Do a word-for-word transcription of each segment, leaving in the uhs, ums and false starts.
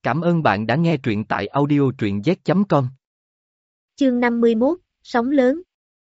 Cảm ơn bạn đã nghe truyện tại audio truyện z chấm com. Chương năm mươi mốt, Sóng lớn.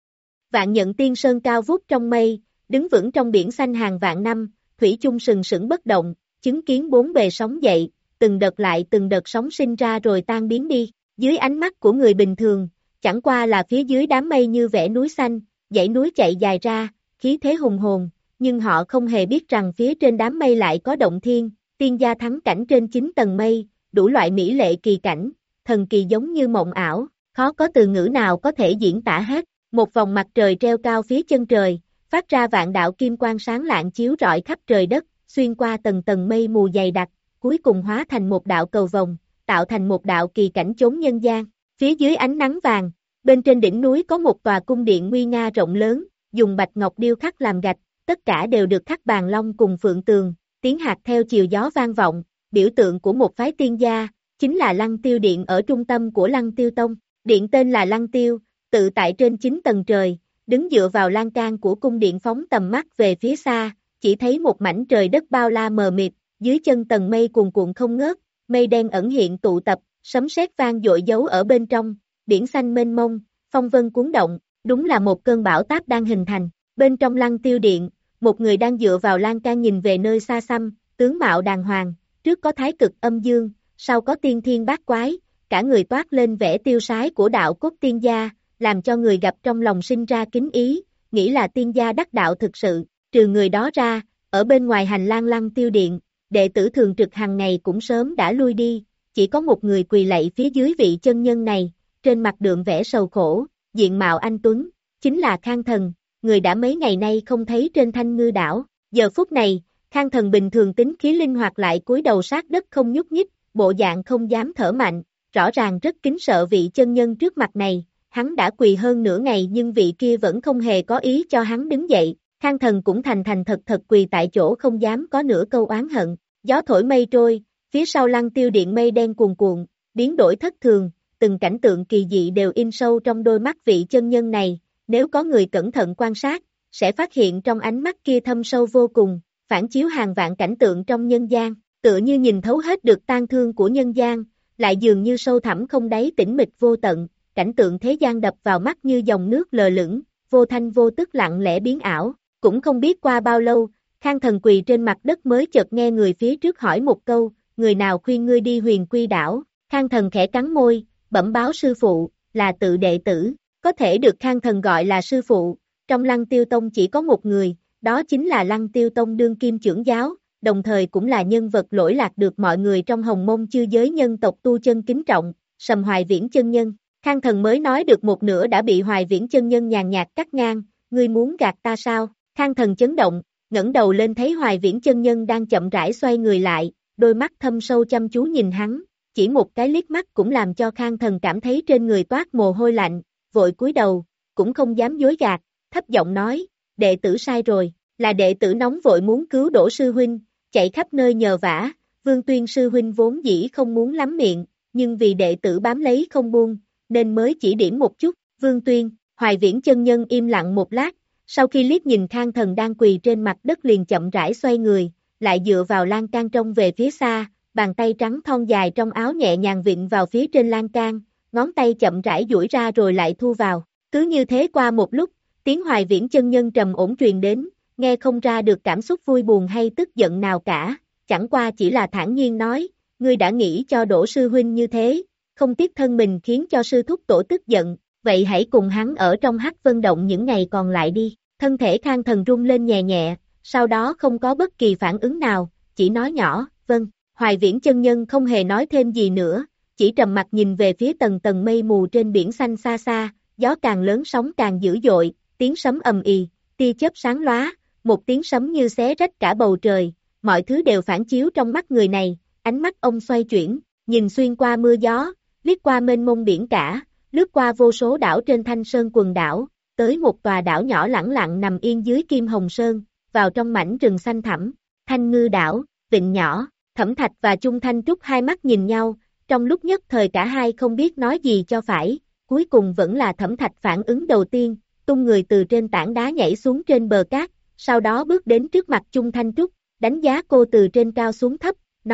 Vạn Nhận Tiên Sơn cao vút trong mây, đứng vững trong biển xanh hàng vạn năm, thủy chung sừng sững bất động, chứng kiến bốn bề sóng dậy, từng đợt lại từng đợt sóng sinh ra rồi tan biến đi. Dưới ánh mắt của người bình thường, chẳng qua là phía dưới đám mây như vẽ núi xanh, dãy núi chạy dài ra, khí thế hùng hồn, nhưng họ không hề biết rằng phía trên đám mây lại có động thiên, tiên gia thắng cảnh trên chín tầng mây, đủ loại mỹ lệ kỳ cảnh, thần kỳ giống như mộng ảo, khó có từ ngữ nào có thể diễn tả hết. Một vòng mặt trời treo cao phía chân trời, phát ra vạn đạo kim quang sáng lạng chiếu rọi khắp trời đất, xuyên qua tầng tầng mây mù dày đặc, cuối cùng hóa thành một đạo cầu vồng, tạo thành một đạo kỳ cảnh chốn nhân gian. Phía dưới ánh nắng vàng, bên trên đỉnh núi có một tòa cung điện nguy nga rộng lớn, dùng bạch ngọc điêu khắc làm gạch, tất cả đều được khắc bàn long cùng phượng tường, tiếng hạt theo chiều gió vang vọng, biểu tượng của một phái tiên gia, chính là Lăng Tiêu Điện ở trung tâm của Lăng Tiêu Tông. Điện tên là Lăng Tiêu, tự tại trên chín tầng trời, đứng dựa vào lan can của cung điện phóng tầm mắt về phía xa, chỉ thấy một mảnh trời đất bao la mờ mịt, dưới chân tầng mây cuồn cuộn không ngớt, mây đen ẩn hiện tụ tập, sấm sét vang dội giấu ở bên trong, biển xanh mênh mông, phong vân cuốn động, đúng là một cơn bão táp đang hình thành. Bên trong Lăng Tiêu Điện, một người đang dựa vào lan can nhìn về nơi xa xăm, tướng mạo đàng hoàng, trước có thái cực âm dương, sau có tiên thiên bát quái, cả người toát lên vẻ tiêu sái của đạo cốt tiên gia, làm cho người gặp trong lòng sinh ra kính ý, nghĩ là tiên gia đắc đạo thực sự. Trừ người đó ra, ở bên ngoài hành lang Lăng Tiêu Điện, đệ tử thường trực hàng ngày cũng sớm đã lui đi, chỉ có một người quỳ lạy phía dưới vị chân nhân này, trên mặt đượm vẻ sầu khổ, diện mạo anh tuấn, chính là Khang Thần, người đã mấy ngày nay không thấy trên Thanh Ngư đảo. Giờ phút này, Khang Thần bình thường tính khí linh hoạt lại cúi đầu sát đất không nhúc nhích, bộ dạng không dám thở mạnh, rõ ràng rất kính sợ vị chân nhân trước mặt này. Hắn đã quỳ hơn nửa ngày nhưng vị kia vẫn không hề có ý cho hắn đứng dậy, Khang Thần cũng thành thành thật thật quỳ tại chỗ không dám có nửa câu oán hận. Gió thổi mây trôi, phía sau Lăng Tiêu Điện mây đen cuồn cuộn, biến đổi thất thường, từng cảnh tượng kỳ dị đều in sâu trong đôi mắt vị chân nhân này, nếu có người cẩn thận quan sát, sẽ phát hiện trong ánh mắt kia thâm sâu vô cùng, phản chiếu hàng vạn cảnh tượng trong nhân gian, tựa như nhìn thấu hết được tang thương của nhân gian, lại dường như sâu thẳm không đáy tĩnh mịch vô tận. Cảnh tượng thế gian đập vào mắt như dòng nước lờ lững, vô thanh vô tức lặng lẽ biến ảo, cũng không biết qua bao lâu, Khang Thần quỳ trên mặt đất mới chợt nghe người phía trước hỏi một câu, người nào khuyên ngươi đi Huyền Quy đảo. Khang Thần khẽ cắn môi, bẩm báo sư phụ, là tự đệ tử, có thể được Khang Thần gọi là sư phụ, trong Lăng Tiêu Tông chỉ có một người, đó chính là Lăng Tiêu Tông đương kim trưởng giáo, đồng thời cũng là nhân vật lỗi lạc được mọi người trong Hồng Mông chư giới nhân tộc tu chân kính trọng, Sầm Hoài Viễn chân nhân. Khang Thần mới nói được một nửa đã bị Hoài Viễn chân nhân nhàn nhạt cắt ngang, ngươi muốn gạt ta sao? Khang Thần chấn động, ngẩng đầu lên thấy Hoài Viễn chân nhân đang chậm rãi xoay người lại, đôi mắt thâm sâu chăm chú nhìn hắn, chỉ một cái liếc mắt cũng làm cho Khang Thần cảm thấy trên người toát mồ hôi lạnh, vội cúi đầu, cũng không dám dối gạt, thấp giọng nói, đệ tử sai rồi, là đệ tử nóng vội muốn cứu Đỗ sư huynh, chạy khắp nơi nhờ vả, Vương Tuyên sư huynh vốn dĩ không muốn lắm miệng, nhưng vì đệ tử bám lấy không buông, nên mới chỉ điểm một chút. Vương Tuyên, Hoài Viễn chân nhân im lặng một lát, sau khi liếc nhìn Khang Thần đang quỳ trên mặt đất liền chậm rãi xoay người, lại dựa vào lan can trông về phía xa, bàn tay trắng thon dài trong áo nhẹ nhàng vịn vào phía trên lan can, ngón tay chậm rãi duỗi ra rồi lại thu vào. Cứ như thế qua một lúc, tiếng Hoài Viễn chân nhân trầm ổn truyền đến, nghe không ra được cảm xúc vui buồn hay tức giận nào cả, chẳng qua chỉ là thản nhiên nói, ngươi đã nghĩ cho Đỗ sư huynh như thế, không tiếc thân mình khiến cho sư thúc tổ tức giận, vậy hãy cùng hắn ở trong Hắc Vân Động những ngày còn lại đi. Thân thể Khang Thần rung lên nhẹ nhẹ, sau đó không có bất kỳ phản ứng nào, chỉ nói nhỏ, vâng. Hoài Viễn chân nhân không hề nói thêm gì nữa, chỉ trầm mặt nhìn về phía tầng tầng mây mù trên biển xanh xa xa, gió càng lớn sóng càng dữ dội, tiếng sấm ầm ì, tia chớp sáng lóa, một tiếng sấm như xé rách cả bầu trời, mọi thứ đều phản chiếu trong mắt người này, ánh mắt ông xoay chuyển, nhìn xuyên qua mưa gió, liếc qua mênh mông biển cả, lướt qua vô số đảo trên Thanh Sơn quần đảo, tới một tòa đảo nhỏ lẳng lặng nằm yên dưới Kim Hồng Sơn, vào trong mảnh rừng xanh thẳm, Thanh Ngư đảo, vịnh nhỏ. Thẩm Thạch và Chung Thanh Trúc hai mắt nhìn nhau, trong lúc nhất thời cả hai không biết nói gì cho phải, cuối cùng vẫn là Thẩm Thạch phản ứng đầu tiên, tung người từ trên tảng đá nhảy xuống trên bờ cát, sau đó bước đến trước mặt Chung Thanh Trúc, đánh giá cô từ trên cao xuống thấp, nói,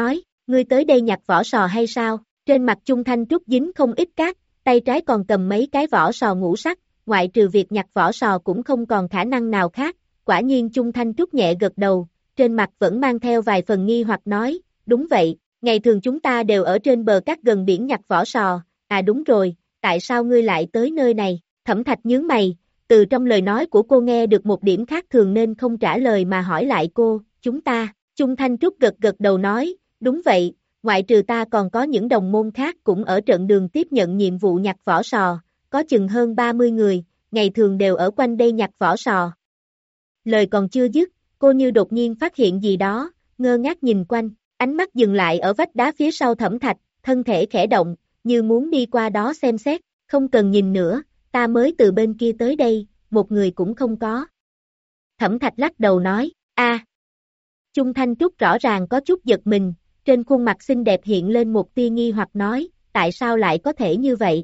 ngươi tới đây nhặt vỏ sò hay sao? Trên mặt Chung Thanh Trúc dính không ít cát, tay trái còn cầm mấy cái vỏ sò ngũ sắc, ngoại trừ việc nhặt vỏ sò cũng không còn khả năng nào khác. Quả nhiên Chung Thanh Trúc nhẹ gật đầu, trên mặt vẫn mang theo vài phần nghi hoặc nói, đúng vậy, ngày thường chúng ta đều ở trên bờ cát gần biển nhặt vỏ sò, à đúng rồi, tại sao ngươi lại tới nơi này? Thẩm Thạch nhướng mày, từ trong lời nói của cô nghe được một điểm khác thường nên không trả lời mà hỏi lại cô, chúng ta, Chung Thanh Trúc gật gật đầu nói, đúng vậy, ngoại trừ ta còn có những đồng môn khác cũng ở trận đường tiếp nhận nhiệm vụ nhặt vỏ sò, có chừng hơn ba mươi người, ngày thường đều ở quanh đây nhặt vỏ sò. Lời còn chưa dứt, cô như đột nhiên phát hiện gì đó, ngơ ngác nhìn quanh, ánh mắt dừng lại ở vách đá phía sau Thẩm Thạch, thân thể khẽ động, như muốn đi qua đó xem xét, không cần nhìn nữa, ta mới từ bên kia tới đây, một người cũng không có. Thẩm Thạch lắc đầu nói, a. Chung Thanh Trúc rõ ràng có chút giật mình, trên khuôn mặt xinh đẹp hiện lên một tia nghi hoặc nói, tại sao lại có thể như vậy?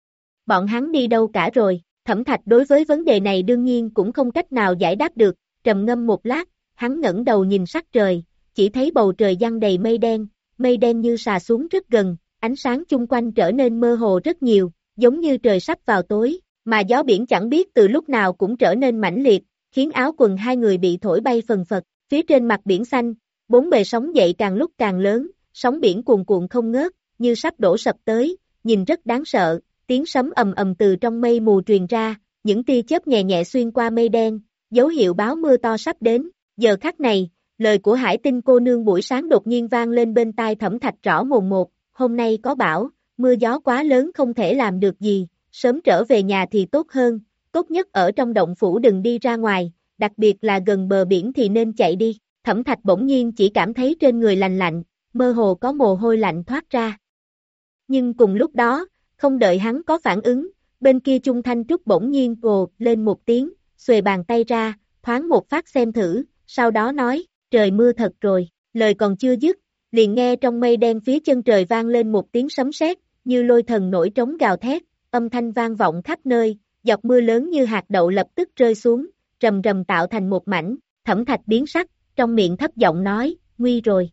Bọn hắn đi đâu cả rồi? Thẩm Thạch đối với vấn đề này đương nhiên cũng không cách nào giải đáp được, trầm ngâm một lát, hắn ngẩng đầu nhìn sắc trời, chỉ thấy bầu trời giăng đầy mây đen, mây đen như xà xuống rất gần, ánh sáng chung quanh trở nên mơ hồ rất nhiều, giống như trời sắp vào tối, mà gió biển chẳng biết từ lúc nào cũng trở nên mãnh liệt, khiến áo quần hai người bị thổi bay phần phật, phía trên mặt biển xanh, bốn bề sóng dậy càng lúc càng lớn, sóng biển cuồn cuộn không ngớt, như sắp đổ sập tới, nhìn rất đáng sợ, tiếng sấm ầm ầm từ trong mây mù truyền ra, những tia chớp nhẹ nhẹ xuyên qua mây đen, dấu hiệu báo mưa to sắp đến, giờ khắc này, lời của Hải Tinh cô nương buổi sáng đột nhiên vang lên bên tai Thẩm Thạch rõ mồn một, hôm nay có bão, mưa gió quá lớn không thể làm được gì, sớm trở về nhà thì tốt hơn, tốt nhất ở trong động phủ đừng đi ra ngoài, đặc biệt là gần bờ biển thì nên chạy đi. Thẩm Thạch bỗng nhiên chỉ cảm thấy trên người lạnh lạnh, mơ hồ có mồ hôi lạnh thoát ra. Nhưng cùng lúc đó, không đợi hắn có phản ứng, bên kia Chung Thanh Trúc bỗng nhiên ồ lên một tiếng, xuề bàn tay ra, thoáng một phát xem thử, sau đó nói, trời mưa thật rồi, lời còn chưa dứt, liền nghe trong mây đen phía chân trời vang lên một tiếng sấm sét, như lôi thần nổi trống gào thét, âm thanh vang vọng khắp nơi, giọt mưa lớn như hạt đậu lập tức rơi xuống, rầm rầm tạo thành một mảnh, Thẩm Thạch biến sắc, trong miệng thấp giọng nói, nguy rồi.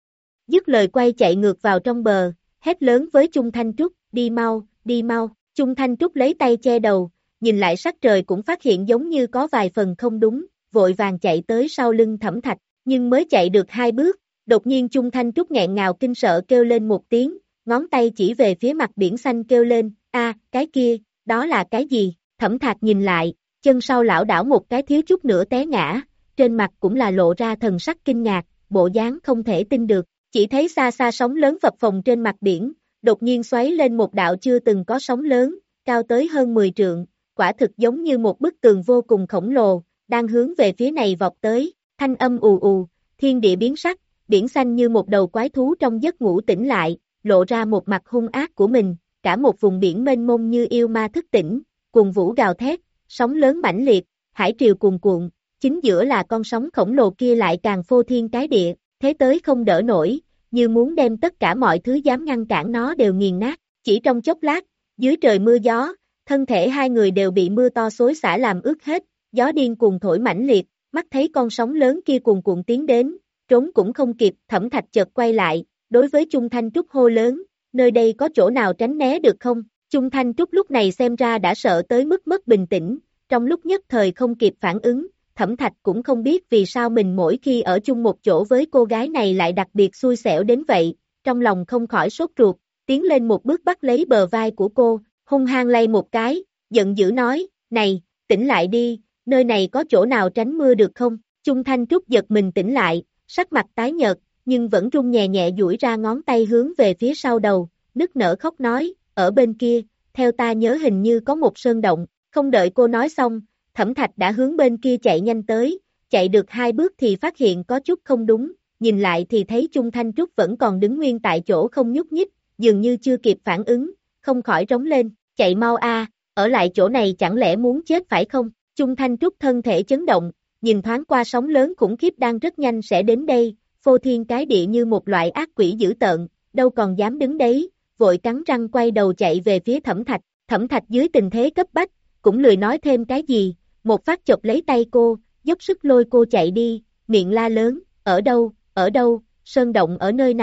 Dứt lời quay chạy ngược vào trong bờ, hét lớn với Chung Thanh Trúc, đi mau, đi mau, Chung Thanh Trúc lấy tay che đầu, nhìn lại sắc trời cũng phát hiện giống như có vài phần không đúng, vội vàng chạy tới sau lưng Thẩm Thạch, nhưng mới chạy được hai bước, đột nhiên Chung Thanh Trúc nghẹn ngào kinh sợ kêu lên một tiếng, ngón tay chỉ về phía mặt biển xanh kêu lên, a, cái kia, đó là cái gì? Thẩm Thạch nhìn lại, chân sau lảo đảo một cái thiếu chút nữa té ngã, trên mặt cũng là lộ ra thần sắc kinh ngạc, bộ dáng không thể tin được, chỉ thấy xa xa sóng lớn phập phồng trên mặt biển, đột nhiên xoáy lên một đạo chưa từng có sóng lớn, cao tới hơn mười trượng, quả thực giống như một bức tường vô cùng khổng lồ, đang hướng về phía này vọt tới, thanh âm ù ù, thiên địa biến sắc, biển xanh như một đầu quái thú trong giấc ngủ tỉnh lại, lộ ra một mặt hung ác của mình, cả một vùng biển mênh mông như yêu ma thức tỉnh, cuồng vũ gào thét, sóng lớn mãnh liệt, hải triều cuồn cuộn, chính giữa là con sóng khổng lồ kia lại càng phô thiên cái địa, thế tới không đỡ nổi, như muốn đem tất cả mọi thứ dám ngăn cản nó đều nghiền nát, chỉ trong chốc lát, dưới trời mưa gió, thân thể hai người đều bị mưa to xối xả làm ướt hết, gió điên cuồng thổi mãnh liệt, mắt thấy con sóng lớn kia cuồn cuộn tiến đến, trốn cũng không kịp, Thẩm Thạch chợt quay lại, đối với Chung Thanh Trúc hô lớn, nơi đây có chỗ nào tránh né được không? Chung Thanh Trúc lúc này xem ra đã sợ tới mức mất bình tĩnh, trong lúc nhất thời không kịp phản ứng, Thẩm Thạch cũng không biết vì sao mình mỗi khi ở chung một chỗ với cô gái này lại đặc biệt xui xẻo đến vậy, trong lòng không khỏi sốt ruột, tiến lên một bước bắt lấy bờ vai của cô, hung hăng lay một cái, giận dữ nói, này, tỉnh lại đi, nơi này có chỗ nào tránh mưa được không? Chung Thanh Trúc giật mình tỉnh lại, sắc mặt tái nhợt, nhưng vẫn run nhẹ nhẹ duỗi ra ngón tay hướng về phía sau đầu, nức nở khóc nói, ở bên kia, theo ta nhớ hình như có một sơn động, không đợi cô nói xong, Thẩm Thạch đã hướng bên kia chạy nhanh tới, chạy được hai bước thì phát hiện có chút không đúng, nhìn lại thì thấy Chung Thanh Trúc vẫn còn đứng nguyên tại chỗ không nhúc nhích, dường như chưa kịp phản ứng, không khỏi rống lên, chạy mau a, ở lại chỗ này chẳng lẽ muốn chết phải không? Chung Thanh Trúc thân thể chấn động, nhìn thoáng qua sóng lớn khủng khiếp đang rất nhanh sẽ đến đây, phô thiên cái địa như một loại ác quỷ dữ tợn, đâu còn dám đứng đấy, vội cắn răng quay đầu chạy về phía Thẩm Thạch, Thẩm Thạch dưới tình thế cấp bách, cũng lười nói thêm cái gì, một phát chộp lấy tay cô, dốc sức lôi cô chạy đi, miệng la lớn, ở đâu, ở đâu, sơn động ở nơi nào,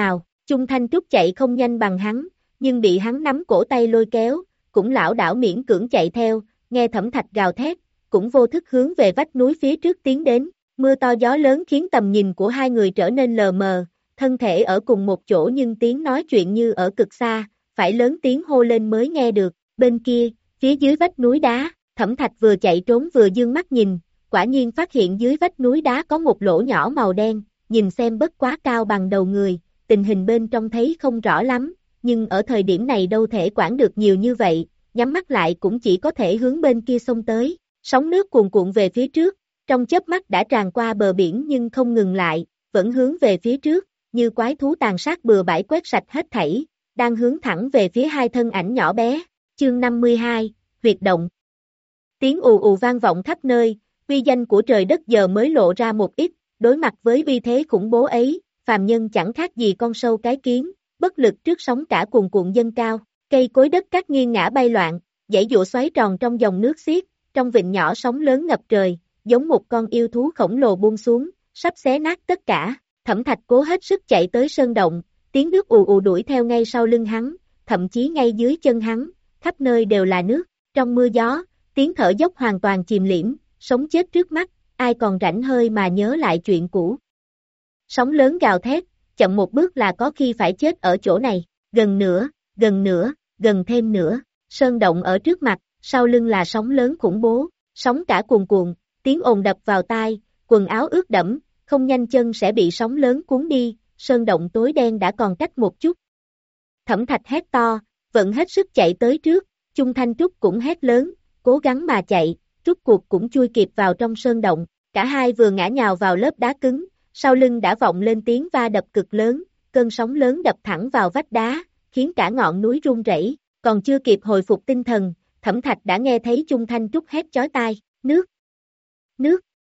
Chung Thanh Trúc chạy không nhanh bằng hắn, nhưng bị hắn nắm cổ tay lôi kéo, cũng lảo đảo miễn cưỡng chạy theo, nghe Thẩm Thạch gào thét, cũng vô thức hướng về vách núi phía trước tiến đến. Mưa to gió lớn khiến tầm nhìn của hai người trở nên lờ mờ, thân thể ở cùng một chỗ nhưng tiếng nói chuyện như ở cực xa, phải lớn tiếng hô lên mới nghe được. Bên kia, phía dưới vách núi đá, Thẩm Thạch vừa chạy trốn vừa dương mắt nhìn, quả nhiên phát hiện dưới vách núi đá có một lỗ nhỏ màu đen, nhìn xem bất quá cao bằng đầu người, tình hình bên trong thấy không rõ lắm, nhưng ở thời điểm này đâu thể quản được nhiều như vậy, nhắm mắt lại cũng chỉ có thể hướng bên kia xông tới. Sóng nước cuồn cuộn về phía trước, trong chớp mắt đã tràn qua bờ biển nhưng không ngừng lại, vẫn hướng về phía trước, như quái thú tàn sát bừa bãi quét sạch hết thảy, đang hướng thẳng về phía hai thân ảnh nhỏ bé. Chương năm mươi hai, huyệt động. Tiếng ù ù vang vọng khắp nơi, uy danh của trời đất giờ mới lộ ra một ít, đối mặt với uy thế khủng bố ấy, phàm nhân chẳng khác gì con sâu cái kiến, bất lực trước sóng cả cuồn cuộn dâng cao, cây cối đất cát nghiêng ngã bay loạn, dãy dụa xoáy tròn trong dòng nước xiết, trong vịnh nhỏ sóng lớn ngập trời, giống một con yêu thú khổng lồ buông xuống, sắp xé nát tất cả. Thẩm Thạch cố hết sức chạy tới sơn động, tiếng nước ù ù đuổi theo ngay sau lưng hắn, thậm chí ngay dưới chân hắn, khắp nơi đều là nước. Trong mưa gió, tiếng thở dốc hoàn toàn chìm liễm, sống chết trước mắt, ai còn rảnh hơi mà nhớ lại chuyện cũ. Sóng lớn gào thét, chậm một bước là có khi phải chết ở chỗ này, gần nữa, gần nữa, gần thêm nữa, sơn động ở trước mặt, sau lưng là sóng lớn khủng bố, sóng cả cuồn cuộn, tiếng ồn đập vào tai, quần áo ướt đẫm, không nhanh chân sẽ bị sóng lớn cuốn đi, sơn động tối đen đã còn cách một chút. Thẩm Thạch hét to, vận hết sức chạy tới trước, Chung Thanh Trúc cũng hét lớn, cố gắng mà chạy, rút cuộc cũng chui kịp vào trong sơn động, cả hai vừa ngã nhào vào lớp đá cứng, sau lưng đã vọng lên tiếng va đập cực lớn, cơn sóng lớn đập thẳng vào vách đá, khiến cả ngọn núi rung rẩy, còn chưa kịp hồi phục tinh thần, Thẩm Thạch đã nghe thấy Chung Thanh Trúc hét chói tai, nước, nước,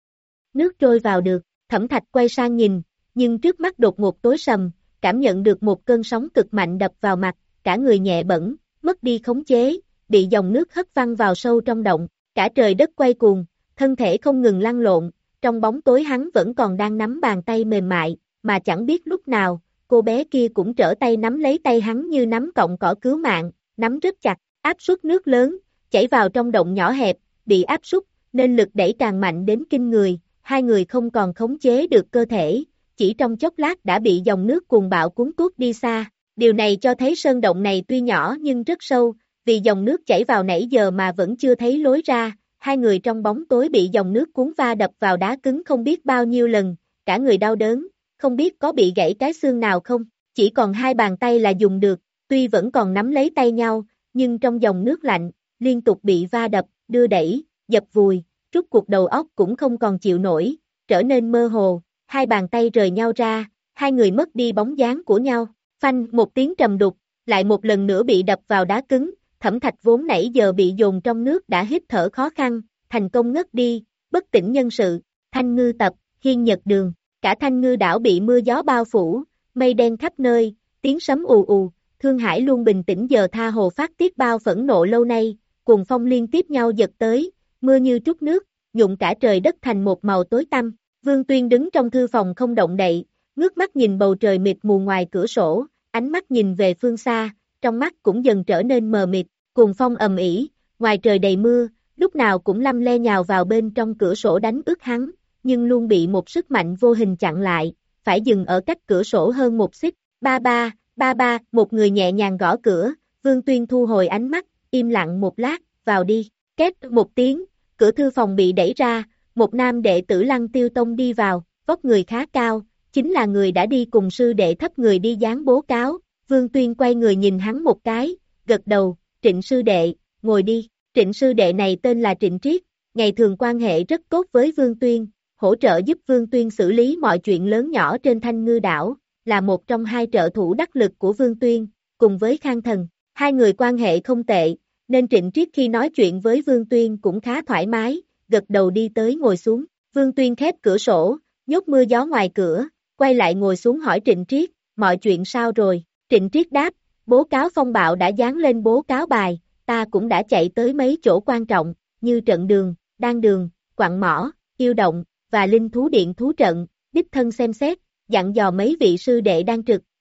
nước trôi vào được. Thẩm Thạch quay sang nhìn, nhưng trước mắt đột ngột tối sầm, cảm nhận được một cơn sóng cực mạnh đập vào mặt, cả người nhẹ bẫng, mất đi khống chế, bị dòng nước hất văng vào sâu trong động, cả trời đất quay cuồng, thân thể không ngừng lăn lộn, trong bóng tối hắn vẫn còn đang nắm bàn tay mềm mại, mà chẳng biết lúc nào, cô bé kia cũng trở tay nắm lấy tay hắn như nắm cọng cỏ cứu mạng, nắm rất chặt, áp suất nước lớn, chảy vào trong động nhỏ hẹp, bị áp suất, nên lực đẩy càng mạnh đến kinh người. Hai người không còn khống chế được cơ thể, chỉ trong chốc lát đã bị dòng nước cuồng bạo cuốn tuốt đi xa. Điều này cho thấy sơn động này tuy nhỏ nhưng rất sâu, vì dòng nước chảy vào nãy giờ mà vẫn chưa thấy lối ra. Hai người trong bóng tối bị dòng nước cuốn va đập vào đá cứng không biết bao nhiêu lần, cả người đau đớn, không biết có bị gãy cái xương nào không, chỉ còn hai bàn tay là dùng được, tuy vẫn còn nắm lấy tay nhau, nhưng trong dòng nước lạnh, liên tục bị va đập, đưa đẩy, dập vùi. Rút cuộc đầu óc cũng không còn chịu nổi, trở nên mơ hồ, hai bàn tay rời nhau ra, hai người mất đi bóng dáng của nhau, phanh một tiếng trầm đục, lại một lần nữa bị đập vào đá cứng, Thẩm Thạch vốn nãy giờ bị dồn trong nước đã hít thở khó khăn, thành công ngất đi, bất tỉnh nhân sự. Thanh Ngư Tập, Hiên Nhật Đường, cả Thanh Ngư đảo bị mưa gió bao phủ, mây đen khắp nơi, tiếng sấm ù ù, Thương Hải luôn bình tĩnh giờ tha hồ phát tiết bao phẫn nộ lâu nay, cuồng phong liên tiếp nhau giật tới. Mưa như trút nước, nhuộm cả trời đất thành một màu tối tăm. Vương Tuyên đứng trong thư phòng không động đậy, ngước mắt nhìn bầu trời mịt mù ngoài cửa sổ, ánh mắt nhìn về phương xa, trong mắt cũng dần trở nên mờ mịt, cuồng phong ầm ĩ, ngoài trời đầy mưa, lúc nào cũng lăm le nhào vào bên trong cửa sổ đánh ướt hắn, nhưng luôn bị một sức mạnh vô hình chặn lại, phải dừng ở cách cửa sổ hơn một xích. Ba ba, ba ba, một người nhẹ nhàng gõ cửa, Vương Tuyên thu hồi ánh mắt, im lặng một lát, vào đi. Két một tiếng, cửa thư phòng bị đẩy ra, một nam đệ tử Lăng Tiêu Tông đi vào, vóc người khá cao, chính là người đã đi cùng sư đệ thấp người đi dán bố cáo. Vương Tuyên quay người nhìn hắn một cái, gật đầu, Trịnh sư đệ, ngồi đi. Trịnh sư đệ này tên là Trịnh Triết, ngày thường quan hệ rất tốt với Vương Tuyên, hỗ trợ giúp Vương Tuyên xử lý mọi chuyện lớn nhỏ trên Thanh Ngư đảo, là một trong hai trợ thủ đắc lực của Vương Tuyên, cùng với Khang Thần, hai người quan hệ không tệ. Nên Trịnh Triết khi nói chuyện với Vương Tuyên cũng khá thoải mái, gật đầu đi tới ngồi xuống. Vương Tuyên khép cửa sổ, nhốt mưa gió ngoài cửa, quay lại ngồi xuống hỏi Trịnh Triết, mọi chuyện sao rồi? Trịnh Triết đáp, bố cáo phong bạo đã dán lên bố cáo bài, ta cũng đã chạy tới mấy chỗ quan trọng, như trận đường, đan đường, quặng mỏ, yêu động, và linh thú điện thú trận, đích thân xem xét, dặn dò mấy vị sư đệ đang trực,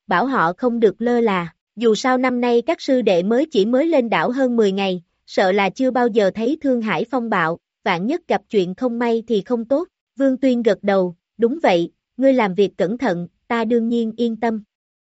bảo họ không được lơ là, dù sao năm nay các sư đệ mới chỉ mới lên đảo hơn mười ngày, sợ là chưa bao giờ thấy Thương Hải phong bạo, vạn nhất gặp chuyện không may thì không tốt. Vương Tuyên gật đầu, đúng vậy, ngươi làm việc cẩn thận, ta đương nhiên yên tâm.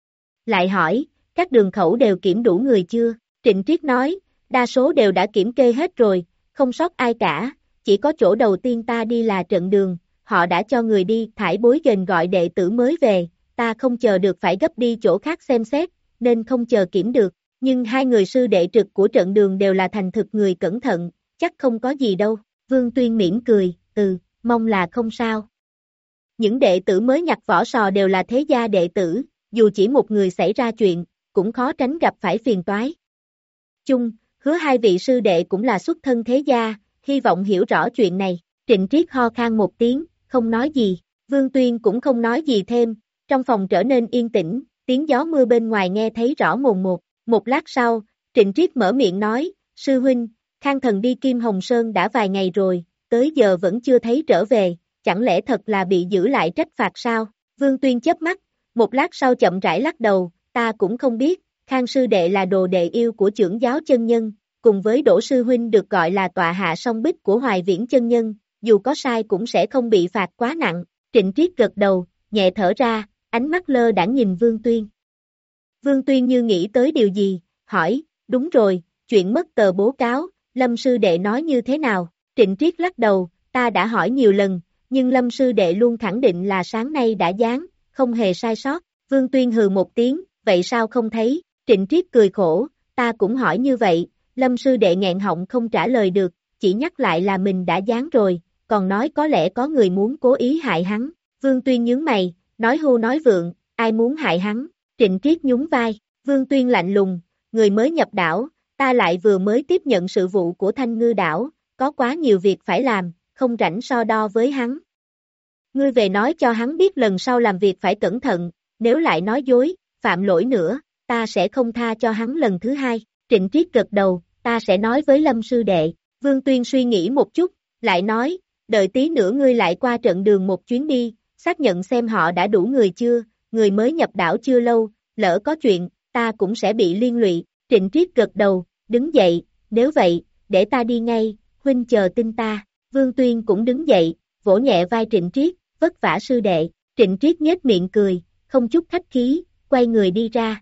Lại hỏi, các đường khẩu đều kiểm đủ người chưa? Trịnh Triết nói, đa số đều đã kiểm kê hết rồi, không sót ai cả, chỉ có chỗ đầu tiên ta đi là trận đường, họ đã cho người đi, thải bối gền gọi đệ tử mới về, ta không chờ được phải gấp đi chỗ khác xem xét, nên không chờ kiểm được, nhưng hai người sư đệ trực của trận đường đều là thành thực người cẩn thận, chắc không có gì đâu. Vương Tuyên mỉm cười, ừ, mong là không sao. Những đệ tử mới nhặt vỏ sò đều là thế gia đệ tử, dù chỉ một người xảy ra chuyện, cũng khó tránh gặp phải phiền toái. Chung, Hứa hai vị sư đệ cũng là xuất thân thế gia, hy vọng hiểu rõ chuyện này. Trịnh Triết ho khan một tiếng, không nói gì. Vương Tuyên cũng không nói gì thêm, trong phòng trở nên yên tĩnh, tiếng gió mưa bên ngoài nghe thấy rõ mồn một. Một lát sau, Trịnh Triết mở miệng nói, sư huynh, Khang Thần đi Kim Hồng Sơn đã vài ngày rồi, tới giờ vẫn chưa thấy trở về, chẳng lẽ thật là bị giữ lại trách phạt sao? Vương Tuyên chớp mắt, một lát sau chậm rãi lắc đầu, ta cũng không biết, Khang sư đệ là đồ đệ yêu của trưởng giáo chân nhân, cùng với Đỗ sư huynh được gọi là tọa hạ song bích của Hoài Viễn chân nhân, dù có sai cũng sẽ không bị phạt quá nặng. Trịnh Triết gật đầu, nhẹ thở ra, ánh mắt lơ đãng nhìn Vương Tuyên. Vương Tuyên như nghĩ tới điều gì, hỏi, đúng rồi, chuyện mất tờ bố cáo, Lâm sư đệ nói như thế nào? Trịnh Triết lắc đầu, ta đã hỏi nhiều lần, nhưng Lâm sư đệ luôn khẳng định là sáng nay đã dán, không hề sai sót. Vương Tuyên hừ một tiếng, vậy sao không thấy? Trịnh Triết cười khổ, ta cũng hỏi như vậy, Lâm sư đệ nghẹn họng không trả lời được, chỉ nhắc lại là mình đã dán rồi, còn nói có lẽ có người muốn cố ý hại hắn. Vương Tuyên nhướng mày, nói hưu nói vượng, ai muốn hại hắn? Trịnh Triết nhún vai, Vương Tuyên lạnh lùng, người mới nhập đảo, ta lại vừa mới tiếp nhận sự vụ của Thanh Ngư đảo, có quá nhiều việc phải làm, không rảnh so đo với hắn. Ngươi về nói cho hắn biết lần sau làm việc phải cẩn thận, nếu lại nói dối, phạm lỗi nữa, ta sẽ không tha cho hắn lần thứ hai. Trịnh Triết gật đầu, ta sẽ nói với Lâm sư đệ. Vương Tuyên suy nghĩ một chút, lại nói, đợi tí nữa ngươi lại qua trận đường một chuyến đi, xác nhận xem họ đã đủ người chưa, người mới nhập đảo chưa lâu, lỡ có chuyện, ta cũng sẽ bị liên lụy. Trịnh Triết gật đầu, đứng dậy, nếu vậy, để ta đi ngay, huynh chờ tin ta. Vương Tuyên cũng đứng dậy, vỗ nhẹ vai Trịnh Triết, vất vả sư đệ. Trịnh Triết nhếch miệng cười, không chút khách khí, quay người đi ra.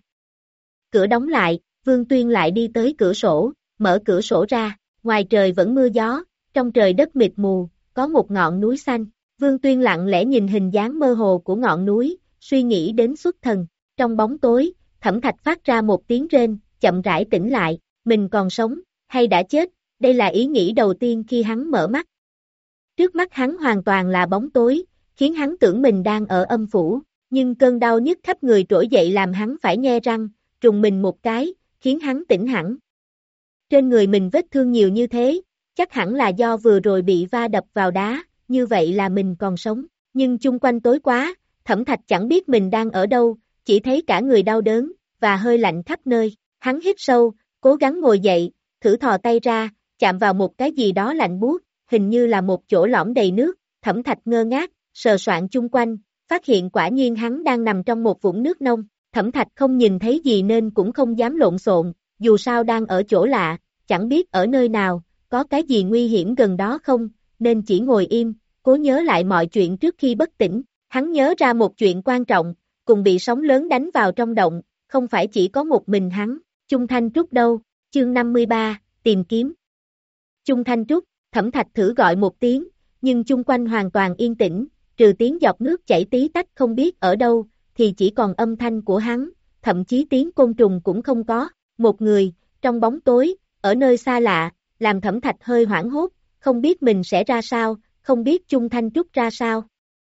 Cửa đóng lại, Vương Tuyên lại đi tới cửa sổ, mở cửa sổ ra, ngoài trời vẫn mưa gió, trong trời đất mịt mù, có một ngọn núi xanh. Vương Tuyên lặng lẽ nhìn hình dáng mơ hồ của ngọn núi, suy nghĩ đến xuất thần. Trong bóng tối, Thẩm Thạch phát ra một tiếng rên, chậm rãi tỉnh lại, mình còn sống, hay đã chết, đây là ý nghĩ đầu tiên khi hắn mở mắt. Trước mắt hắn hoàn toàn là bóng tối, khiến hắn tưởng mình đang ở âm phủ, nhưng cơn đau nhức khắp người trỗi dậy làm hắn phải nhe răng, trùng mình một cái, khiến hắn tỉnh hẳn. Trên người mình vết thương nhiều như thế, chắc hẳn là do vừa rồi bị va đập vào đá, như vậy là mình còn sống, nhưng chung quanh tối quá, Thẩm Thạch chẳng biết mình đang ở đâu, chỉ thấy cả người đau đớn, và hơi lạnh khắp nơi. Hắn hít sâu, cố gắng ngồi dậy, thử thò tay ra, chạm vào một cái gì đó lạnh buốt, hình như là một chỗ lõm đầy nước. Thẩm Thạch ngơ ngác, sờ soạn chung quanh, phát hiện quả nhiên hắn đang nằm trong một vũng nước nông. Thẩm Thạch không nhìn thấy gì nên cũng không dám lộn xộn, dù sao đang ở chỗ lạ, chẳng biết ở nơi nào, có cái gì nguy hiểm gần đó không, nên chỉ ngồi im, cố nhớ lại mọi chuyện trước khi bất tỉnh. Hắn nhớ ra một chuyện quan trọng, cùng bị sóng lớn đánh vào trong động, không phải chỉ có một mình hắn. Chung Thanh Trúc đâu? Chương năm mươi ba, tìm kiếm. Chung Thanh Trúc, Thẩm Thạch thử gọi một tiếng, nhưng chung quanh hoàn toàn yên tĩnh, trừ tiếng giọt nước chảy tí tách không biết ở đâu, thì chỉ còn âm thanh của hắn, thậm chí tiếng côn trùng cũng không có. Một người, trong bóng tối, ở nơi xa lạ, làm Thẩm Thạch hơi hoảng hốt, không biết mình sẽ ra sao, không biết Chung Thanh Trúc ra sao.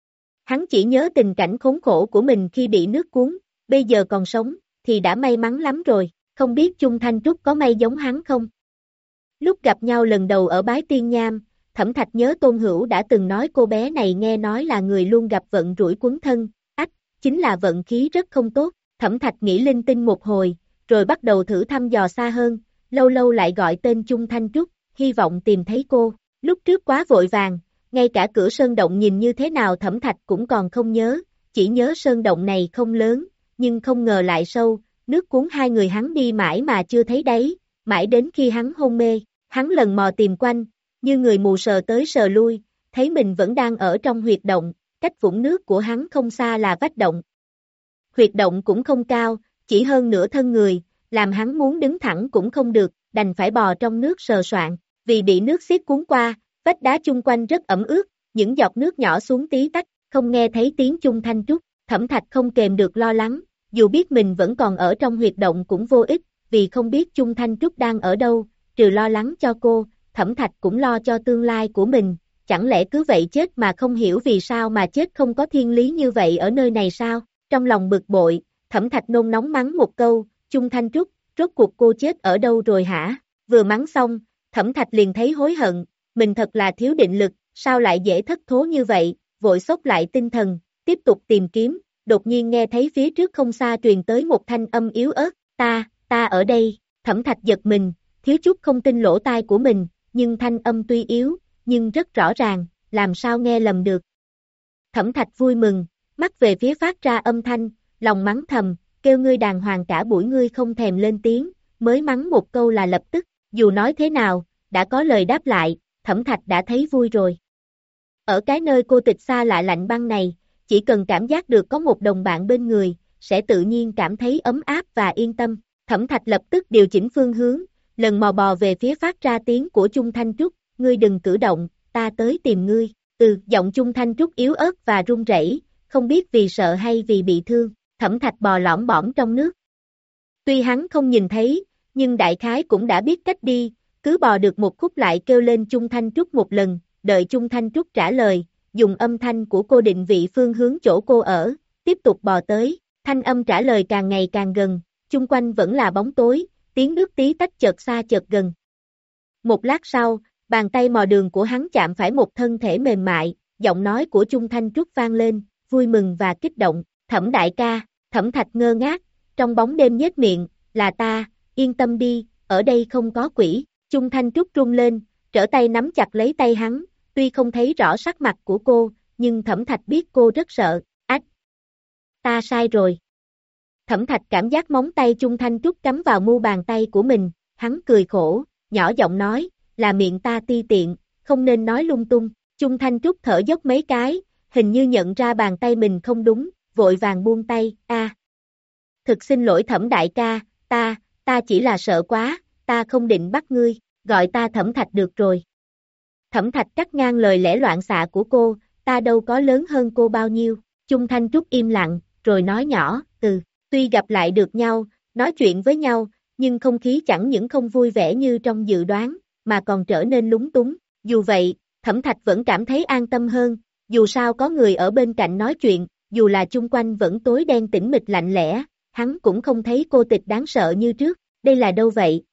Hắn chỉ nhớ tình cảnh khốn khổ của mình khi bị nước cuốn, bây giờ còn sống, thì đã may mắn lắm rồi, không biết Chung Thanh Trúc có may giống hắn không. Lúc gặp nhau lần đầu ở Bái Tiên Nham, Thẩm Thạch nhớ Tôn Hữu đã từng nói cô bé này nghe nói là người luôn gặp vận rủi quấn thân, ách, chính là vận khí rất không tốt. Thẩm Thạch nghĩ linh tinh một hồi, rồi bắt đầu thử thăm dò xa hơn, lâu lâu lại gọi tên Chung Thanh Trúc, hy vọng tìm thấy cô. Lúc trước quá vội vàng, ngay cả cửa sơn động nhìn như thế nào Thẩm Thạch cũng còn không nhớ, chỉ nhớ sơn động này không lớn, nhưng không ngờ lại sâu, nước cuốn hai người hắn đi mãi mà chưa thấy đáy, mãi đến khi hắn hôn mê, hắn lần mò tìm quanh, như người mù sờ tới sờ lui, thấy mình vẫn đang ở trong huyệt động, cách vũng nước của hắn không xa là vách động. Huyệt động cũng không cao, chỉ hơn nửa thân người, làm hắn muốn đứng thẳng cũng không được, đành phải bò trong nước sờ soạng, vì bị nước xiết cuốn qua, vách đá chung quanh rất ẩm ướt, những giọt nước nhỏ xuống tí tách, không nghe thấy tiếng chung thanh trúc, Thẩm Thạch không kềm được lo lắng, dù biết mình vẫn còn ở trong huyệt động cũng vô ích, vì không biết chung thanh trúc đang ở đâu, trừ lo lắng cho cô, Thẩm Thạch cũng lo cho tương lai của mình, chẳng lẽ cứ vậy chết mà không hiểu vì sao mà chết không có thiên lý như vậy ở nơi này sao, trong lòng bực bội, Thẩm Thạch nôn nóng mắng một câu, chung thanh trúc, rốt cuộc cô chết ở đâu rồi hả, vừa mắng xong, Thẩm Thạch liền thấy hối hận, mình thật là thiếu định lực, sao lại dễ thất thố như vậy, vội xốc lại tinh thần, tiếp tục tìm kiếm, đột nhiên nghe thấy phía trước không xa truyền tới một thanh âm yếu ớt, ta, ta ở đây, Thẩm Thạch giật mình, thiếu chút không tin lỗ tai của mình, nhưng thanh âm tuy yếu, nhưng rất rõ ràng, làm sao nghe lầm được. Thẩm Thạch vui mừng, mắt về phía phát ra âm thanh, lòng mắng thầm, kêu ngươi đàng hoàng cả buổi ngươi không thèm lên tiếng, mới mắng một câu là lập tức, dù nói thế nào, đã có lời đáp lại, Thẩm Thạch đã thấy vui rồi. Ở cái nơi cô tịch xa lạ lạnh băng này, chỉ cần cảm giác được có một đồng bạn bên người, sẽ tự nhiên cảm thấy ấm áp và yên tâm. Thẩm Thạch lập tức điều chỉnh phương hướng, lần mò bò về phía phát ra tiếng của Chung Thanh Trúc, ngươi đừng cử động, ta tới tìm ngươi. Từ giọng Chung Thanh Trúc yếu ớt và run rẩy, không biết vì sợ hay vì bị thương, Thẩm Thạch bò lõm bõm trong nước. Tuy hắn không nhìn thấy, nhưng đại khái cũng đã biết cách đi, cứ bò được một khúc lại kêu lên Chung Thanh Trúc một lần, đợi Chung Thanh Trúc trả lời, dùng âm thanh của cô định vị phương hướng chỗ cô ở, tiếp tục bò tới, thanh âm trả lời càng ngày càng gần, chung quanh vẫn là bóng tối, tiếng nước tí tách chợt xa chợt gần. Một lát sau, bàn tay mò đường của hắn chạm phải một thân thể mềm mại, giọng nói của Chung Thanh Trúc vang lên, vui mừng và kích động, Thẩm đại ca, Thẩm Thạch ngơ ngác, trong bóng đêm nhếch miệng, là ta, yên tâm đi, ở đây không có quỷ, Chung Thanh Trúc run lên, trở tay nắm chặt lấy tay hắn, tuy không thấy rõ sắc mặt của cô, nhưng Thẩm Thạch biết cô rất sợ, ách, ta sai rồi. Thẩm Thạch cảm giác móng tay Chung Thanh Trúc cắm vào mu bàn tay của mình, hắn cười khổ, nhỏ giọng nói, là miệng ta ti tiện, không nên nói lung tung, Chung Thanh Trúc thở dốc mấy cái, hình như nhận ra bàn tay mình không đúng, vội vàng buông tay, a, à, thực xin lỗi Thẩm đại ca, ta, ta chỉ là sợ quá, ta không định bắt ngươi, gọi ta Thẩm Thạch được rồi. Thẩm Thạch cắt ngang lời lẽ loạn xạ của cô, ta đâu có lớn hơn cô bao nhiêu, Chung Thanh Trúc im lặng, rồi nói nhỏ, từ, tuy gặp lại được nhau, nói chuyện với nhau, nhưng không khí chẳng những không vui vẻ như trong dự đoán, mà còn trở nên lúng túng, dù vậy, Thẩm Thạch vẫn cảm thấy an tâm hơn, dù sao có người ở bên cạnh nói chuyện, dù là chung quanh vẫn tối đen tĩnh mịch lạnh lẽo, hắn cũng không thấy cô tịch đáng sợ như trước, đây là đâu vậy?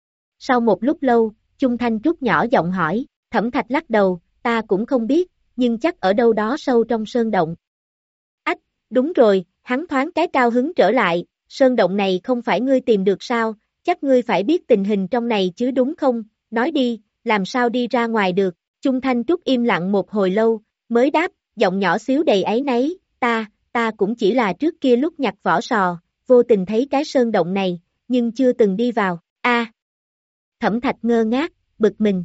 Sau một lúc lâu, Chung Thanh Trúc nhỏ giọng hỏi, Thẩm Thạch lắc đầu, ta cũng không biết, nhưng chắc ở đâu đó sâu trong sơn động. Ách, đúng rồi, hắn thoáng cái cao hứng trở lại, sơn động này không phải ngươi tìm được sao, chắc ngươi phải biết tình hình trong này chứ đúng không, nói đi, làm sao đi ra ngoài được, Chung Thanh Trúc im lặng một hồi lâu, mới đáp, giọng nhỏ xíu đầy áy náy, ta, ta cũng chỉ là trước kia lúc nhặt vỏ sò, vô tình thấy cái sơn động này, nhưng chưa từng đi vào, a. À, Thẩm Thạch ngơ ngác, bực mình.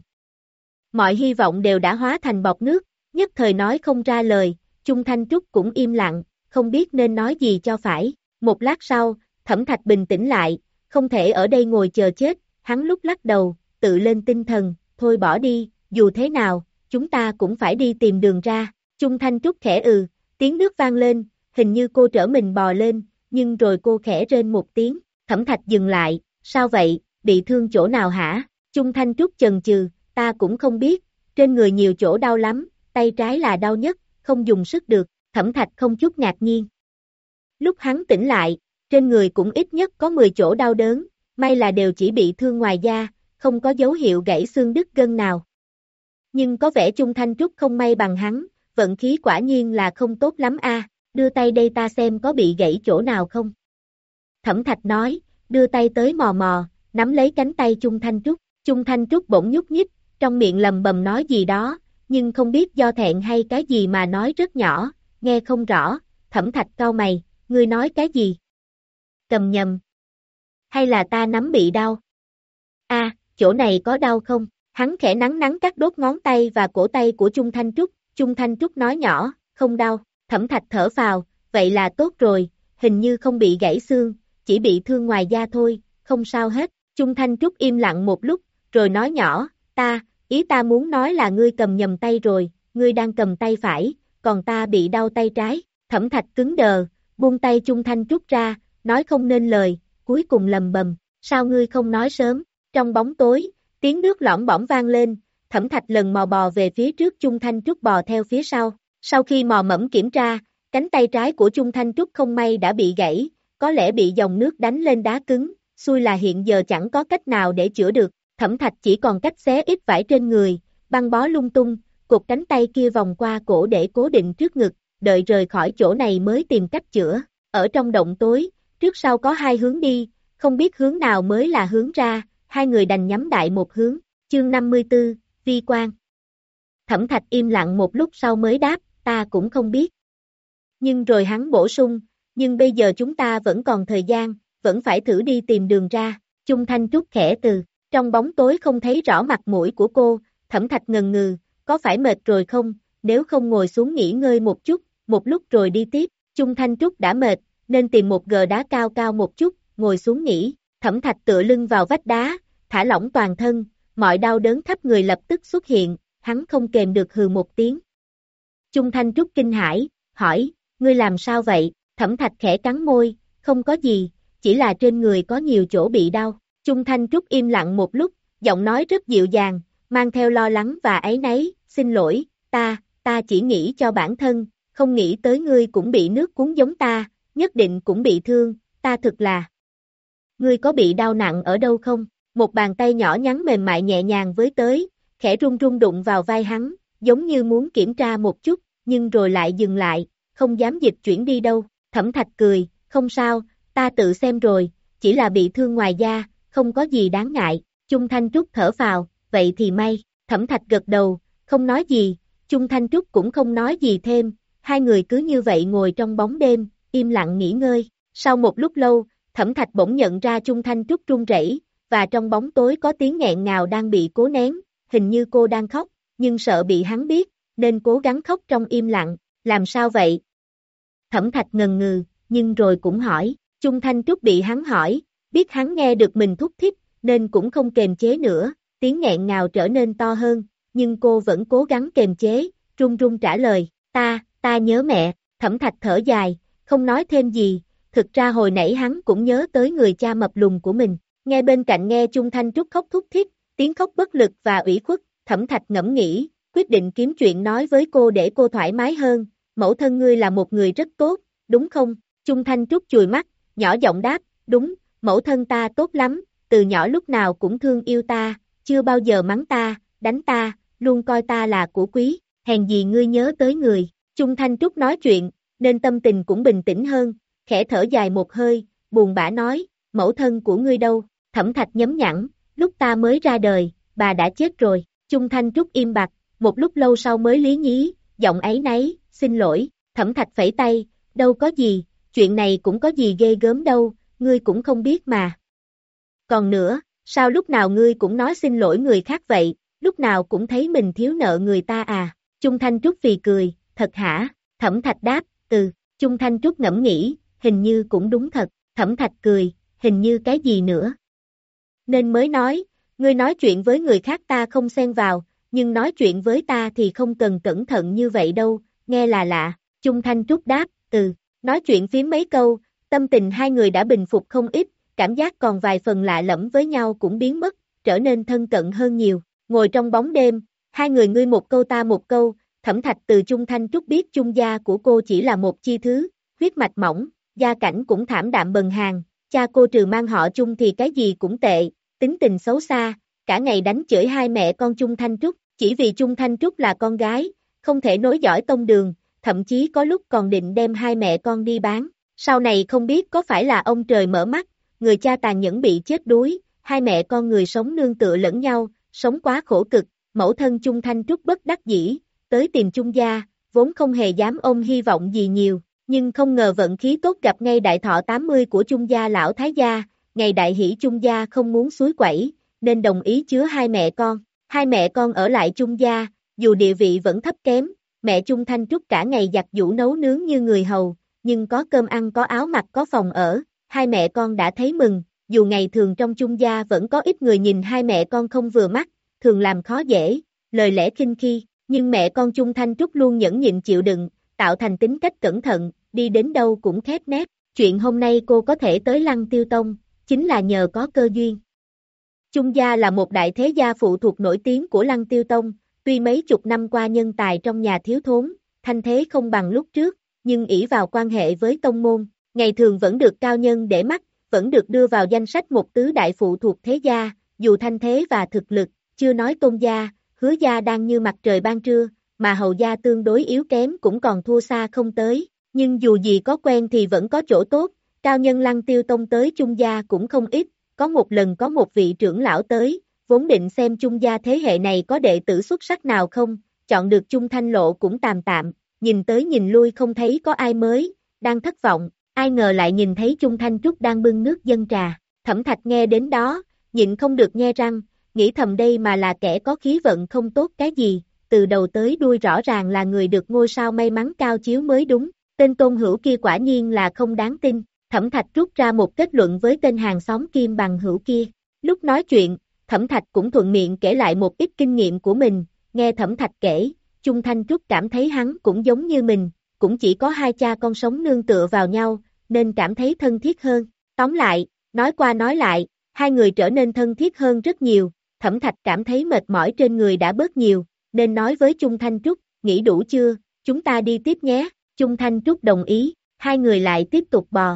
Mọi hy vọng đều đã hóa thành bọt nước, nhất thời nói không ra lời, Chung Thanh Trúc cũng im lặng, không biết nên nói gì cho phải. Một lát sau, Thẩm Thạch bình tĩnh lại, không thể ở đây ngồi chờ chết, hắn lúc lắc đầu, tự lên tinh thần, thôi bỏ đi, dù thế nào, chúng ta cũng phải đi tìm đường ra. Chung Thanh Trúc khẽ ừ, tiếng nước vang lên, hình như cô trở mình bò lên, nhưng rồi cô khẽ rên một tiếng, Thẩm Thạch dừng lại, sao vậy, bị thương chỗ nào hả? Chung Thanh Trúc chần chừ, ta cũng không biết, trên người nhiều chỗ đau lắm, tay trái là đau nhất, không dùng sức được, Thẩm Thạch không chút ngạc nhiên. Lúc hắn tỉnh lại, trên người cũng ít nhất có mười chỗ đau đớn, may là đều chỉ bị thương ngoài da, không có dấu hiệu gãy xương đứt gân nào. Nhưng có vẻ Chung Thanh Trúc không may bằng hắn, vận khí quả nhiên là không tốt lắm a, đưa tay đây ta xem có bị gãy chỗ nào không. Thẩm Thạch nói, đưa tay tới mò mò, nắm lấy cánh tay Chung Thanh Trúc, Chung Thanh Trúc bỗng nhúc nhích, trong miệng lầm bầm nói gì đó, nhưng không biết do thẹn hay cái gì mà nói rất nhỏ, nghe không rõ, Thẩm Thạch cau mày, ngươi nói cái gì? cầm nhầm. Hay là ta nắm bị đau? A, chỗ này có đau không? Hắn khẽ nắng nắng các đốt ngón tay và cổ tay của Chung Thanh Trúc, Chung Thanh Trúc nói nhỏ, không đau, Thẩm Thạch thở phào, vậy là tốt rồi, hình như không bị gãy xương, chỉ bị thương ngoài da thôi, không sao hết, Chung Thanh Trúc im lặng một lúc, rồi nói nhỏ, ta, ý ta muốn nói là ngươi cầm nhầm tay rồi, ngươi đang cầm tay phải, còn ta bị đau tay trái, Thẩm Thạch cứng đờ, buông tay Chung Thanh Trúc ra, nói không nên lời, cuối cùng lầm bầm, sao ngươi không nói sớm, trong bóng tối, tiếng nước lõm bõm vang lên, Thẩm Thạch lần mò bò về phía trước Chung Thanh Trúc bò theo phía sau, sau khi mò mẫm kiểm tra, cánh tay trái của Chung Thanh Trúc không may đã bị gãy, có lẽ bị dòng nước đánh lên đá cứng, xui là hiện giờ chẳng có cách nào để chữa được, Thẩm Thạch chỉ còn cách xé ít vải trên người, băng bó lung tung, cột cánh tay kia vòng qua cổ để cố định trước ngực, đợi rời khỏi chỗ này mới tìm cách chữa, ở trong động tối, trước sau có hai hướng đi, không biết hướng nào mới là hướng ra, hai người đành nhắm đại một hướng, chương năm mươi tư, Vi Quan. Thẩm Thạch im lặng một lúc sau mới đáp, ta cũng không biết. Nhưng rồi hắn bổ sung, nhưng bây giờ chúng ta vẫn còn thời gian, vẫn phải thử đi tìm đường ra, Chung Thanh Trúc khẽ từ, trong bóng tối không thấy rõ mặt mũi của cô, Thẩm Thạch ngần ngừ, có phải mệt rồi không, nếu không ngồi xuống nghỉ ngơi một chút, một lúc rồi đi tiếp, Chung Thanh Trúc đã mệt, nên tìm một gờ đá cao cao một chút, ngồi xuống nghỉ, Thẩm Thạch tựa lưng vào vách đá, thả lỏng toàn thân, mọi đau đớn khắp người lập tức xuất hiện, hắn không kềm được hừ một tiếng. Chung Thanh Trúc kinh hãi, hỏi, ngươi làm sao vậy, Thẩm Thạch khẽ cắn môi, không có gì, chỉ là trên người có nhiều chỗ bị đau, Chung Thanh Trúc im lặng một lúc, giọng nói rất dịu dàng, mang theo lo lắng và áy náy, xin lỗi, ta, ta chỉ nghĩ cho bản thân, không nghĩ tới ngươi cũng bị nước cuốn giống ta, nhất định cũng bị thương, ta thực là. Ngươi có bị đau nặng ở đâu không? Một bàn tay nhỏ nhắn mềm mại nhẹ nhàng với tới, khẽ run run đụng vào vai hắn, giống như muốn kiểm tra một chút, nhưng rồi lại dừng lại, không dám dịch chuyển đi đâu. Thẩm Thạch cười, không sao, ta tự xem rồi, chỉ là bị thương ngoài da, không có gì đáng ngại. Chung Thanh Trúc thở phào, vậy thì may. Thẩm Thạch gật đầu, không nói gì, Chung Thanh Trúc cũng không nói gì thêm, hai người cứ như vậy ngồi trong bóng đêm, im lặng nghỉ ngơi. Sau một lúc lâu, Thẩm Thạch bỗng nhận ra Chung Thanh Trúc run rẩy, và trong bóng tối có tiếng nghẹn ngào đang bị cố nén, hình như cô đang khóc, nhưng sợ bị hắn biết, nên cố gắng khóc trong im lặng, làm sao vậy? Thẩm Thạch ngần ngừ, nhưng rồi cũng hỏi, Chung Thanh Trúc bị hắn hỏi, biết hắn nghe được mình thúc thích, nên cũng không kềm chế nữa, tiếng nghẹn ngào trở nên to hơn, nhưng cô vẫn cố gắng kềm chế, run run trả lời, ta, ta nhớ mẹ, Thẩm Thạch thở dài, không nói thêm gì, thực ra hồi nãy hắn cũng nhớ tới người cha mập lùn của mình, nghe bên cạnh nghe Chung Thanh Trúc khóc thúc thích, tiếng khóc bất lực và ủy khuất, Thẩm Thạch ngẫm nghĩ, quyết định kiếm chuyện nói với cô để cô thoải mái hơn, mẫu thân ngươi là một người rất tốt, đúng không? Chung Thanh Trúc chùi mắt, nhỏ giọng đáp, đúng, mẫu thân ta tốt lắm, từ nhỏ lúc nào cũng thương yêu ta, chưa bao giờ mắng ta, đánh ta, luôn coi ta là của quý, hèn gì ngươi nhớ tới người. Chung Thanh Trúc nói chuyện, nên tâm tình cũng bình tĩnh hơn, khẽ thở dài một hơi, buồn bã nói, mẫu thân của ngươi đâu? Thẩm Thạch nhấm nhẵn, lúc ta mới ra đời, bà đã chết rồi. Chung Thanh Trúc im bặt, một lúc lâu sau mới lý nhí, giọng áy náy, xin lỗi. Thẩm Thạch phẩy tay, đâu có gì, chuyện này cũng có gì ghê gớm đâu, ngươi cũng không biết mà. Còn nữa, sao lúc nào ngươi cũng nói xin lỗi người khác vậy, lúc nào cũng thấy mình thiếu nợ người ta à? Chung Thanh Trúc phì cười, thật hả? Thẩm Thạch đáp, ừ. Chung Thanh Trúc ngẫm nghĩ, hình như cũng đúng thật. Thẩm Thạch cười, hình như cái gì nữa? Nên mới nói, ngươi nói chuyện với người khác ta không xen vào, nhưng nói chuyện với ta thì không cần cẩn thận như vậy đâu, nghe là lạ. Chung Thanh Trúc đáp, ừ. Nói chuyện phím mấy câu, tâm tình hai người đã bình phục không ít, cảm giác còn vài phần lạ lẫm với nhau cũng biến mất, trở nên thân cận hơn nhiều. Ngồi trong bóng đêm, hai người ngươi một câu ta một câu, Thẩm Thạch từ Chung Thanh Trúc biết Chung gia của cô chỉ là một chi thứ, huyết mạch mỏng, gia cảnh cũng thảm đạm bần hàn, cha cô trừ mang họ Chung thì cái gì cũng tệ, tính tình xấu xa, cả ngày đánh chửi hai mẹ con Chung Thanh Trúc, chỉ vì Chung Thanh Trúc là con gái, không thể nối dõi tông đường, thậm chí có lúc còn định đem hai mẹ con đi bán. Sau này không biết có phải là ông trời mở mắt, người cha tàn nhẫn bị chết đuối, hai mẹ con người sống nương tựa lẫn nhau, sống quá khổ cực, mẫu thân Chung Thanh Trúc bất đắc dĩ, tới tìm Chung gia, vốn không hề dám ôm hy vọng gì nhiều, Nhưng không ngờ vận khí tốt gặp ngay đại thọ tám mươi của Chung gia lão thái gia, ngày đại hỷ Chung gia không muốn suối quẩy, nên đồng ý chứa hai mẹ con. Hai mẹ con ở lại Chung gia, dù địa vị vẫn thấp kém, mẹ Chung Thanh Trúc cả ngày giặt giũ nấu nướng như người hầu, nhưng có cơm ăn có áo mặc có phòng ở, hai mẹ con đã thấy mừng, dù ngày thường trong Chung gia vẫn có ít người nhìn hai mẹ con không vừa mắt, thường làm khó dễ, lời lẽ khinh khi, nhưng mẹ con Chung Thanh Trúc luôn nhẫn nhịn chịu đựng, tạo thành tính cách cẩn thận, đi đến đâu cũng khép nép. Chuyện hôm nay cô có thể tới Lăng Tiêu Tông, chính là nhờ có cơ duyên. Chung gia là một đại thế gia phụ thuộc nổi tiếng của Lăng Tiêu Tông, tuy mấy chục năm qua nhân tài trong nhà thiếu thốn, thanh thế không bằng lúc trước, nhưng ỷ vào quan hệ với tông môn, ngày thường vẫn được cao nhân để mắt, vẫn được đưa vào danh sách một tứ đại phụ thuộc thế gia, dù thanh thế và thực lực, chưa nói Tôn gia, Hứa gia đang như mặt trời ban trưa, mà Hầu gia tương đối yếu kém cũng còn thua xa không tới, nhưng dù gì có quen thì vẫn có chỗ tốt, cao nhân Lăng Tiêu Tông tới Chung gia cũng không ít, có một lần có một vị trưởng lão tới, vốn định xem Chung gia thế hệ này có đệ tử xuất sắc nào không, chọn được Chung Thanh Lộ cũng tạm tạm, nhìn tới nhìn lui không thấy có ai mới, đang thất vọng, ai ngờ lại nhìn thấy Chung Thanh Trúc đang bưng nước dâng trà, Thẩm Thạch nghe đến đó, nhịn không được nhe răng, nghĩ thầm đây mà là kẻ có khí vận không tốt cái gì, từ đầu tới đuôi rõ ràng là người được ngôi sao may mắn cao chiếu mới đúng, tên Tôn Hữu kia quả nhiên là không đáng tin, Thẩm Thạch rút ra một kết luận với tên hàng xóm Kim Bằng Hữu kia, lúc nói chuyện, Thẩm Thạch cũng thuận miệng kể lại một ít kinh nghiệm của mình, nghe Thẩm Thạch kể, Chung Thanh Trúc cảm thấy hắn cũng giống như mình, cũng chỉ có hai cha con sống nương tựa vào nhau, nên cảm thấy thân thiết hơn, tóm lại, nói qua nói lại, hai người trở nên thân thiết hơn rất nhiều, Thẩm Thạch cảm thấy mệt mỏi trên người đã bớt nhiều, nên nói với Chung Thanh Trúc, nghĩ đủ chưa, chúng ta đi tiếp nhé, Chung Thanh Trúc đồng ý, hai người lại tiếp tục bò.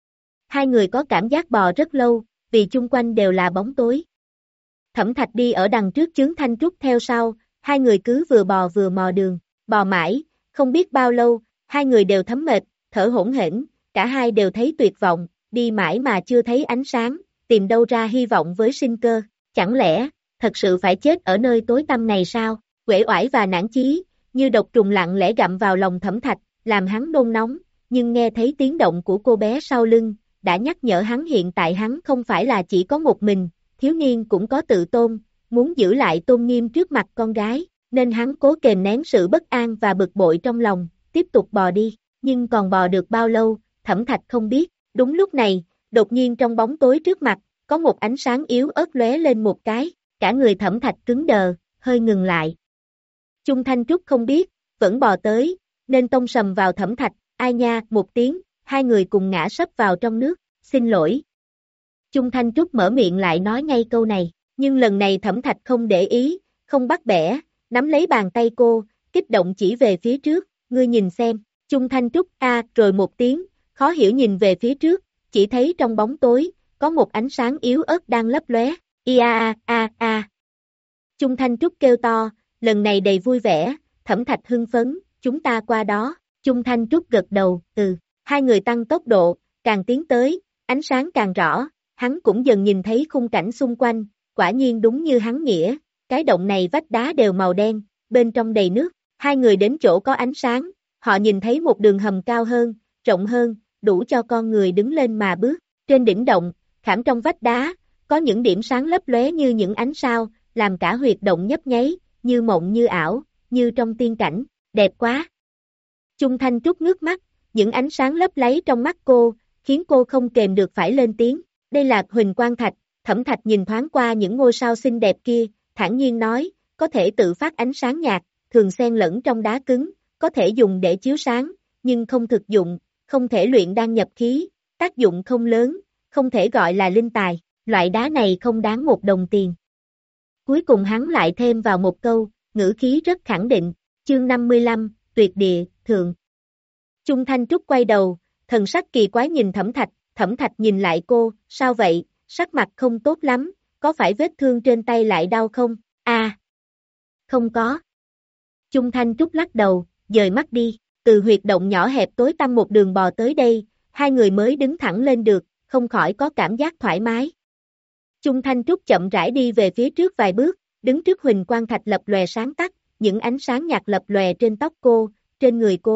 Hai người có cảm giác bò rất lâu, vì chung quanh đều là bóng tối. Thẩm Thạch đi ở đằng trước chướng Thanh Trúc theo sau, hai người cứ vừa bò vừa mò đường, bò mãi, không biết bao lâu, hai người đều thấm mệt, thở hổn hển, cả hai đều thấy tuyệt vọng, đi mãi mà chưa thấy ánh sáng, tìm đâu ra hy vọng với sinh cơ, chẳng lẽ, thật sự phải chết ở nơi tối tăm này sao, uể oải và nản chí, như độc trùng lặng lẽ gặm vào lòng Thẩm Thạch, làm hắn nôn nóng, nhưng nghe thấy tiếng động của cô bé sau lưng, đã nhắc nhở hắn hiện tại hắn không phải là chỉ có một mình, thiếu niên cũng có tự tôn, muốn giữ lại tôn nghiêm trước mặt con gái, nên hắn cố kềm nén sự bất an và bực bội trong lòng, tiếp tục bò đi, nhưng còn bò được bao lâu, Thẩm Thạch không biết, đúng lúc này, đột nhiên trong bóng tối trước mặt, có một ánh sáng yếu ớt lóe lên một cái, cả người Thẩm Thạch cứng đờ, hơi ngừng lại. Chung Thanh Trúc không biết, vẫn bò tới, nên tông sầm vào Thẩm Thạch, ai nha, một tiếng, hai người cùng ngã sấp vào trong nước, xin lỗi. Chung Thanh Trúc mở miệng lại nói ngay câu này, nhưng lần này Thẩm Thạch không để ý, không bắt bẻ, nắm lấy bàn tay cô, kích động chỉ về phía trước, ngươi nhìn xem, Chung Thanh Trúc a rồi một tiếng, khó hiểu nhìn về phía trước, chỉ thấy trong bóng tối, có một ánh sáng yếu ớt đang lấp lóe, ia a a a. Chung Thanh Trúc kêu to, lần này đầy vui vẻ, Thẩm Thạch hưng phấn, chúng ta qua đó, Chung Thanh Trúc gật đầu, ừ, hai người tăng tốc độ, càng tiến tới, ánh sáng càng rõ, hắn cũng dần nhìn thấy khung cảnh xung quanh, quả nhiên đúng như hắn nghĩa, cái động này vách đá đều màu đen, bên trong đầy nước, hai người đến chỗ có ánh sáng, họ nhìn thấy một đường hầm cao hơn, rộng hơn, đủ cho con người đứng lên mà bước, trên đỉnh động, khảm trong vách đá, có những điểm sáng lấp lóe như những ánh sao, làm cả huyệt động nhấp nháy, như mộng như ảo, như trong tiên cảnh, đẹp quá. Chung Thanh Trúc ngước mắt, những ánh sáng lấp láy trong mắt cô, khiến cô không kềm được phải lên tiếng, đây là Huỳnh Quang Thạch, Thẩm Thạch nhìn thoáng qua những ngôi sao xinh đẹp kia, thản nhiên nói, có thể tự phát ánh sáng nhạt, thường xen lẫn trong đá cứng, có thể dùng để chiếu sáng, nhưng không thực dụng, không thể luyện đan nhập khí, tác dụng không lớn, không thể gọi là linh tài, loại đá này không đáng một đồng tiền. Cuối cùng hắn lại thêm vào một câu, ngữ khí rất khẳng định, chương năm mươi lăm, tuyệt địa, thượng. Chung Thanh Trúc quay đầu, thần sắc kỳ quái nhìn Thẩm Thạch, Thẩm Thạch nhìn lại cô, sao vậy, sắc mặt không tốt lắm, có phải vết thương trên tay lại đau không, a à, không có. Chung Thanh Trúc lắc đầu, dời mắt đi, từ huyệt động nhỏ hẹp tối tăm một đường bò tới đây, hai người mới đứng thẳng lên được, không khỏi có cảm giác thoải mái. Chung Thanh Trúc chậm rãi đi về phía trước vài bước, đứng trước Huỳnh Quang Thạch lập lòe sáng tắt, những ánh sáng nhạt lập lòe trên tóc cô, trên người cô,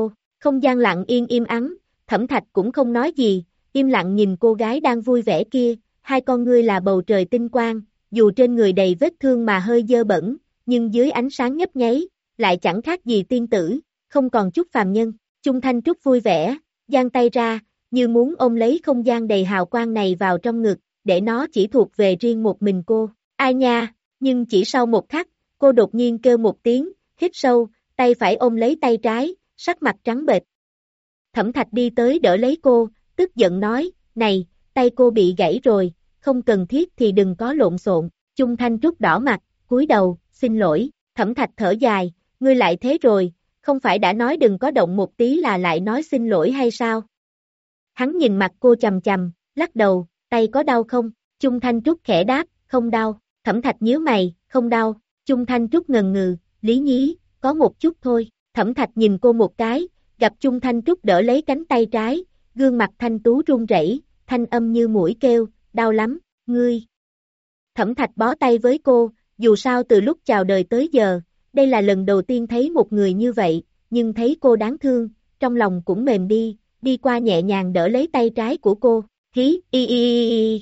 Không gian lặng yên im ắng, Thẩm Thạch cũng không nói gì, im lặng nhìn cô gái đang vui vẻ kia, hai con ngươi là bầu trời tinh quang, dù trên người đầy vết thương mà hơi dơ bẩn, nhưng dưới ánh sáng nhấp nháy, lại chẳng khác gì tiên tử, không còn chút phàm nhân. Chung Thanh Trúc vui vẻ, giang tay ra, như muốn ôm lấy không gian đầy hào quang này vào trong ngực, để nó chỉ thuộc về riêng một mình cô. Ai nha, nhưng chỉ sau một khắc, cô đột nhiên kêu một tiếng, hít sâu, tay phải ôm lấy tay trái, sắc mặt trắng bệch. Thẩm Thạch đi tới đỡ lấy cô, tức giận nói, này, tay cô bị gãy rồi, không cần thiết thì đừng có lộn xộn. Chung Thanh Trúc đỏ mặt, cúi đầu, xin lỗi. Thẩm Thạch thở dài, ngươi lại thế rồi, không phải đã nói đừng có động một tí là lại nói xin lỗi hay sao? Hắn nhìn mặt cô chằm chằm, lắc đầu, tay có đau không? Chung Thanh Trúc khẽ đáp, không đau. Thẩm Thạch nhíu mày, không đau. Chung Thanh Trúc ngần ngừ, lý nhí, có một chút thôi. Thẩm Thạch nhìn cô một cái, gặp Chung Thanh Trúc đỡ lấy cánh tay trái, gương mặt thanh tú run rẩy, thanh âm như mũi kêu, đau lắm, ngươi. Thẩm Thạch bó tay với cô, dù sao từ lúc chào đời tới giờ, đây là lần đầu tiên thấy một người như vậy, nhưng thấy cô đáng thương, trong lòng cũng mềm đi, đi qua nhẹ nhàng đỡ lấy tay trái của cô, hí, y y y y.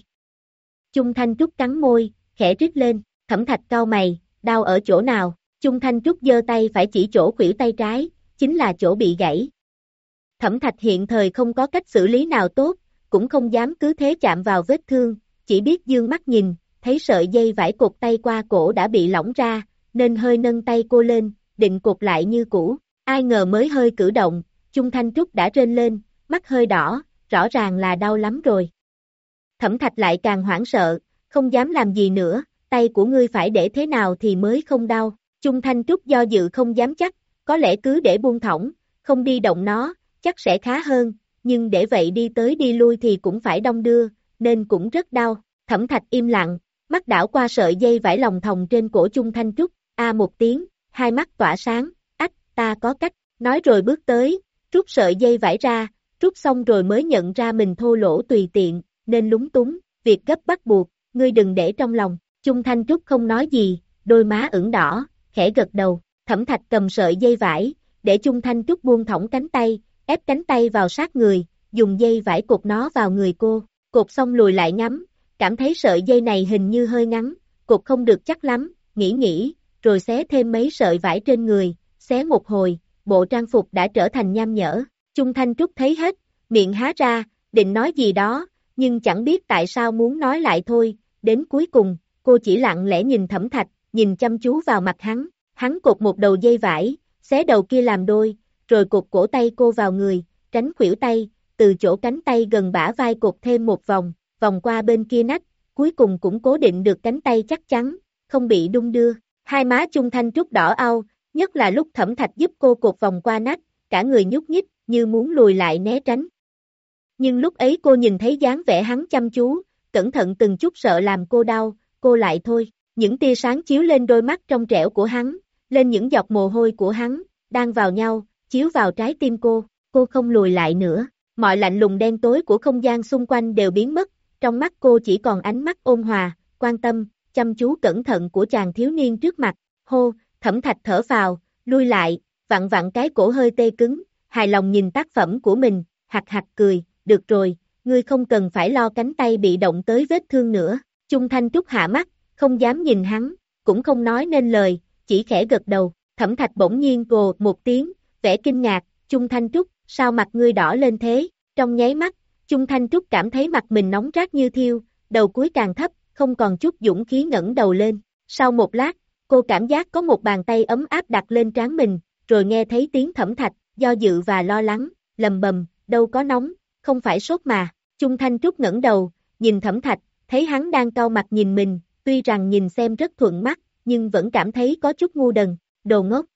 Chung Thanh Trúc cắn môi, khẽ rít lên, Thẩm Thạch cau mày, đau ở chỗ nào? Chung Thanh Trúc giơ tay phải chỉ chỗ khuỷu tay trái, chính là chỗ bị gãy. Thẩm Thạch hiện thời không có cách xử lý nào tốt, cũng không dám cứ thế chạm vào vết thương, chỉ biết dương mắt nhìn, thấy sợi dây vải cột tay qua cổ đã bị lỏng ra, nên hơi nâng tay cô lên, định cột lại như cũ. Ai ngờ mới hơi cử động, Chung Thanh Trúc đã rên lên, mắt hơi đỏ, rõ ràng là đau lắm rồi. Thẩm Thạch lại càng hoảng sợ, không dám làm gì nữa, tay của ngươi phải để thế nào thì mới không đau. Chung Thanh Trúc do dự không dám chắc, có lẽ cứ để buông thõng, không đi động nó, chắc sẽ khá hơn, nhưng để vậy đi tới đi lui thì cũng phải đong đưa, nên cũng rất đau. Thẩm Thạch im lặng, mắt đảo qua sợi dây vải lòng thòng trên cổ Chung Thanh Trúc, a một tiếng, hai mắt tỏa sáng, ách, ta có cách, nói rồi bước tới, rút sợi dây vải ra, rút xong rồi mới nhận ra mình thô lỗ tùy tiện, nên lúng túng, việc gấp bắt buộc, ngươi đừng để trong lòng. Chung Thanh Trúc không nói gì, đôi má ửng đỏ, khẽ gật đầu. Thẩm Thạch cầm sợi dây vải, để Chung Thanh Trúc buông thõng cánh tay, ép cánh tay vào sát người, dùng dây vải cột nó vào người cô, cột xong lùi lại ngắm, cảm thấy sợi dây này hình như hơi ngắn, cột không được chắc lắm, nghĩ nghĩ, rồi xé thêm mấy sợi vải trên người, xé một hồi, bộ trang phục đã trở thành nham nhở. Chung Thanh Trúc thấy hết, miệng há ra, định nói gì đó, nhưng chẳng biết tại sao muốn nói lại thôi, đến cuối cùng, cô chỉ lặng lẽ nhìn Thẩm Thạch, nhìn chăm chú vào mặt hắn, hắn cột một đầu dây vải, xé đầu kia làm đôi, rồi cột cổ tay cô vào người, tránh khuỷu tay, từ chỗ cánh tay gần bả vai cột thêm một vòng, vòng qua bên kia nách, cuối cùng cũng cố định được cánh tay chắc chắn, không bị đung đưa. Hai má Chung Thanh Trúc đỏ au, nhất là lúc Thẩm Thạch giúp cô cột vòng qua nách, cả người nhúc nhích, như muốn lùi lại né tránh. Nhưng lúc ấy cô nhìn thấy dáng vẻ hắn chăm chú, cẩn thận từng chút sợ làm cô đau, cô lại thôi. Những tia sáng chiếu lên đôi mắt trong trẻo của hắn, lên những giọt mồ hôi của hắn, đang vào nhau, chiếu vào trái tim cô, cô không lùi lại nữa. Mọi lạnh lùng đen tối của không gian xung quanh đều biến mất, trong mắt cô chỉ còn ánh mắt ôn hòa, quan tâm, chăm chú cẩn thận của chàng thiếu niên trước mặt. Hô, Thẩm Thạch thở phào, lui lại, vặn vặn cái cổ hơi tê cứng, hài lòng nhìn tác phẩm của mình, hạc hạc cười, được rồi, ngươi không cần phải lo cánh tay bị động tới vết thương nữa. Chung Thanh Trúc hạ mắt, không dám nhìn hắn, cũng không nói nên lời, chỉ khẽ gật đầu. Thẩm Thạch bỗng nhiên gồ một tiếng, vẻ kinh ngạc, Chung Thanh Trúc, sao mặt ngươi đỏ lên thế? Trong nháy mắt, Chung Thanh Trúc cảm thấy mặt mình nóng rát như thiêu, đầu cúi càng thấp, không còn chút dũng khí ngẩng đầu lên. Sau một lát, cô cảm giác có một bàn tay ấm áp đặt lên trán mình, rồi nghe thấy tiếng Thẩm Thạch, do dự và lo lắng, lầm bầm, đâu có nóng, không phải sốt mà. Chung Thanh Trúc ngẩng đầu, nhìn Thẩm Thạch, thấy hắn đang cau mặt nhìn mình, tuy rằng nhìn xem rất thuận mắt, nhưng vẫn cảm thấy có chút ngu đần, đồ ngốc.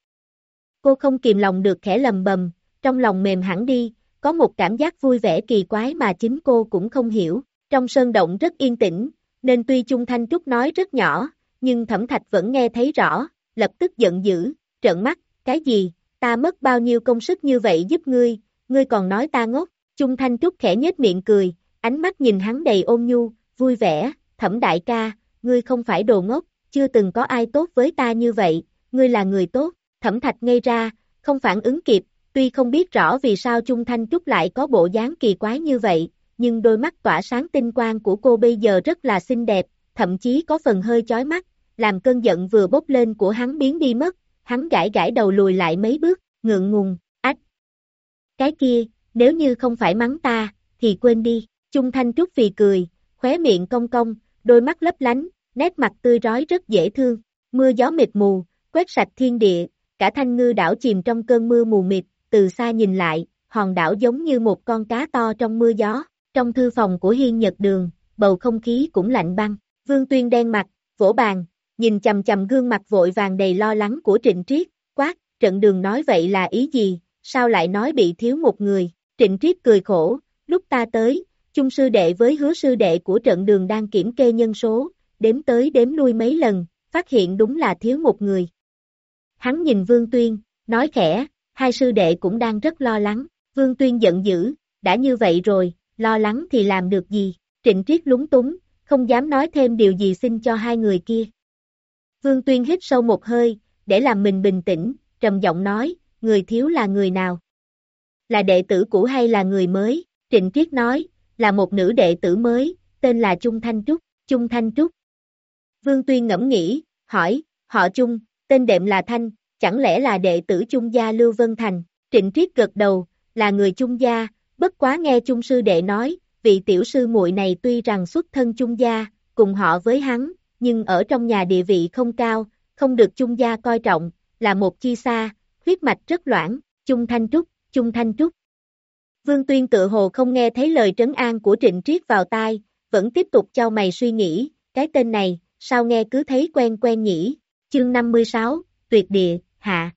Cô không kìm lòng được khẽ lầm bầm, trong lòng mềm hẳn đi, có một cảm giác vui vẻ kỳ quái mà chính cô cũng không hiểu. Trong sơn động rất yên tĩnh, nên tuy Chung Thanh Trúc nói rất nhỏ, nhưng Thẩm Thạch vẫn nghe thấy rõ, lập tức giận dữ, trợn mắt, cái gì, ta mất bao nhiêu công sức như vậy giúp ngươi, ngươi còn nói ta ngốc. Chung Thanh Trúc khẽ nhếch miệng cười, ánh mắt nhìn hắn đầy ôn nhu, vui vẻ, Thẩm đại ca, ngươi không phải đồ ngốc, chưa từng có ai tốt với ta như vậy, ngươi là người tốt. Thẩm Thạch ngây ra, không phản ứng kịp, Tuy không biết rõ vì sao Chung Thanh Trúc lại có bộ dáng kỳ quái như vậy, nhưng đôi mắt tỏa sáng tinh quang của cô bây giờ rất là xinh đẹp, thậm chí có phần hơi chói mắt, làm cơn giận vừa bốc lên của hắn biến đi mất, hắn gãi gãi đầu lùi lại mấy bước, ngượng ngùng, ách. Cái kia, nếu như không phải mắng ta, thì quên đi, Chung Thanh Trúc phì cười, khóe miệng cong cong, đôi mắt lấp lánh, nét mặt tươi rói rất dễ thương, mưa gió mịt mù, quét sạch thiên địa, cả Thanh Ngư đảo chìm trong cơn mưa mù mịt, từ xa nhìn lại, hòn đảo giống như một con cá to trong mưa gió, trong thư phòng của Hiên Nhật Đường, bầu không khí cũng lạnh băng, Vương Tuyên đen mặt, vỗ bàn, nhìn chầm chầm gương mặt vội vàng đầy lo lắng của Trịnh Triết, quát, Trận Đường nói vậy là ý gì, sao lại nói bị thiếu một người, Trịnh Triết cười khổ, lúc ta tới, Chung sư đệ với Hứa sư đệ của Trận Đường đang kiểm kê nhân số, đếm tới đếm lui mấy lần, phát hiện đúng là thiếu một người. Hắn nhìn Vương Tuyên, nói khẽ, hai sư đệ cũng đang rất lo lắng, Vương Tuyên giận dữ, đã như vậy rồi, lo lắng thì làm được gì, Trịnh Triết lúng túng, không dám nói thêm điều gì xin cho hai người kia. Vương Tuyên hít sâu một hơi, để làm mình bình tĩnh, trầm giọng nói, người thiếu là người nào? Là đệ tử cũ hay là người mới? Trịnh Triết nói, là một nữ đệ tử mới, tên là Chung Thanh Trúc, Chung Thanh Trúc. Vương Tuyên ngẫm nghĩ, hỏi, họ Chung, tên đệm là Thanh, chẳng lẽ là đệ tử Chung gia Lưu Vân Thành? Trịnh Triết gật đầu, là người Chung gia, bất quá nghe Chung sư đệ nói, vị tiểu sư muội này tuy rằng xuất thân Chung gia, cùng họ với hắn, nhưng ở trong nhà địa vị không cao, không được Chung gia coi trọng, là một chi xa, huyết mạch rất loãng, Chung Thanh Trúc, Chung Thanh Trúc. Vương Tuyên tự hồ không nghe thấy lời trấn an của Trịnh Triết vào tai, vẫn tiếp tục chau mày suy nghĩ, cái tên này, sao nghe cứ thấy quen quen nhỉ? Chương năm mươi sáu, Tuyệt Địa, hạ.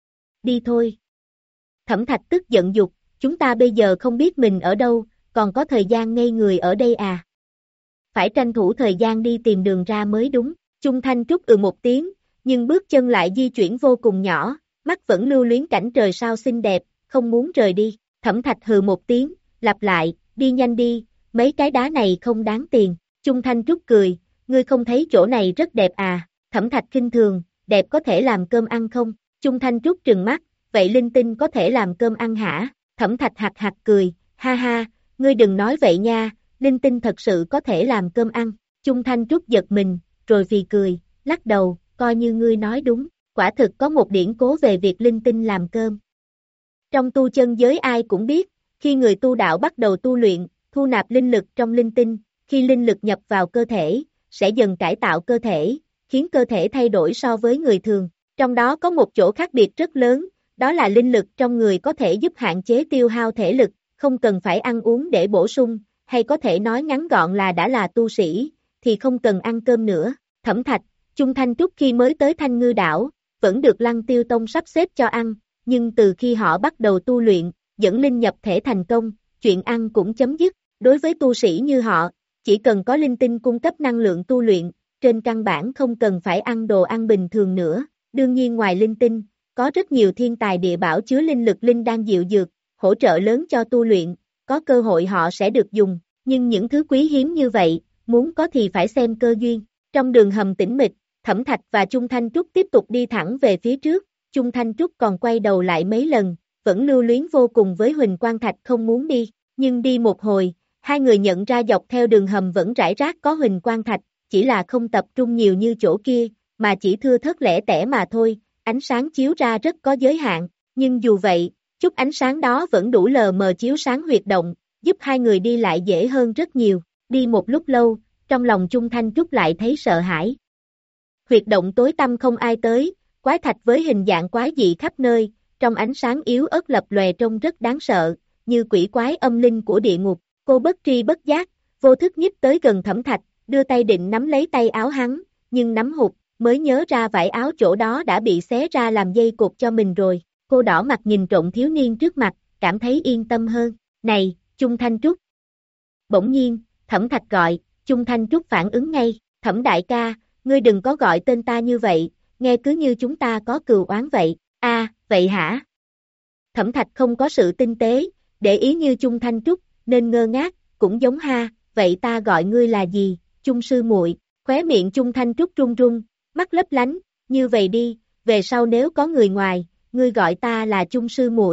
Đi thôi. Thẩm Thạch tức giận dục, chúng ta bây giờ không biết mình ở đâu, còn có thời gian ngây người ở đây à? Phải tranh thủ thời gian đi tìm đường ra mới đúng. Chung Thanh Trúc ừ một tiếng, nhưng bước chân lại di chuyển vô cùng nhỏ, mắt vẫn lưu luyến cảnh trời sao xinh đẹp, không muốn rời đi. Thẩm Thạch hừ một tiếng, lặp lại, đi nhanh đi, mấy cái đá này không đáng tiền. Chung Thanh Trúc cười, ngươi không thấy chỗ này rất đẹp à? Thẩm Thạch khinh thường, đẹp có thể làm cơm ăn không? Chung Thanh Trúc trừng mắt, vậy linh tinh có thể làm cơm ăn hả? Thẩm Thạch hạc hạc cười, ha ha, ngươi đừng nói vậy nha, linh tinh thật sự có thể làm cơm ăn. Chung Thanh Trúc giật mình, rồi phì cười, lắc đầu, coi như ngươi nói đúng, quả thực có một điển cố về việc linh tinh làm cơm. Trong tu chân giới ai cũng biết, khi người tu đạo bắt đầu tu luyện, thu nạp linh lực trong linh tinh, khi linh lực nhập vào cơ thể, sẽ dần cải tạo cơ thể, khiến cơ thể thay đổi so với người thường. Trong đó có một chỗ khác biệt rất lớn, đó là linh lực trong người có thể giúp hạn chế tiêu hao thể lực, không cần phải ăn uống để bổ sung, hay có thể nói ngắn gọn là đã là tu sĩ, thì không cần ăn cơm nữa. Thẩm Thạch, Chung Thanh Trúc khi mới tới Thanh Ngư đảo, vẫn được Lăng Tiêu Tông sắp xếp cho ăn, nhưng từ khi họ bắt đầu tu luyện, dẫn linh nhập thể thành công, chuyện ăn cũng chấm dứt. Đối với tu sĩ như họ, chỉ cần có linh tinh cung cấp năng lượng tu luyện, trên căn bản không cần phải ăn đồ ăn bình thường nữa. Đương nhiên ngoài linh tinh, có rất nhiều thiên tài địa bảo chứa linh lực linh đan diệu dược, hỗ trợ lớn cho tu luyện, có cơ hội họ sẽ được dùng, nhưng những thứ quý hiếm như vậy, muốn có thì phải xem cơ duyên. Trong đường hầm tĩnh mịch, Thẩm Thạch và Chung Thanh Trúc tiếp tục đi thẳng về phía trước, Chung Thanh Trúc còn quay đầu lại mấy lần, vẫn lưu luyến vô cùng với Huỳnh Quang Thạch không muốn đi, nhưng đi một hồi, hai người nhận ra dọc theo đường hầm vẫn rải rác có Huỳnh Quang Thạch, chỉ là không tập trung nhiều như chỗ kia, mà chỉ thưa thớt lẻ tẻ mà thôi, ánh sáng chiếu ra rất có giới hạn, nhưng dù vậy, chút ánh sáng đó vẫn đủ lờ mờ chiếu sáng huyệt động, giúp hai người đi lại dễ hơn rất nhiều, đi một lúc lâu, trong lòng Chung Thanh Trúc lại thấy sợ hãi. Huyệt động tối tăm không ai tới, quái thạch với hình dạng quái dị khắp nơi, trong ánh sáng yếu ớt lập lòe trông rất đáng sợ, như quỷ quái âm linh của địa ngục. Cô bất tri bất giác, vô thức nhích tới gần Thẩm Thạch, đưa tay định nắm lấy tay áo hắn, nhưng nắm hụt, mới nhớ ra vải áo chỗ đó đã bị xé ra làm dây cột cho mình rồi. Cô đỏ mặt nhìn trộm thiếu niên trước mặt, cảm thấy yên tâm hơn. Này, Chung Thanh Trúc. Bỗng nhiên, Thẩm Thạch gọi, Chung Thanh Trúc phản ứng ngay, Thẩm đại ca, ngươi đừng có gọi tên ta như vậy, nghe cứ như chúng ta có cừu oán vậy. A, à, vậy hả? Thẩm Thạch không có sự tinh tế, để ý như Chung Thanh Trúc, nên ngơ ngác, cũng giống ha, vậy ta gọi ngươi là gì, Chung sư muội. Khóe miệng Chung Thanh Trúc run run, mắt lấp lánh, như vậy đi, về sau nếu có người ngoài, ngươi gọi ta là Chung sư muội,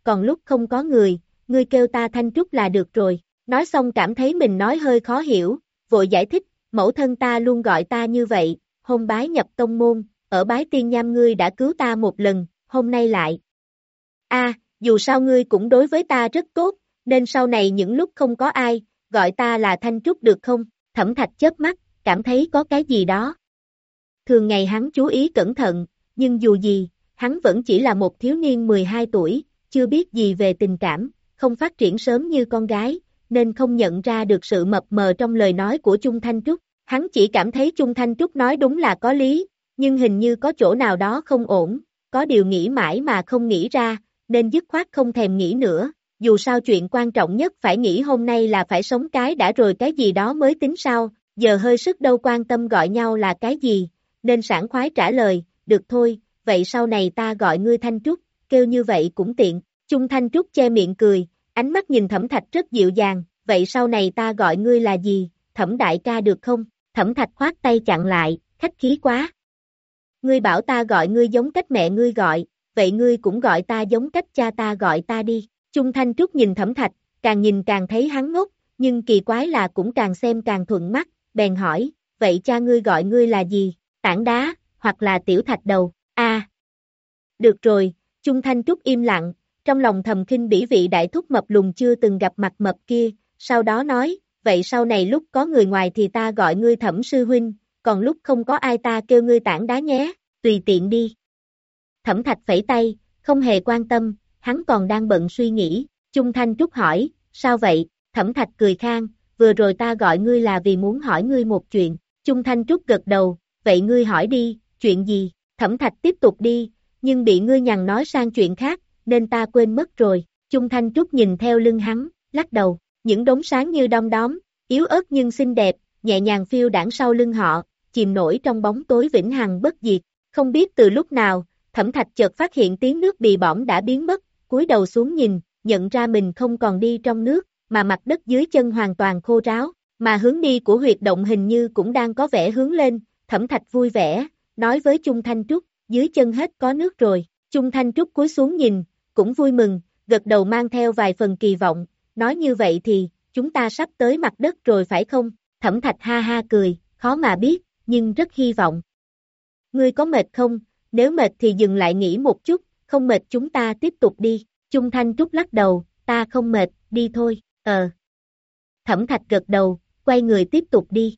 còn lúc không có người, ngươi kêu ta Thanh Trúc là được rồi. Nói xong cảm thấy mình nói hơi khó hiểu, vội giải thích, mẫu thân ta luôn gọi ta như vậy, hôm bái nhập tông môn, ở bái tiên nham ngươi đã cứu ta một lần, hôm nay lại. A, dù sao ngươi cũng đối với ta rất tốt, nên sau này những lúc không có ai, gọi ta là Thanh Trúc được không? Thẩm Thạch chớp mắt, cảm thấy có cái gì đó. Thường ngày hắn chú ý cẩn thận, nhưng dù gì, hắn vẫn chỉ là một thiếu niên mười hai tuổi, chưa biết gì về tình cảm, không phát triển sớm như con gái, nên không nhận ra được sự mập mờ trong lời nói của Chung Thanh Trúc. Hắn chỉ cảm thấy Chung Thanh Trúc nói đúng là có lý, nhưng hình như có chỗ nào đó không ổn, có điều nghĩ mãi mà không nghĩ ra, nên dứt khoát không thèm nghĩ nữa. Dù sao chuyện quan trọng nhất phải nghĩ hôm nay là phải sống cái đã rồi cái gì đó mới tính sau, giờ hơi sức đâu quan tâm gọi nhau là cái gì, nên sảng khoái trả lời, được thôi, vậy sau này ta gọi ngươi Thanh Trúc, kêu như vậy cũng tiện. Chung Thanh Trúc che miệng cười, ánh mắt nhìn Thẩm Thạch rất dịu dàng, vậy sau này ta gọi ngươi là gì, Thẩm đại ca được không? Thẩm Thạch khoát tay chặn lại, khách khí quá. Ngươi bảo ta gọi ngươi giống cách mẹ ngươi gọi, vậy ngươi cũng gọi ta giống cách cha ta gọi ta đi. Chung Thanh Trúc nhìn Thẩm Thạch, càng nhìn càng thấy hắn ngốc, nhưng kỳ quái là cũng càng xem càng thuận mắt, bèn hỏi, vậy cha ngươi gọi ngươi là gì, tảng đá, hoặc là tiểu thạch đầu, a à, được rồi, Chung Thanh Trúc im lặng, trong lòng thầm khinh bỉ vị đại thúc mập lùn chưa từng gặp mặt mập kia, sau đó nói, vậy sau này lúc có người ngoài thì ta gọi ngươi Thẩm sư huynh, còn lúc không có ai ta kêu ngươi tảng đá nhé, tùy tiện đi. Thẩm Thạch phẩy tay, không hề quan tâm, hắn còn đang bận suy nghĩ. Chung Thanh Trúc hỏi, sao vậy? Thẩm Thạch cười khang, vừa rồi ta gọi ngươi là vì muốn hỏi ngươi một chuyện. Chung Thanh Trúc gật đầu, vậy ngươi hỏi đi, chuyện gì? Thẩm Thạch tiếp tục đi, nhưng bị ngươi nhằn nói sang chuyện khác, nên ta quên mất rồi. Chung Thanh Trúc nhìn theo lưng hắn, lắc đầu, những đốm sáng như đom đóm, yếu ớt nhưng xinh đẹp, nhẹ nhàng phiêu đãng sau lưng họ, chìm nổi trong bóng tối vĩnh hằng bất diệt. Không biết từ lúc nào, Thẩm Thạch chợt phát hiện tiếng nước bị bõm đã biến mất, cúi đầu xuống nhìn, nhận ra mình không còn đi trong nước, mà mặt đất dưới chân hoàn toàn khô ráo, mà hướng đi của huyệt động hình như cũng đang có vẻ hướng lên. Thẩm Thạch vui vẻ, nói với Chung Thanh Trúc, dưới chân hết có nước rồi. Chung Thanh Trúc cúi xuống nhìn, cũng vui mừng, gật đầu mang theo vài phần kỳ vọng, nói như vậy thì, chúng ta sắp tới mặt đất rồi phải không? Thẩm Thạch ha ha cười, khó mà biết, nhưng rất hy vọng. Ngươi có mệt không? Nếu mệt thì dừng lại nghỉ một chút, không mệt chúng ta tiếp tục đi. Chung Thanh Trúc lắc đầu, ta không mệt, đi thôi, ờ. Thẩm Thạch gật đầu, quay người tiếp tục đi.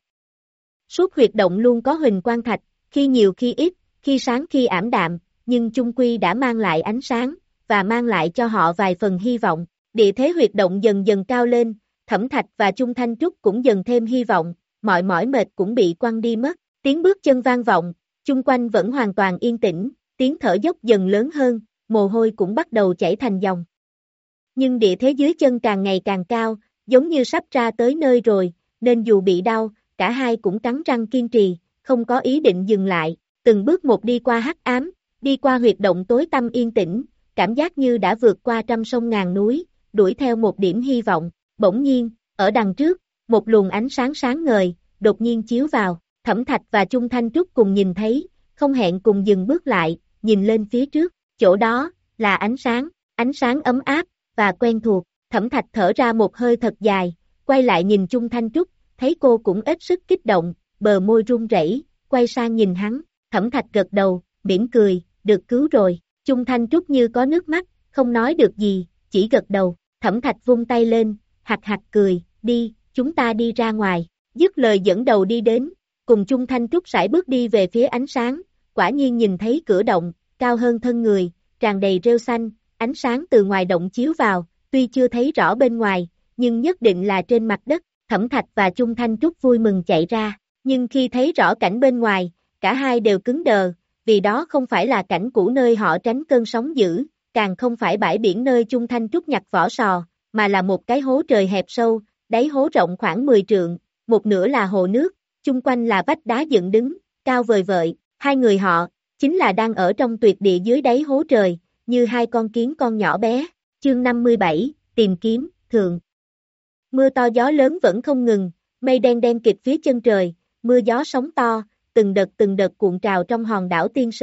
Suốt huyệt động luôn có huỳnh quang thạch, khi nhiều khi ít, khi sáng khi ảm đạm, nhưng chung quy đã mang lại ánh sáng, và mang lại cho họ vài phần hy vọng. Địa thế huyệt động dần dần cao lên, Thẩm Thạch và Chung Thanh Trúc cũng dần thêm hy vọng, mọi mỏi mệt cũng bị quăng đi mất. Tiếng bước chân vang vọng, chung quanh vẫn hoàn toàn yên tĩnh, tiếng thở dốc dần lớn hơn, mồ hôi cũng bắt đầu chảy thành dòng. Nhưng địa thế dưới chân càng ngày càng cao, giống như sắp ra tới nơi rồi, nên dù bị đau, cả hai cũng cắn răng kiên trì, không có ý định dừng lại, từng bước một đi qua hắc ám, đi qua huyệt động tối tăm yên tĩnh, cảm giác như đã vượt qua trăm sông ngàn núi, đuổi theo một điểm hy vọng. Bỗng nhiên, ở đằng trước, một luồng ánh sáng sáng ngời, đột nhiên chiếu vào, Thẩm Thạch và Chung Thanh Trúc cùng nhìn thấy, không hẹn cùng dừng bước lại, nhìn lên phía trước, chỗ đó, là ánh sáng, ánh sáng ấm áp, và quen thuộc. Thẩm Thạch thở ra một hơi thật dài, quay lại nhìn Chung Thanh Trúc, thấy cô cũng ít sức kích động, bờ môi run rẩy, quay sang nhìn hắn, Thẩm Thạch gật đầu, mỉm cười, được cứu rồi. Chung Thanh Trúc như có nước mắt, không nói được gì, chỉ gật đầu. Thẩm Thạch vung tay lên, hạc hạc cười, đi, chúng ta đi ra ngoài. Dứt lời dẫn đầu đi đến, cùng Chung Thanh Trúc sải bước đi về phía ánh sáng, quả nhiên nhìn thấy cửa động, cao hơn thân người, tràn đầy rêu xanh, ánh sáng từ ngoài động chiếu vào, tuy chưa thấy rõ bên ngoài, nhưng nhất định là trên mặt đất. Thẩm Thạch và Chung Thanh Trúc vui mừng chạy ra, nhưng khi thấy rõ cảnh bên ngoài, cả hai đều cứng đờ, vì đó không phải là cảnh cũ nơi họ tránh cơn sóng dữ, càng không phải bãi biển nơi Chung Thanh Trúc nhặt vỏ sò, mà là một cái hố trời hẹp sâu, đáy hố rộng khoảng mười trượng, một nửa là hồ nước, chung quanh là vách đá dựng đứng, cao vời vợi, hai người họ, chính là đang ở trong tuyệt địa dưới đáy hố trời, như hai con kiến con nhỏ bé. Chương năm mươi bảy, tìm kiếm, thượng. Mưa to gió lớn vẫn không ngừng, mây đen đen kịt phía chân trời, mưa gió sóng to, từng đợt từng đợt cuộn trào trong hòn đảo Tiên Sơn.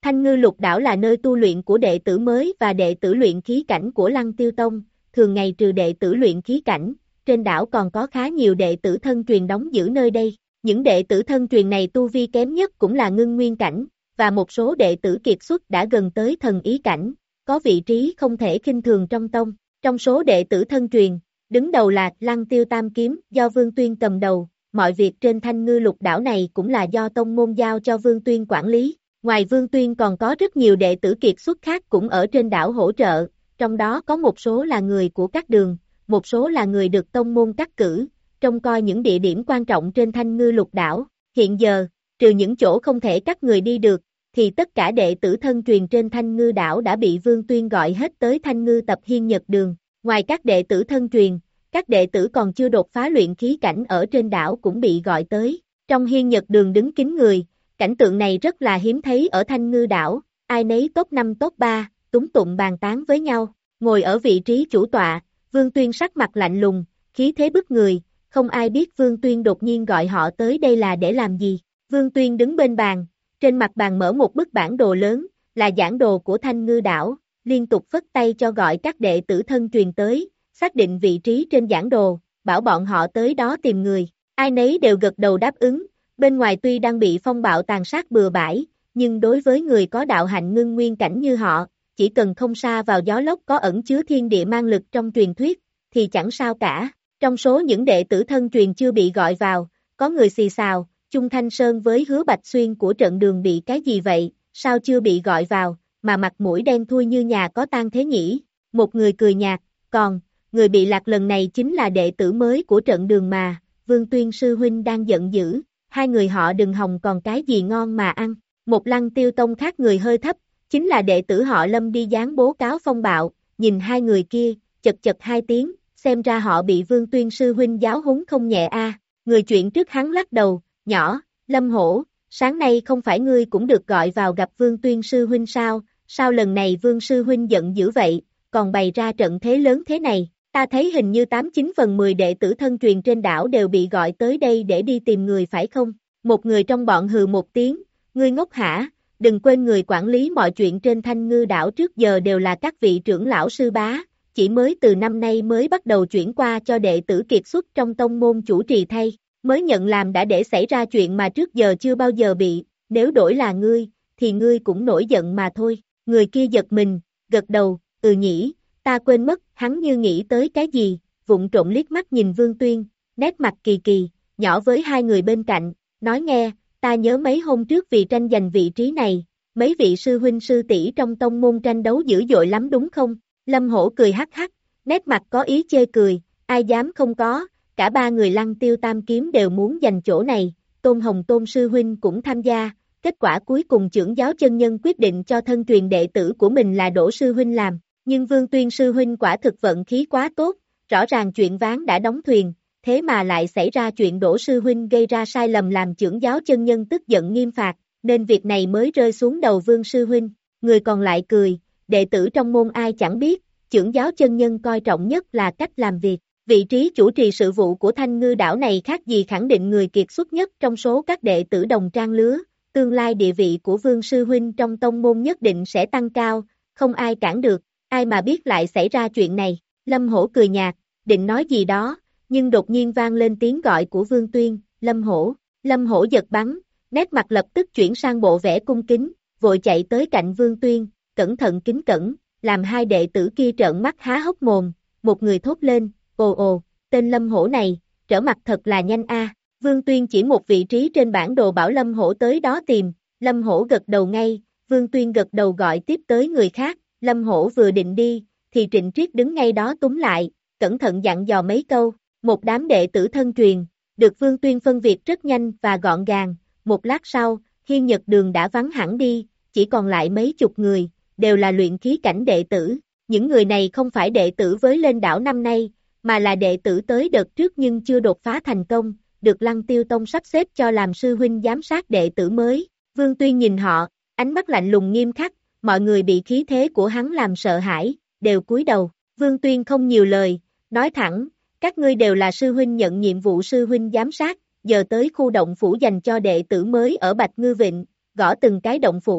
Thanh Ngư Lục Đảo là nơi tu luyện của đệ tử mới và đệ tử luyện khí cảnh của Lăng Tiêu Tông, thường ngày trừ đệ tử luyện khí cảnh, trên đảo còn có khá nhiều đệ tử thân truyền đóng giữ nơi đây. Những đệ tử thân truyền này tu vi kém nhất cũng là ngưng nguyên cảnh, và một số đệ tử kiệt xuất đã gần tới thần ý cảnh, có vị trí không thể khinh thường trong tông. Trong số đệ tử thân truyền, đứng đầu là Lăng Tiêu Tam Kiếm do Vương Tuyên cầm đầu, mọi việc trên Thanh Ngư Lục Đảo này cũng là do tông môn giao cho Vương Tuyên quản lý. Ngoài Vương Tuyên còn có rất nhiều đệ tử kiệt xuất khác cũng ở trên đảo hỗ trợ, trong đó có một số là người của các đường, một số là người được tông môn cắt cử, trông coi những địa điểm quan trọng trên Thanh Ngư Lục Đảo. Hiện giờ, trừ những chỗ không thể cắt người đi được, thì tất cả đệ tử thân truyền trên Thanh Ngư Đảo đã bị Vương Tuyên gọi hết tới Thanh Ngư Tập Hiên Nhật Đường. Ngoài các đệ tử thân truyền, các đệ tử còn chưa đột phá luyện khí cảnh ở trên đảo cũng bị gọi tới. Trong Hiên Nhật Đường đứng kín người, cảnh tượng này rất là hiếm thấy ở Thanh Ngư Đảo, ai nấy top năm top ba, túng tụng bàn tán với nhau. Ngồi ở vị trí chủ tọa, Vương Tuyên sắc mặt lạnh lùng, khí thế bức người, không ai biết Vương Tuyên đột nhiên gọi họ tới đây là để làm gì. Vương Tuyên đứng bên bàn, trên mặt bàn mở một bức bản đồ lớn, là giảng đồ của Thanh Ngư Đảo, liên tục phất tay cho gọi các đệ tử thân truyền tới, xác định vị trí trên giảng đồ, bảo bọn họ tới đó tìm người. Ai nấy đều gật đầu đáp ứng, bên ngoài tuy đang bị phong bạo tàn sát bừa bãi, nhưng đối với người có đạo hạnh ngưng nguyên cảnh như họ, chỉ cần không sa vào gió lốc có ẩn chứa thiên địa mang lực trong truyền thuyết, thì chẳng sao cả. Trong số những đệ tử thân truyền chưa bị gọi vào, có người xì xào, Chung Thanh Sơn với Hứa Bạch Xuyên của trận đường bị cái gì vậy, sao chưa bị gọi vào, mà mặt mũi đen thui như nhà có tang thế nhỉ? Một người cười nhạt, còn, người bị lạc lần này chính là đệ tử mới của trận đường mà, Vương Tuyên sư huynh đang giận dữ, hai người họ đừng hòng còn cái gì ngon mà ăn. Một Lăng Tiêu Tông khác người hơi thấp, chính là đệ tử họ Lâm đi dán bố cáo phong bạo, nhìn hai người kia, chật chật hai tiếng, xem ra họ bị Vương Tuyên sư huynh giáo huấn không nhẹ a. Người chuyện trước hắn lắc đầu, nhỏ, Lâm Hổ, sáng nay không phải ngươi cũng được gọi vào gặp Vương Tuyên sư huynh sao, sao lần này Vương sư huynh giận dữ vậy, còn bày ra trận thế lớn thế này, ta thấy hình như tám chín phần mười đệ tử thân truyền trên đảo đều bị gọi tới đây để đi tìm người phải không? Một người trong bọn hừ một tiếng, ngươi ngốc hả, đừng quên người quản lý mọi chuyện trên Thanh Ngư Đảo trước giờ đều là các vị trưởng lão sư bá, chỉ mới từ năm nay mới bắt đầu chuyển qua cho đệ tử kiệt xuất trong tông môn chủ trì thay, mới nhận làm đã để xảy ra chuyện mà trước giờ chưa bao giờ bị, nếu đổi là ngươi, thì ngươi cũng nổi giận mà thôi. Người kia giật mình, gật đầu, ừ nhỉ, ta quên mất, hắn như nghĩ tới cái gì, vụng trộm liếc mắt nhìn Vương Tuyên, nét mặt kỳ kỳ, nhỏ với hai người bên cạnh, nói nghe, ta nhớ mấy hôm trước vì tranh giành vị trí này, mấy vị sư huynh sư tỷ trong tông môn tranh đấu dữ dội lắm đúng không? Lâm Hổ cười hắc hắc, nét mặt có ý chê cười, ai dám không có, cả ba người Lăng Tiêu Tam Kiếm đều muốn giành chỗ này, Tôn Hồng Tôn sư huynh cũng tham gia, kết quả cuối cùng trưởng giáo chân nhân quyết định cho thân truyền đệ tử của mình là Đỗ sư huynh làm, nhưng Vương Tuyên sư huynh quả thực vận khí quá tốt, rõ ràng chuyện ván đã đóng thuyền, thế mà lại xảy ra chuyện Đỗ sư huynh gây ra sai lầm làm trưởng giáo chân nhân tức giận nghiêm phạt, nên việc này mới rơi xuống đầu Vương sư huynh. Người còn lại cười, đệ tử trong môn ai chẳng biết, trưởng giáo chân nhân coi trọng nhất là cách làm việc. Vị trí chủ trì sự vụ của Thanh Ngư Đảo này khác gì khẳng định người kiệt xuất nhất trong số các đệ tử đồng trang lứa, tương lai địa vị của Vương sư huynh trong tông môn nhất định sẽ tăng cao, không ai cản được, ai mà biết lại xảy ra chuyện này. Lâm Hổ cười nhạt, định nói gì đó, nhưng đột nhiên vang lên tiếng gọi của Vương Tuyên, Lâm Hổ. Lâm Hổ giật bắn, nét mặt lập tức chuyển sang bộ vẻ cung kính, vội chạy tới cạnh Vương Tuyên, cẩn thận kính cẩn, làm hai đệ tử kia trợn mắt há hốc mồm, một người thốt lên, ồ ồ, tên Lâm Hổ này, trở mặt thật là nhanh a. Vương Tuyên chỉ một vị trí trên bản đồ bảo Lâm Hổ tới đó tìm, Lâm Hổ gật đầu ngay, Vương Tuyên gật đầu gọi tiếp tới người khác, Lâm Hổ vừa định đi, thì Trịnh Triết đứng ngay đó túm lại, cẩn thận dặn dò mấy câu, một đám đệ tử thân truyền, được Vương Tuyên phân việc rất nhanh và gọn gàng, một lát sau, Hiên Nhật Đường đã vắng hẳn đi, chỉ còn lại mấy chục người, đều là luyện khí cảnh đệ tử, những người này không phải đệ tử với lên đảo năm nay, mà là đệ tử tới đợt trước nhưng chưa đột phá thành công, được Lăng Tiêu Tông sắp xếp cho làm sư huynh giám sát đệ tử mới. Vương Tuyên nhìn họ, ánh mắt lạnh lùng nghiêm khắc, mọi người bị khí thế của hắn làm sợ hãi, đều cúi đầu. Vương Tuyên không nhiều lời, nói thẳng, các ngươi đều là sư huynh nhận nhiệm vụ sư huynh giám sát, giờ tới khu động phủ dành cho đệ tử mới ở Bạch Ngư Vịnh, gõ từng cái động phủ,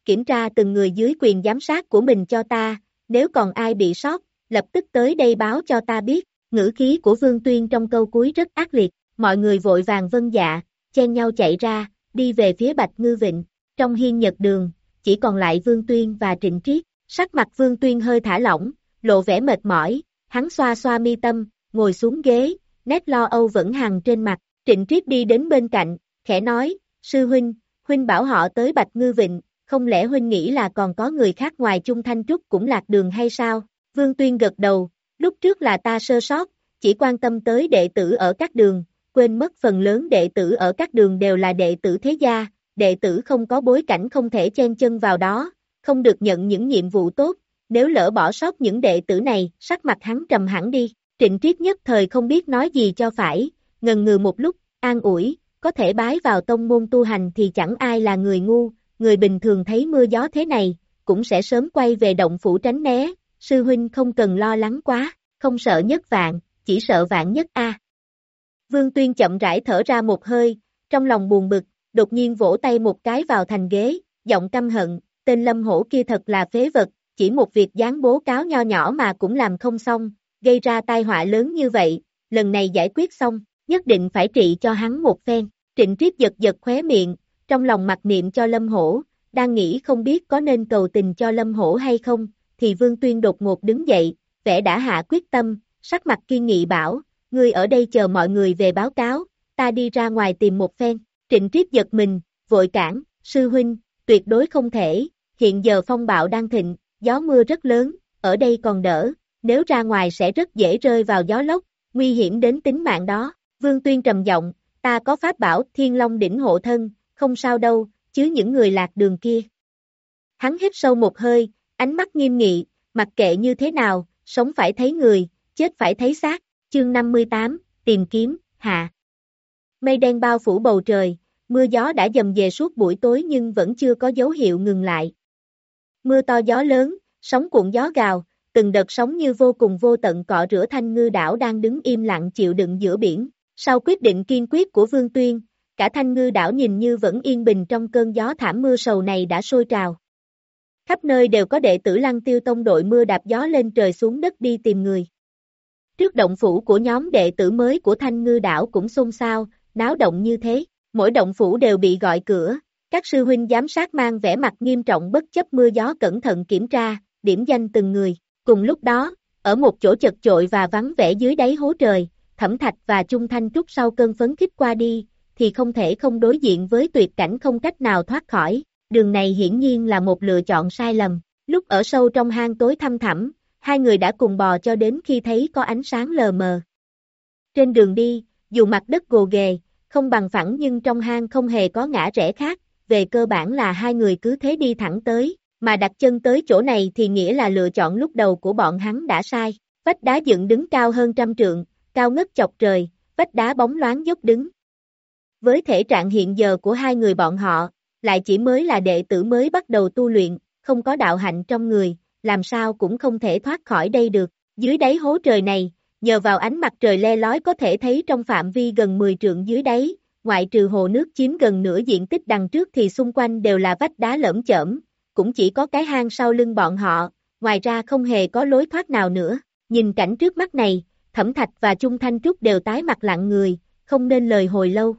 kiểm tra từng người dưới quyền giám sát của mình cho ta, nếu còn ai bị sót, lập tức tới đây báo cho ta biết. Ngữ khí của Vương Tuyên trong câu cuối rất ác liệt, mọi người vội vàng vâng dạ, chen nhau chạy ra, đi về phía Bạch Ngư Vịnh. Trong hiên nhật đường, chỉ còn lại Vương Tuyên và Trịnh Triết. Sắc mặt Vương Tuyên hơi thả lỏng, lộ vẻ mệt mỏi, hắn xoa xoa mi tâm, ngồi xuống ghế, nét lo âu vẫn hằn trên mặt. Trịnh Triết đi đến bên cạnh, khẽ nói, sư huynh, huynh bảo họ tới Bạch Ngư Vịnh, không lẽ huynh nghĩ là còn có người khác ngoài Chung Thanh Trúc cũng lạc đường hay sao? Vương Tuyên gật đầu, lúc trước là ta sơ sót, chỉ quan tâm tới đệ tử ở các đường, quên mất phần lớn đệ tử ở các đường đều là đệ tử thế gia, đệ tử không có bối cảnh không thể chen chân vào đó, không được nhận những nhiệm vụ tốt, nếu lỡ bỏ sót những đệ tử này, sắc mặt hắn trầm hẳn đi. Trịnh Triết nhất thời không biết nói gì cho phải, ngần ngừ một lúc, an ủi, có thể bái vào tông môn tu hành thì chẳng ai là người ngu, người bình thường thấy mưa gió thế này, cũng sẽ sớm quay về động phủ tránh né, sư huynh không cần lo lắng quá, không sợ nhất vạn, chỉ sợ vạn nhất a. Vương Tuyên chậm rãi thở ra một hơi, trong lòng buồn bực, đột nhiên vỗ tay một cái vào thành ghế, giọng căm hận, tên Lâm Hổ kia thật là phế vật, chỉ một việc dán bố cáo nho nhỏ mà cũng làm không xong, gây ra tai họa lớn như vậy, lần này giải quyết xong, nhất định phải trị cho hắn một phen. Trịnh Triết giật giật khóe miệng, trong lòng mặc niệm cho Lâm Hổ, đang nghĩ không biết có nên cầu tình cho Lâm Hổ hay không, thì Vương Tuyên đột ngột đứng dậy, vẻ đã hạ quyết tâm, sắc mặt kiên nghị bảo, ngươi ở đây chờ mọi người về báo cáo, ta đi ra ngoài tìm một phen. Trịnh Triết giật mình, vội cản, sư huynh, tuyệt đối không thể, hiện giờ phong bạo đang thịnh, gió mưa rất lớn, ở đây còn đỡ, nếu ra ngoài sẽ rất dễ rơi vào gió lốc, nguy hiểm đến tính mạng đó. Vương Tuyên trầm giọng, ta có pháp bảo Thiên Long đỉnh hộ thân, không sao đâu, chứ những người lạc đường kia. Hắn hít sâu một hơi, ánh mắt nghiêm nghị, mặc kệ như thế nào, sống phải thấy người, chết phải thấy xác. Chương năm mươi tám, tìm kiếm, hạ. Mây đen bao phủ bầu trời, mưa gió đã dầm về suốt buổi tối nhưng vẫn chưa có dấu hiệu ngừng lại. Mưa to gió lớn, sóng cuộn gió gào, từng đợt sóng như vô cùng vô tận cọ rửa Thanh Ngư đảo đang đứng im lặng chịu đựng giữa biển. Sau quyết định kiên quyết của Vương Tuyên, cả Thanh Ngư đảo nhìn như vẫn yên bình trong cơn gió thảm mưa sầu này đã sôi trào. Khắp nơi đều có đệ tử Lăng Tiêu Tông đội mưa đạp gió lên trời xuống đất đi tìm người. Trước động phủ của nhóm đệ tử mới của Thanh Ngư đảo cũng xôn xao, náo động như thế, mỗi động phủ đều bị gọi cửa, các sư huynh giám sát mang vẻ mặt nghiêm trọng bất chấp mưa gió cẩn thận kiểm tra, điểm danh từng người. Cùng lúc đó, ở một chỗ chật chội và vắng vẻ dưới đáy hố trời, Thẩm Thạch và Chung Thanh Trúc sau cơn phấn khích qua đi, thì không thể không đối diện với tuyệt cảnh không cách nào thoát khỏi. Đường này hiển nhiên là một lựa chọn sai lầm. Lúc ở sâu trong hang tối thăm thẳm, hai người đã cùng bò cho đến khi thấy có ánh sáng lờ mờ. Trên đường đi, dù mặt đất gồ ghề, không bằng phẳng nhưng trong hang không hề có ngã rẽ khác, về cơ bản là hai người cứ thế đi thẳng tới, mà đặt chân tới chỗ này thì nghĩa là lựa chọn lúc đầu của bọn hắn đã sai. Vách đá dựng đứng cao hơn trăm trượng, cao ngất chọc trời, vách đá bóng loáng dốc đứng. Với thể trạng hiện giờ của hai người bọn họ, lại chỉ mới là đệ tử mới bắt đầu tu luyện, không có đạo hạnh trong người, làm sao cũng không thể thoát khỏi đây được. Dưới đáy hố trời này, nhờ vào ánh mặt trời le lói có thể thấy trong phạm vi gần mười trượng dưới đáy, ngoại trừ hồ nước chiếm gần nửa diện tích đằng trước thì xung quanh đều là vách đá lởm chởm, cũng chỉ có cái hang sau lưng bọn họ, ngoài ra không hề có lối thoát nào nữa. Nhìn cảnh trước mắt này, Thẩm Thạch và Chung Thanh Trúc đều tái mặt lặng người, không nên lời hồi lâu.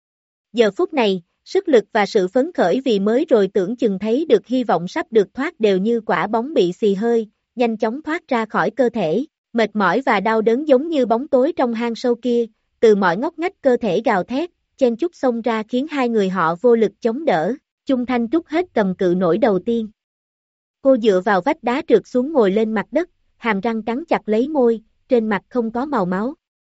Giờ phút này, sức lực và sự phấn khởi vì mới rồi tưởng chừng thấy được hy vọng sắp được thoát đều như quả bóng bị xì hơi, nhanh chóng thoát ra khỏi cơ thể, mệt mỏi và đau đớn giống như bóng tối trong hang sâu kia, từ mọi ngóc ngách cơ thể gào thét, chen chúc xông ra khiến hai người họ vô lực chống đỡ. Chung Thanh Trúc hết cầm cự nổi đầu tiên. Cô dựa vào vách đá trượt xuống ngồi lên mặt đất, hàm răng cắn chặt lấy môi, trên mặt không có màu máu.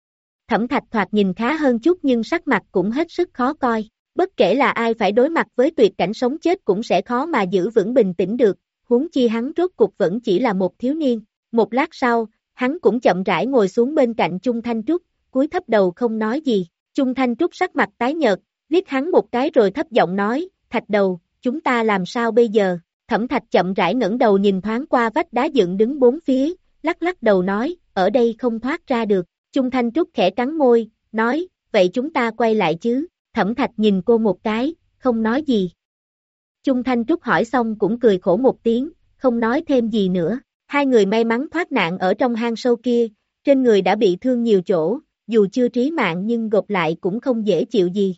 Thẩm Thạch thoạt nhìn khá hơn chút nhưng sắc mặt cũng hết sức khó coi. Bất kể là ai phải đối mặt với tuyệt cảnh sống chết cũng sẽ khó mà giữ vững bình tĩnh được, huống chi hắn rốt cuộc vẫn chỉ là một thiếu niên. Một lát sau, hắn cũng chậm rãi ngồi xuống bên cạnh Chung Thanh Trúc, cúi thấp đầu không nói gì. Chung Thanh Trúc sắc mặt tái nhợt, liếc hắn một cái rồi thấp giọng nói, Thạch đầu, chúng ta làm sao bây giờ? Thẩm Thạch chậm rãi ngẩng đầu nhìn thoáng qua vách đá dựng đứng bốn phía, lắc lắc đầu nói, ở đây không thoát ra được. Chung Thanh Trúc khẽ cắn môi, nói, vậy chúng ta quay lại chứ? Thẩm Thạch nhìn cô một cái, không nói gì. Chung Thanh Trúc hỏi xong cũng cười khổ một tiếng, không nói thêm gì nữa. Hai người may mắn thoát nạn ở trong hang sâu kia, trên người đã bị thương nhiều chỗ, dù chưa trí mạng nhưng gộp lại cũng không dễ chịu gì.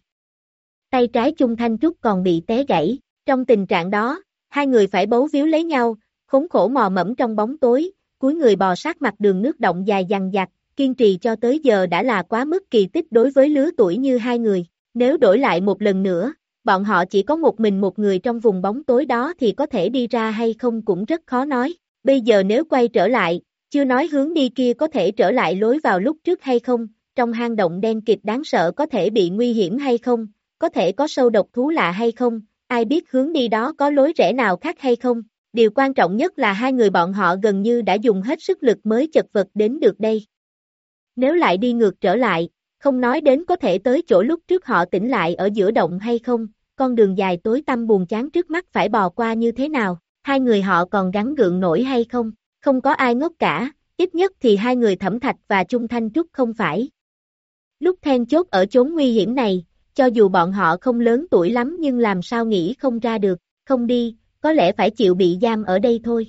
Tay trái Chung Thanh Trúc còn bị té gãy, trong tình trạng đó, hai người phải bấu víu lấy nhau, khốn khổ mò mẫm trong bóng tối, cúi người bò sát mặt đường nước động dài dằng dặc, kiên trì cho tới giờ đã là quá mức kỳ tích đối với lứa tuổi như hai người. Nếu đổi lại một lần nữa, bọn họ chỉ có một mình một người trong vùng bóng tối đó thì có thể đi ra hay không cũng rất khó nói. Bây giờ nếu quay trở lại, chưa nói hướng đi kia có thể trở lại lối vào lúc trước hay không, trong hang động đen kịt đáng sợ có thể bị nguy hiểm hay không, có thể có sâu độc thú lạ hay không, ai biết hướng đi đó có lối rẽ nào khác hay không. Điều quan trọng nhất là hai người bọn họ gần như đã dùng hết sức lực mới chật vật đến được đây. Nếu lại đi ngược trở lại, không nói đến có thể tới chỗ lúc trước họ tỉnh lại ở giữa động hay không, con đường dài tối tăm buồn chán trước mắt phải bò qua như thế nào, hai người họ còn gắng gượng nổi hay không, không có ai ngốc cả, ít nhất thì hai người Thẩm Thạch và Chung Thanh Trúc không phải. Lúc then chốt ở chốn nguy hiểm này, cho dù bọn họ không lớn tuổi lắm nhưng làm sao nghĩ không ra được, không đi, có lẽ phải chịu bị giam ở đây thôi.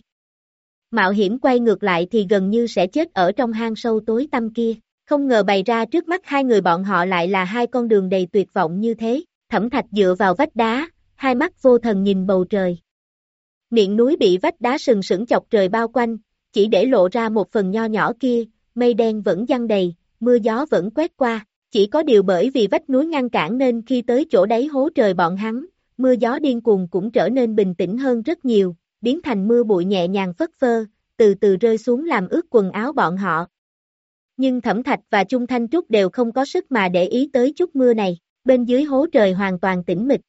Mạo hiểm quay ngược lại thì gần như sẽ chết ở trong hang sâu tối tăm kia, không ngờ bày ra trước mắt hai người bọn họ lại là hai con đường đầy tuyệt vọng như thế. Thẩm Thạch dựa vào vách đá, hai mắt vô thần nhìn bầu trời. Miệng núi bị vách đá sừng sững chọc trời bao quanh, chỉ để lộ ra một phần nho nhỏ kia, mây đen vẫn giăng đầy, mưa gió vẫn quét qua, chỉ có điều bởi vì vách núi ngăn cản nên khi tới chỗ đáy hố trời bọn hắn, mưa gió điên cuồng cũng trở nên bình tĩnh hơn rất nhiều, biến thành mưa bụi nhẹ nhàng phất phơ, từ từ rơi xuống làm ướt quần áo bọn họ. Nhưng Thẩm Thạch và Chung Thanh Trúc đều không có sức mà để ý tới chút mưa này, bên dưới hố trời hoàn toàn tĩnh mịch.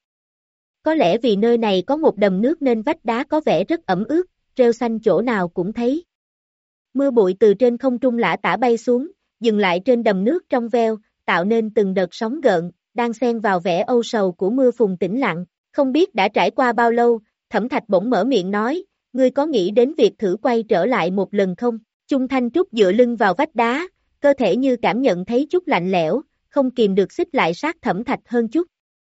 Có lẽ vì nơi này có một đầm nước nên vách đá có vẻ rất ẩm ướt, rêu xanh chỗ nào cũng thấy. Mưa bụi từ trên không trung lả tả bay xuống, dừng lại trên đầm nước trong veo, tạo nên từng đợt sóng gợn, đang xen vào vẻ âu sầu của mưa phùn tĩnh lặng. Không biết đã trải qua bao lâu, Thẩm Thạch bỗng mở miệng nói, ngươi có nghĩ đến việc thử quay trở lại một lần không? Chung Thanh Trúc dựa lưng vào vách đá, cơ thể như cảm nhận thấy chút lạnh lẽo, không kìm được xích lại sát Thẩm Thạch hơn chút.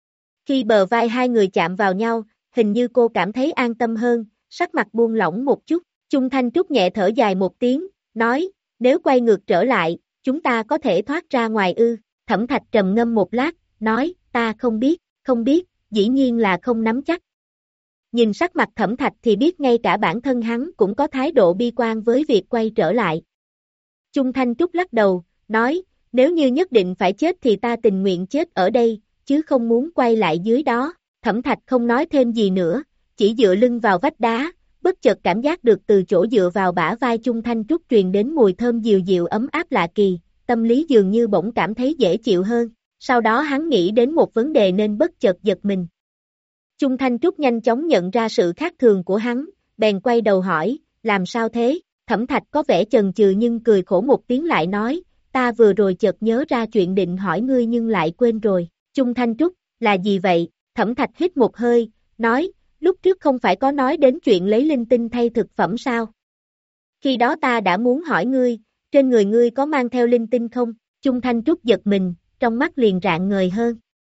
Khi bờ vai hai người chạm vào nhau, hình như cô cảm thấy an tâm hơn, sắc mặt buông lỏng một chút. Chung Thanh Trúc nhẹ thở dài một tiếng, nói, nếu quay ngược trở lại, chúng ta có thể thoát ra ngoài ư? Thẩm Thạch trầm ngâm một lát, nói, ta không biết, không biết, dĩ nhiên là không nắm chắc. Nhìn sắc mặt Thẩm Thạch thì biết ngay cả bản thân hắn cũng có thái độ bi quan với việc quay trở lại. Chung Thanh Trúc lắc đầu, nói, nếu như nhất định phải chết thì ta tình nguyện chết ở đây, chứ không muốn quay lại dưới đó. Thẩm Thạch không nói thêm gì nữa, chỉ dựa lưng vào vách đá, bất chợt cảm giác được từ chỗ dựa vào bả vai Chung Thanh Trúc truyền đến mùi thơm dịu dịu ấm áp lạ kỳ, tâm lý dường như bỗng cảm thấy dễ chịu hơn. Sau đó hắn nghĩ đến một vấn đề nên bất chợt giật mình. Chung Thanh Trúc nhanh chóng nhận ra sự khác thường của hắn, bèn quay đầu hỏi, làm sao thế? Thẩm Thạch có vẻ chần chừ nhưng cười khổ một tiếng lại nói, ta vừa rồi chợt nhớ ra chuyện định hỏi ngươi nhưng lại quên rồi. Chung Thanh Trúc, là gì vậy? Thẩm Thạch hít một hơi, nói, lúc trước không phải có nói đến chuyện lấy linh tinh thay thực phẩm sao? Khi đó ta đã muốn hỏi ngươi, trên người ngươi có mang theo linh tinh không? Chung Thanh Trúc giật mình, trong mắt liền rạng ngời hơn.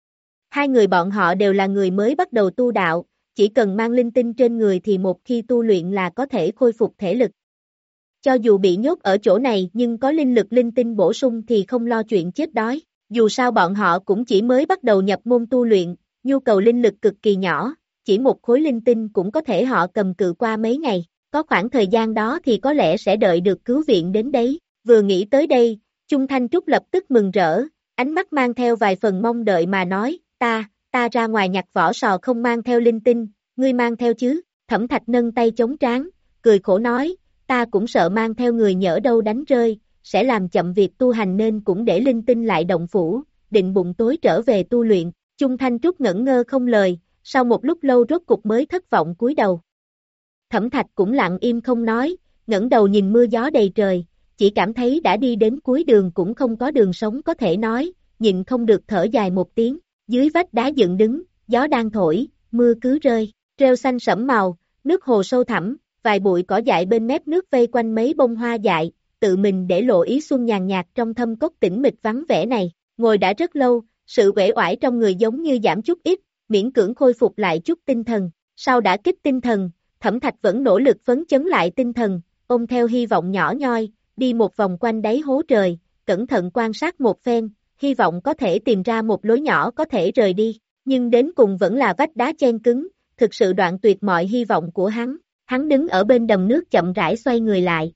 Hai người bọn họ đều là người mới bắt đầu tu đạo, chỉ cần mang linh tinh trên người thì một khi tu luyện là có thể khôi phục thể lực. Cho dù bị nhốt ở chỗ này nhưng có linh lực linh tinh bổ sung thì không lo chuyện chết đói. Dù sao bọn họ cũng chỉ mới bắt đầu nhập môn tu luyện, nhu cầu linh lực cực kỳ nhỏ, chỉ một khối linh tinh cũng có thể họ cầm cự qua mấy ngày. Có khoảng thời gian đó thì có lẽ sẽ đợi được cứu viện đến đấy. Vừa nghĩ tới đây, Chung Thanh Trúc lập tức mừng rỡ, ánh mắt mang theo vài phần mong đợi mà nói, ta, ta ra ngoài nhặt vỏ sò không mang theo linh tinh, ngươi mang theo chứ? Thẩm Thạch nâng tay chống trán, cười khổ nói, ta cũng sợ mang theo người nhỡ đâu đánh rơi, sẽ làm chậm việc tu hành nên cũng để linh tinh lại động phủ, định bụng tối trở về tu luyện. Chung Thanh Trúc ngẩn ngơ không lời, sau một lúc lâu rốt cục mới thất vọng cúi đầu. Thẩm Thạch cũng lặng im không nói, ngẩng đầu nhìn mưa gió đầy trời, chỉ cảm thấy đã đi đến cuối đường cũng không có đường sống có thể nói, nhịn không được thở dài một tiếng. Dưới vách đá dựng đứng, gió đang thổi, mưa cứ rơi, rêu xanh sẫm màu, nước hồ sâu thẳm, vài bụi cỏ dại bên mép nước vây quanh mấy bông hoa dại, tự mình để lộ ý xuân nhàn nhạt trong thâm cốc tĩnh mịch vắng vẻ này. Ngồi đã rất lâu, sự uể oải trong người giống như giảm chút ít, miễn cưỡng khôi phục lại chút tinh thần. Sau đã kích tinh thần, Thẩm Thạch vẫn nỗ lực phấn chấn lại tinh thần, ôm theo hy vọng nhỏ nhoi, đi một vòng quanh đáy hố trời, cẩn thận quan sát một phen, hy vọng có thể tìm ra một lối nhỏ có thể rời đi, nhưng đến cùng vẫn là vách đá chen cứng, thực sự đoạn tuyệt mọi hy vọng của hắn. Hắn đứng ở bên đầm nước chậm rãi xoay người lại.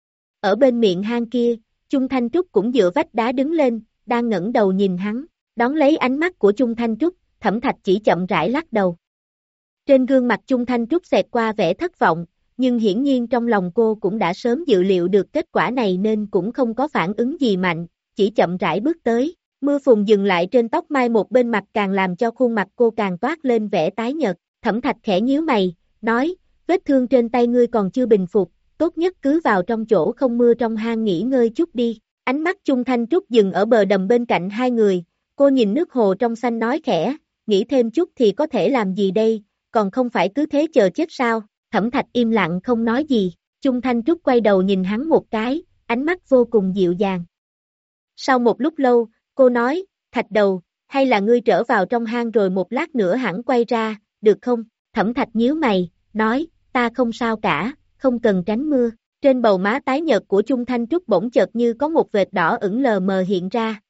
Ở bên miệng hang kia, Chung Thanh Trúc cũng dựa vách đá đứng lên, đang ngẩng đầu nhìn hắn, đón lấy ánh mắt của Chung Thanh Trúc, Thẩm Thạch chỉ chậm rãi lắc đầu. Trên gương mặt Chung Thanh Trúc xẹt qua vẻ thất vọng, nhưng hiển nhiên trong lòng cô cũng đã sớm dự liệu được kết quả này nên cũng không có phản ứng gì mạnh, chỉ chậm rãi bước tới, mưa phùn dừng lại trên tóc mai một bên mặt càng làm cho khuôn mặt cô càng toát lên vẻ tái nhợt. Thẩm Thạch khẽ nhíu mày, nói, vết thương trên tay ngươi còn chưa bình phục, tốt nhất cứ vào trong chỗ không mưa trong hang nghỉ ngơi chút đi. Ánh mắt Chung Thanh Trúc dừng ở bờ đầm bên cạnh hai người, cô nhìn nước hồ trong xanh nói khẽ, nghĩ thêm chút thì có thể làm gì đây, còn không phải cứ thế chờ chết sao. Thẩm Thạch im lặng không nói gì, Chung Thanh Trúc quay đầu nhìn hắn một cái, ánh mắt vô cùng dịu dàng. Sau một lúc lâu, cô nói, Thạch đầu, hay là ngươi trở vào trong hang rồi một lát nữa hẳn quay ra, được không? Thẩm Thạch nhíu mày, nói, ta không sao cả, không cần tránh mưa. Trên bầu má tái nhợt của Chung Thanh Trúc bỗng chợt như có một vệt đỏ ửng lờ mờ hiện ra.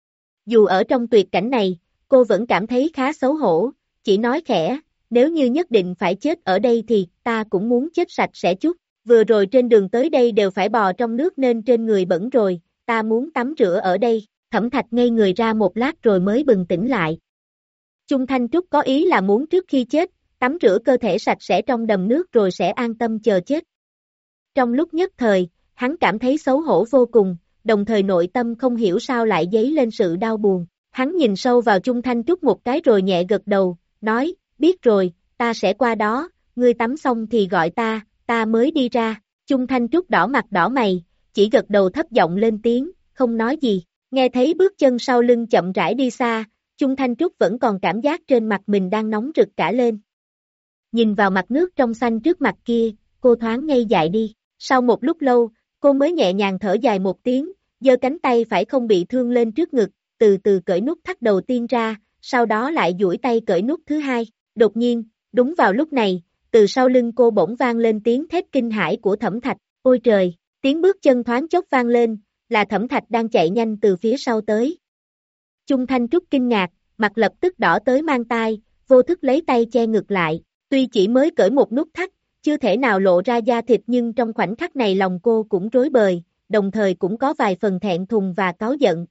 Dù ở trong tuyệt cảnh này, cô vẫn cảm thấy khá xấu hổ, chỉ nói khẽ, nếu như nhất định phải chết ở đây thì ta cũng muốn chết sạch sẽ chút. Vừa rồi trên đường tới đây đều phải bò trong nước nên trên người bẩn rồi, ta muốn tắm rửa ở đây. Thẩm Thạch ngây người ra một lát rồi mới bừng tỉnh lại. Chung Thanh Trúc có ý là muốn trước khi chết, tắm rửa cơ thể sạch sẽ trong đầm nước rồi sẽ an tâm chờ chết. Trong lúc nhất thời, hắn cảm thấy xấu hổ vô cùng, đồng thời nội tâm không hiểu sao lại dấy lên sự đau buồn. Hắn nhìn sâu vào Chung Thanh Trúc một cái rồi nhẹ gật đầu, nói, biết rồi, ta sẽ qua đó, ngươi tắm xong thì gọi ta, ta mới đi ra. Chung Thanh Trúc đỏ mặt đỏ mày, chỉ gật đầu thấp giọng lên tiếng, không nói gì. Nghe thấy bước chân sau lưng chậm rãi đi xa, Chung Thanh Trúc vẫn còn cảm giác trên mặt mình đang nóng rực cả lên. Nhìn vào mặt nước trong xanh trước mặt kia, cô thoáng ngây dại đi. Sau một lúc lâu, cô mới nhẹ nhàng thở dài một tiếng, giơ cánh tay phải không bị thương lên trước ngực, từ từ cởi nút thắt đầu tiên ra, sau đó lại duỗi tay cởi nút thứ hai. Đột nhiên, đúng vào lúc này, từ sau lưng cô bỗng vang lên tiếng thét kinh hãi của Thẩm Thạch. Ôi trời, tiếng bước chân thoáng chốc vang lên, là Thẩm Thạch đang chạy nhanh từ phía sau tới. Chung Thanh Trúc kinh ngạc, mặt lập tức đỏ tới mang tai, vô thức lấy tay che ngực lại, tuy chỉ mới cởi một nút thắt, chưa thể nào lộ ra da thịt nhưng trong khoảnh khắc này lòng cô cũng rối bời, đồng thời cũng có vài phần thẹn thùng và cáu giận.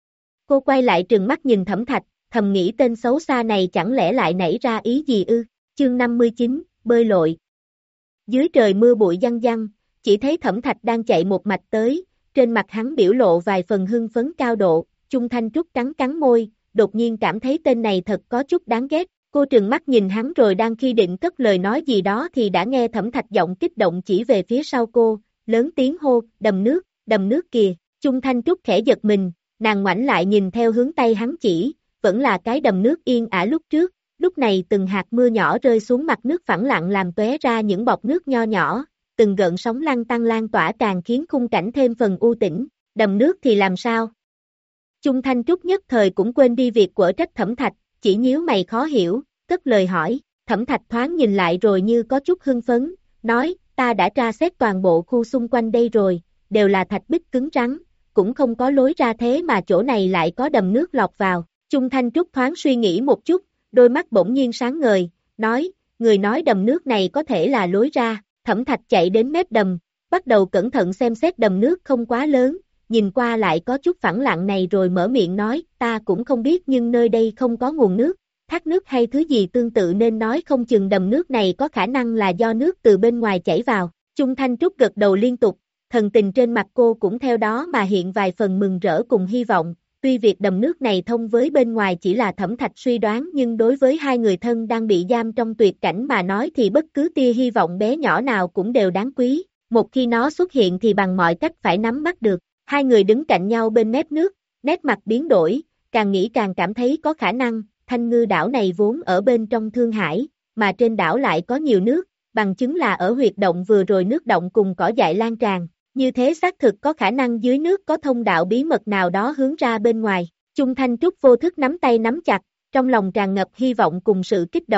Cô quay lại trừng mắt nhìn Thẩm Thạch, thầm nghĩ tên xấu xa này chẳng lẽ lại nảy ra ý gì ư. Chương năm mươi chín, bơi lội. Dưới trời mưa bụi giăng giăng, chỉ thấy Thẩm Thạch đang chạy một mạch tới, trên mặt hắn biểu lộ vài phần hưng phấn cao độ. Chung Thanh Trúc cắn cắn môi, đột nhiên cảm thấy tên này thật có chút đáng ghét. Cô trừng mắt nhìn hắn rồi đang khi định cất lời nói gì đó thì đã nghe Thẩm Thạch giọng kích động chỉ về phía sau cô, lớn tiếng hô, đầm nước, đầm nước kìa. Chung Thanh Trúc khẽ giật mình, nàng ngoảnh lại nhìn theo hướng tay hắn chỉ, vẫn là cái đầm nước yên ả lúc trước, lúc này từng hạt mưa nhỏ rơi xuống mặt nước phẳng lặng làm tóe ra những bọt nước nho nhỏ, từng gợn sóng lăn tăn lan tỏa càng khiến khung cảnh thêm phần u tĩnh. Đầm nước thì làm sao? Chung Thanh Trúc nhất thời cũng quên đi việc quở trách Thẩm Thạch, chỉ nhíu mày khó hiểu, cất lời hỏi. Thẩm Thạch thoáng nhìn lại rồi như có chút hưng phấn, nói, ta đã tra xét toàn bộ khu xung quanh đây rồi, đều là thạch bích cứng rắn, cũng không có lối ra thế mà chỗ này lại có đầm nước lọt vào. Chung Thanh Trúc thoáng suy nghĩ một chút, đôi mắt bỗng nhiên sáng ngời, nói, người nói đầm nước này có thể là lối ra. Thẩm Thạch chạy đến mép đầm, bắt đầu cẩn thận xem xét đầm nước không quá lớn, nhìn qua lại có chút phẳng lặng này rồi mở miệng nói, ta cũng không biết nhưng nơi đây không có nguồn nước, thác nước hay thứ gì tương tự nên nói không chừng đầm nước này có khả năng là do nước từ bên ngoài chảy vào. Chung Thanh Trúc gật đầu liên tục, thần tình trên mặt cô cũng theo đó mà hiện vài phần mừng rỡ cùng hy vọng. Tuy việc đầm nước này thông với bên ngoài chỉ là Thẩm Thạch suy đoán nhưng đối với hai người thân đang bị giam trong tuyệt cảnh mà nói thì bất cứ tia hy vọng bé nhỏ nào cũng đều đáng quý. Một khi nó xuất hiện thì bằng mọi cách phải nắm bắt được. Hai người đứng cạnh nhau bên mép nước, nét mặt biến đổi, càng nghĩ càng cảm thấy có khả năng. Thanh Ngư đảo này vốn ở bên trong Thương Hải, mà trên đảo lại có nhiều nước, bằng chứng là ở huyệt động vừa rồi nước động cùng cỏ dại lan tràn. Như thế xác thực có khả năng dưới nước có thông đạo bí mật nào đó hướng ra bên ngoài. Chung Thanh Trúc vô thức nắm tay nắm chặt, trong lòng tràn ngập hy vọng cùng sự kích động,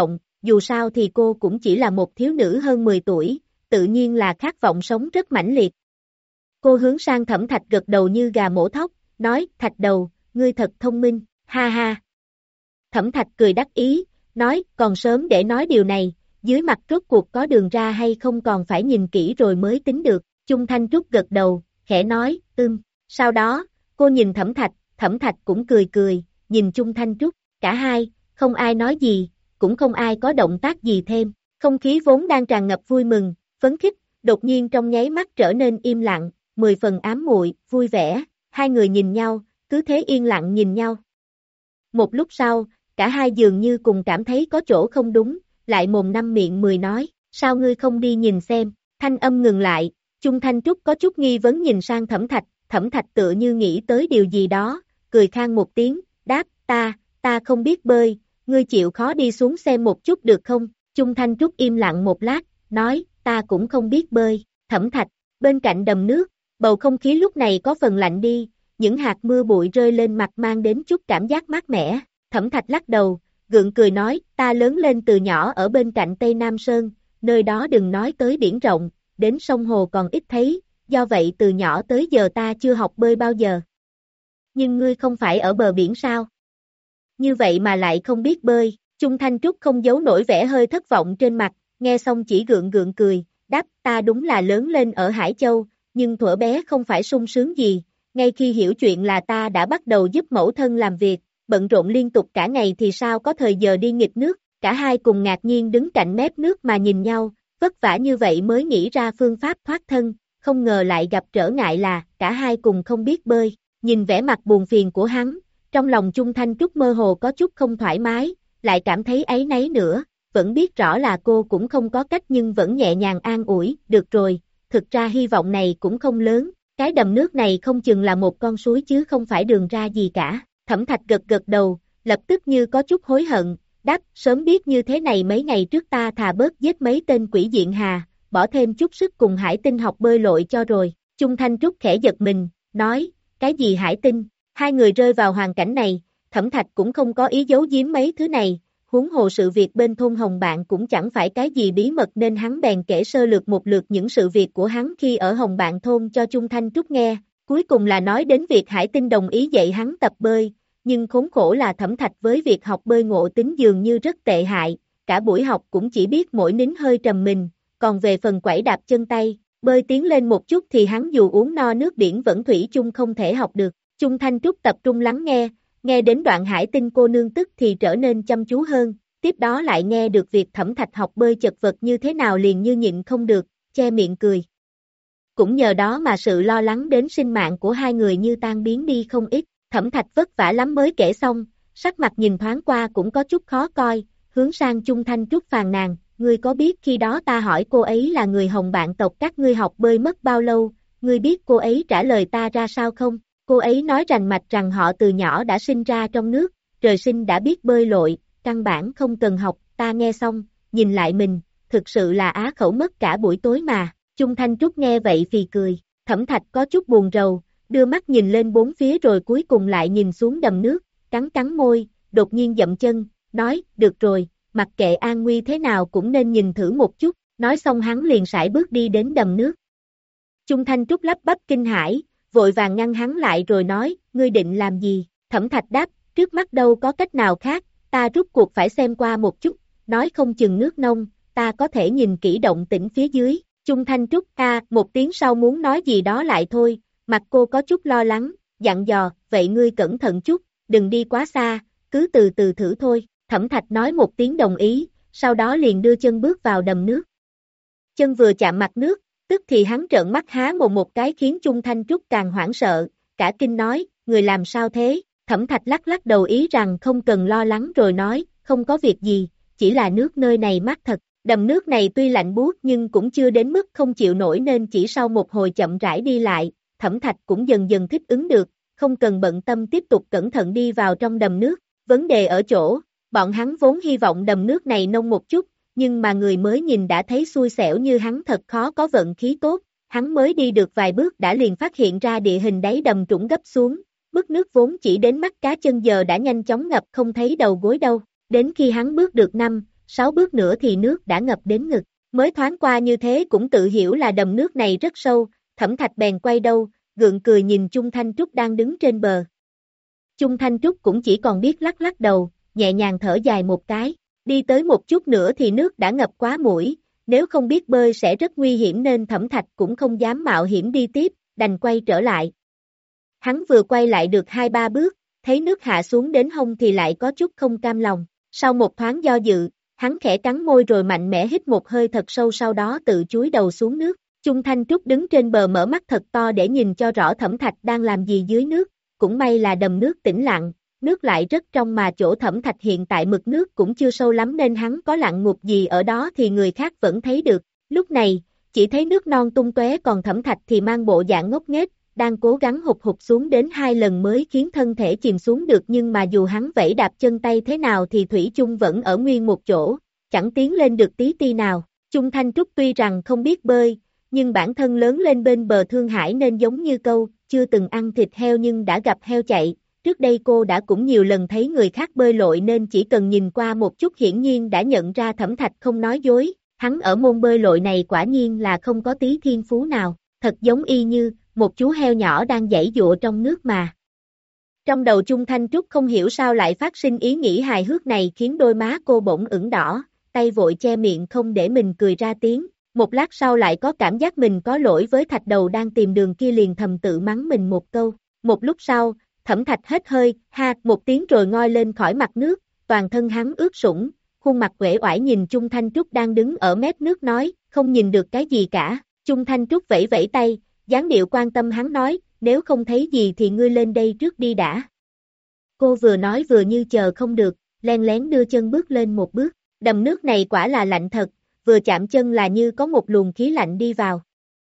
dù sao thì cô cũng chỉ là một thiếu nữ hơn mười tuổi, tự nhiên là khát vọng sống rất mãnh liệt. Cô hướng sang Thẩm Thạch gật đầu như gà mổ thóc, nói, Thạch đầu, ngươi thật thông minh, ha ha. Thẩm Thạch cười đắc ý, nói, còn sớm để nói điều này, dưới mặt rốt cuộc có đường ra hay không còn phải nhìn kỹ rồi mới tính được. Chung Thanh Trúc gật đầu, khẽ nói, ưm, sau đó, cô nhìn Thẩm Thạch, Thẩm Thạch cũng cười cười, nhìn Chung Thanh Trúc, cả hai, không ai nói gì, cũng không ai có động tác gì thêm, không khí vốn đang tràn ngập vui mừng, phấn khích, đột nhiên trong nháy mắt trở nên im lặng, mười phần ám muội, vui vẻ, hai người nhìn nhau, cứ thế yên lặng nhìn nhau. Một lúc sau, cả hai dường như cùng cảm thấy có chỗ không đúng, lại mồm năm miệng mười nói, sao ngươi không đi nhìn xem, thanh âm ngừng lại, Chung Thanh Trúc có chút nghi vấn nhìn sang Thẩm Thạch, Thẩm Thạch tựa như nghĩ tới điều gì đó, cười khang một tiếng, đáp, ta, ta không biết bơi, ngươi chịu khó đi xuống xem một chút được không, Chung Thanh Trúc im lặng một lát, nói, ta cũng không biết bơi, Thẩm Thạch, bên cạnh đầm nước, bầu không khí lúc này có phần lạnh đi, những hạt mưa bụi rơi lên mặt mang đến chút cảm giác mát mẻ, Thẩm Thạch lắc đầu, gượng cười nói, ta lớn lên từ nhỏ ở bên cạnh Tây Nam Sơn, nơi đó đừng nói tới biển rộng, đến sông hồ còn ít thấy, do vậy từ nhỏ tới giờ ta chưa học bơi bao giờ. Nhưng ngươi không phải ở bờ biển sao? Như vậy mà lại không biết bơi, Chung Thanh Trúc không giấu nổi vẻ hơi thất vọng trên mặt, nghe xong chỉ gượng gượng cười, đáp, ta đúng là lớn lên ở Hải Châu, nhưng thuở bé không phải sung sướng gì, ngay khi hiểu chuyện là ta đã bắt đầu giúp mẫu thân làm việc, bận rộn liên tục cả ngày thì sao có thời giờ đi nghịch nước, cả hai cùng ngạc nhiên đứng cạnh mép nước mà nhìn nhau, vất vả như vậy mới nghĩ ra phương pháp thoát thân, không ngờ lại gặp trở ngại là, cả hai cùng không biết bơi, nhìn vẻ mặt buồn phiền của hắn, trong lòng Chung Thanh Trúc mơ hồ có chút không thoải mái, lại cảm thấy áy náy nữa, vẫn biết rõ là cô cũng không có cách nhưng vẫn nhẹ nhàng an ủi, được rồi, thực ra hy vọng này cũng không lớn, cái đầm nước này không chừng là một con suối chứ không phải đường ra gì cả. Thẩm Thạch gật gật đầu, lập tức như có chút hối hận, đáp, sớm biết như thế này mấy ngày trước ta thà bớt giết mấy tên quỷ diện hà, bỏ thêm chút sức cùng Hải Tinh học bơi lội cho rồi. Chung Thanh Trúc khẽ giật mình, nói, cái gì Hải Tinh? Hai người rơi vào hoàn cảnh này, Thẩm Thạch cũng không có ý giấu giếm mấy thứ này, huống hồ sự việc bên thôn Hồng Bạn cũng chẳng phải cái gì bí mật nên hắn bèn kể sơ lược một lượt những sự việc của hắn khi ở Hồng Bạn thôn cho Chung Thanh Trúc nghe. Cuối cùng là nói đến việc Hải Tinh đồng ý dạy hắn tập bơi, nhưng khốn khổ là Thẩm Thạch với việc học bơi ngộ tính dường như rất tệ hại, cả buổi học cũng chỉ biết mỗi nín hơi trầm mình, còn về phần quẩy đạp chân tay, bơi tiến lên một chút thì hắn dù uống no nước biển vẫn thủy chung không thể học được. Chung Thanh Trúc tập trung lắng nghe, nghe đến đoạn Hải Tinh cô nương tức thì trở nên chăm chú hơn, tiếp đó lại nghe được việc Thẩm Thạch học bơi chật vật như thế nào liền như nhịn không được, che miệng cười. Cũng nhờ đó mà sự lo lắng đến sinh mạng của hai người như tan biến đi không ít, Thẩm Thạch vất vả lắm mới kể xong, sắc mặt nhìn thoáng qua cũng có chút khó coi, hướng sang Chung Thanh Trúc phàn nàn, ngươi có biết khi đó ta hỏi cô ấy là người Hồng Bạn tộc các ngươi học bơi mất bao lâu, ngươi biết cô ấy trả lời ta ra sao không? Cô ấy nói rành mạch rằng họ từ nhỏ đã sinh ra trong nước, trời sinh đã biết bơi lội, căn bản không cần học, ta nghe xong, nhìn lại mình, thực sự là á khẩu mất cả buổi tối mà. Chung Thanh Trúc nghe vậy phì cười, Thẩm Thạch có chút buồn rầu, đưa mắt nhìn lên bốn phía rồi cuối cùng lại nhìn xuống đầm nước, cắn cắn môi, đột nhiên dậm chân, nói, được rồi, mặc kệ an nguy thế nào cũng nên nhìn thử một chút, nói xong hắn liền sải bước đi đến đầm nước. Chung Thanh Trúc lắp bắp kinh hãi, vội vàng ngăn hắn lại rồi nói, ngươi định làm gì? Thẩm Thạch đáp, trước mắt đâu có cách nào khác, ta rút cuộc phải xem qua một chút, nói không chừng nước nông, ta có thể nhìn kỹ động tĩnh phía dưới. Chung Thanh Trúc a một tiếng sau muốn nói gì đó lại thôi, mặt cô có chút lo lắng, dặn dò, vậy ngươi cẩn thận chút, đừng đi quá xa, cứ từ từ thử thôi. Thẩm Thạch nói một tiếng đồng ý, sau đó liền đưa chân bước vào đầm nước. Chân vừa chạm mặt nước, tức thì hắn trợn mắt há mồm một cái khiến Chung Thanh Trúc càng hoảng sợ, cả kinh nói, người làm sao thế? Thẩm Thạch lắc lắc đầu ý rằng không cần lo lắng rồi nói, không có việc gì, chỉ là nước nơi này mát thật. Đầm nước này tuy lạnh buốt nhưng cũng chưa đến mức không chịu nổi nên chỉ sau một hồi chậm rãi đi lại, Thẩm Thạch cũng dần dần thích ứng được, không cần bận tâm tiếp tục cẩn thận đi vào trong đầm nước. Vấn đề ở chỗ, bọn hắn vốn hy vọng đầm nước này nông một chút, nhưng mà người mới nhìn đã thấy xui xẻo như hắn thật khó có vận khí tốt, hắn mới đi được vài bước đã liền phát hiện ra địa hình đáy đầm trũng gấp xuống, mức nước vốn chỉ đến mắt cá chân giờ đã nhanh chóng ngập không thấy đầu gối đâu, đến khi hắn bước được năm, sáu bước nữa thì nước đã ngập đến ngực, mới thoáng qua như thế cũng tự hiểu là đầm nước này rất sâu, Thẩm Thạch bèn quay đầu, gượng cười nhìn Chung Thanh Trúc đang đứng trên bờ. Chung Thanh Trúc cũng chỉ còn biết lắc lắc đầu, nhẹ nhàng thở dài một cái, đi tới một chút nữa thì nước đã ngập quá mũi, nếu không biết bơi sẽ rất nguy hiểm nên Thẩm Thạch cũng không dám mạo hiểm đi tiếp, đành quay trở lại. Hắn vừa quay lại được hai ba bước, thấy nước hạ xuống đến hông thì lại có chút không cam lòng, sau một thoáng do dự, hắn khẽ cắn môi rồi mạnh mẽ hít một hơi thật sâu sau đó tự chúi đầu xuống nước. Chung Thanh Trúc đứng trên bờ mở mắt thật to để nhìn cho rõ Thẩm Thạch đang làm gì dưới nước, cũng may là đầm nước tĩnh lặng, nước lại rất trong mà chỗ Thẩm Thạch hiện tại mực nước cũng chưa sâu lắm nên hắn có lặn ngụp gì ở đó thì người khác vẫn thấy được. Lúc này, chỉ thấy nước non tung tóe còn Thẩm Thạch thì mang bộ dạng ngốc nghếch, đang cố gắng hụt hụt xuống đến hai lần mới khiến thân thể chìm xuống được nhưng mà dù hắn vẫy đạp chân tay thế nào thì Thủy chung vẫn ở nguyên một chỗ, chẳng tiến lên được tí ti nào. Chung Thanh Trúc tuy rằng không biết bơi, nhưng bản thân lớn lên bên bờ Thương Hải nên giống như câu, chưa từng ăn thịt heo nhưng đã gặp heo chạy, trước đây cô đã cũng nhiều lần thấy người khác bơi lội nên chỉ cần nhìn qua một chút hiển nhiên đã nhận ra Thẩm Thạch không nói dối, hắn ở môn bơi lội này quả nhiên là không có tí thiên phú nào, thật giống y như một chú heo nhỏ đang giãy giụa trong nước mà. Trong đầu Chung Thanh Trúc không hiểu sao lại phát sinh ý nghĩ hài hước này khiến đôi má cô bỗng ửng đỏ, tay vội che miệng không để mình cười ra tiếng. Một lát sau lại có cảm giác mình có lỗi với thạch đầu đang tìm đường kia liền thầm tự mắng mình một câu. Một lúc sau, Thẩm Thạch hết hơi, ha, một tiếng rồi ngoi lên khỏi mặt nước, toàn thân hắn ướt sũng, khuôn mặt uể oải nhìn Chung Thanh Trúc đang đứng ở mép nước nói, không nhìn được cái gì cả. Chung Thanh Trúc vẫy vẫy tay, dáng điệu quan tâm hắn nói, nếu không thấy gì thì ngươi lên đây trước đi đã. Cô vừa nói vừa như chờ không được, len lén đưa chân bước lên một bước, đầm nước này quả là lạnh thật, vừa chạm chân là như có một luồng khí lạnh đi vào.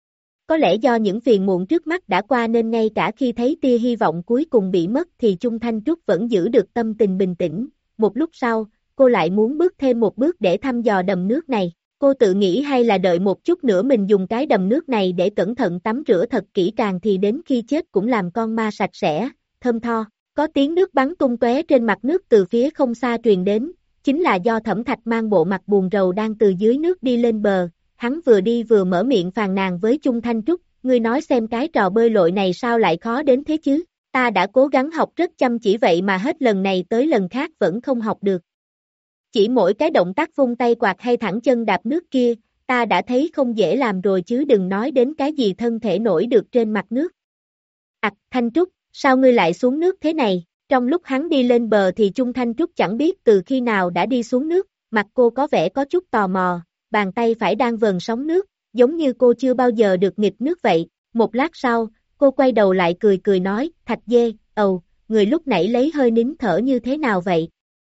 Có lẽ do những phiền muộn trước mắt đã qua nên ngay cả khi thấy tia hy vọng cuối cùng bị mất thì Chung Thanh Trúc vẫn giữ được tâm tình bình tĩnh. Một lúc sau, cô lại muốn bước thêm một bước để thăm dò đầm nước này. Cô tự nghĩ hay là đợi một chút nữa mình dùng cái đầm nước này để cẩn thận tắm rửa thật kỹ càng thì đến khi chết cũng làm con ma sạch sẽ, thơm tho. Có tiếng nước bắn tung tóe trên mặt nước từ phía không xa truyền đến. Chính là do Thẩm Thạch mang bộ mặt buồn rầu đang từ dưới nước đi lên bờ, hắn vừa đi vừa mở miệng phàn nàn với Chung Thanh Trúc, ngươi nói xem cái trò bơi lội này sao lại khó đến thế chứ, ta đã cố gắng học rất chăm chỉ vậy mà hết lần này tới lần khác vẫn không học được. Chỉ mỗi cái động tác vung tay quạt hay thẳng chân đạp nước kia, ta đã thấy không dễ làm rồi chứ đừng nói đến cái gì thân thể nổi được trên mặt nước. Ảch, Thanh Trúc, sao ngươi lại xuống nước thế này? Trong lúc hắn đi lên bờ thì Chung Thanh Trúc chẳng biết từ khi nào đã đi xuống nước, mặt cô có vẻ có chút tò mò, bàn tay phải đang vờn sóng nước, giống như cô chưa bao giờ được nghịch nước vậy. Một lát sau, cô quay đầu lại cười cười nói, Thạch dê, ầu, người lúc nãy lấy hơi nín thở như thế nào vậy?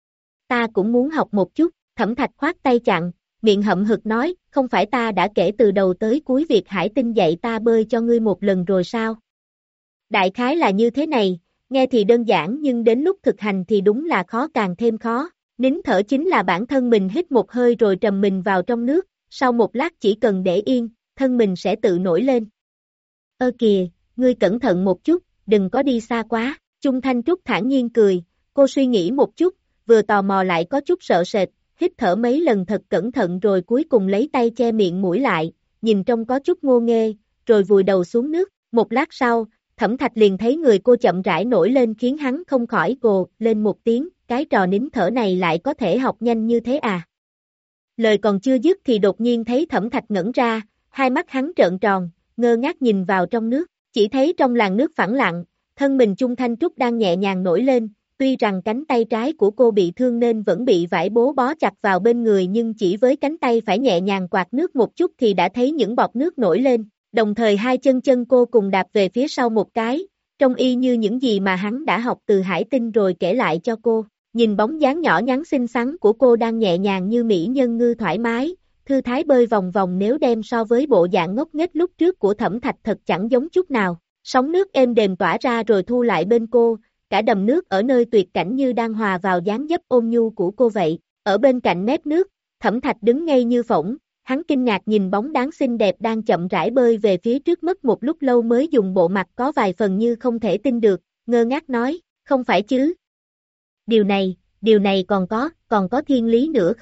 Ta cũng muốn học một chút, Thẩm Thạch khoát tay chặn, miệng hậm hực nói, không phải ta đã kể từ đầu tới cuối việc Hải Tinh dạy ta bơi cho ngươi một lần rồi sao? Đại khái là như thế này. Nghe thì đơn giản nhưng đến lúc thực hành thì đúng là khó càng thêm khó. Nín thở chính là bản thân mình hít một hơi rồi trầm mình vào trong nước, sau một lát chỉ cần để yên, thân mình sẽ tự nổi lên. Ơ kìa, ngươi cẩn thận một chút, đừng có đi xa quá. Chung Thanh Trúc thản nhiên cười, cô suy nghĩ một chút, vừa tò mò lại có chút sợ sệt, hít thở mấy lần thật cẩn thận rồi cuối cùng lấy tay che miệng mũi lại, nhìn trông có chút ngô nghê, rồi vùi đầu xuống nước. Một lát sau, Thẩm Thạch liền thấy người cô chậm rãi nổi lên khiến hắn không khỏi gồ lên một tiếng, cái trò nín thở này lại có thể học nhanh như thế à. Lời còn chưa dứt thì đột nhiên thấy Thẩm Thạch ngẩn ra, hai mắt hắn trợn tròn, ngơ ngác nhìn vào trong nước, chỉ thấy trong làn nước phẳng lặng, thân mình Chung Thanh Trúc đang nhẹ nhàng nổi lên, tuy rằng cánh tay trái của cô bị thương nên vẫn bị vải bố bó chặt vào bên người nhưng chỉ với cánh tay phải nhẹ nhàng quạt nước một chút thì đã thấy những bọt nước nổi lên. Đồng thời hai chân chân cô cùng đạp về phía sau một cái, trông y như những gì mà hắn đã học từ Hải Tinh rồi kể lại cho cô. Nhìn bóng dáng nhỏ nhắn xinh xắn của cô đang nhẹ nhàng như mỹ nhân ngư thoải mái, thư thái bơi vòng vòng nếu đem so với bộ dạng ngốc nghếch lúc trước của Thẩm Thạch thật chẳng giống chút nào. Sóng nước êm đềm tỏa ra rồi thu lại bên cô, cả đầm nước ở nơi tuyệt cảnh như đang hòa vào dáng dấp ôn nhu của cô vậy. Ở bên cạnh mép nước, Thẩm Thạch đứng ngây như phỗng. Hắn kinh ngạc nhìn bóng dáng xinh đẹp đang chậm rãi bơi về phía trước mất một lúc lâu mới dùng bộ mặt có vài phần như không thể tin được, ngơ ngác nói, không phải chứ? Điều này, điều này còn có, còn có thiên lý nữa không?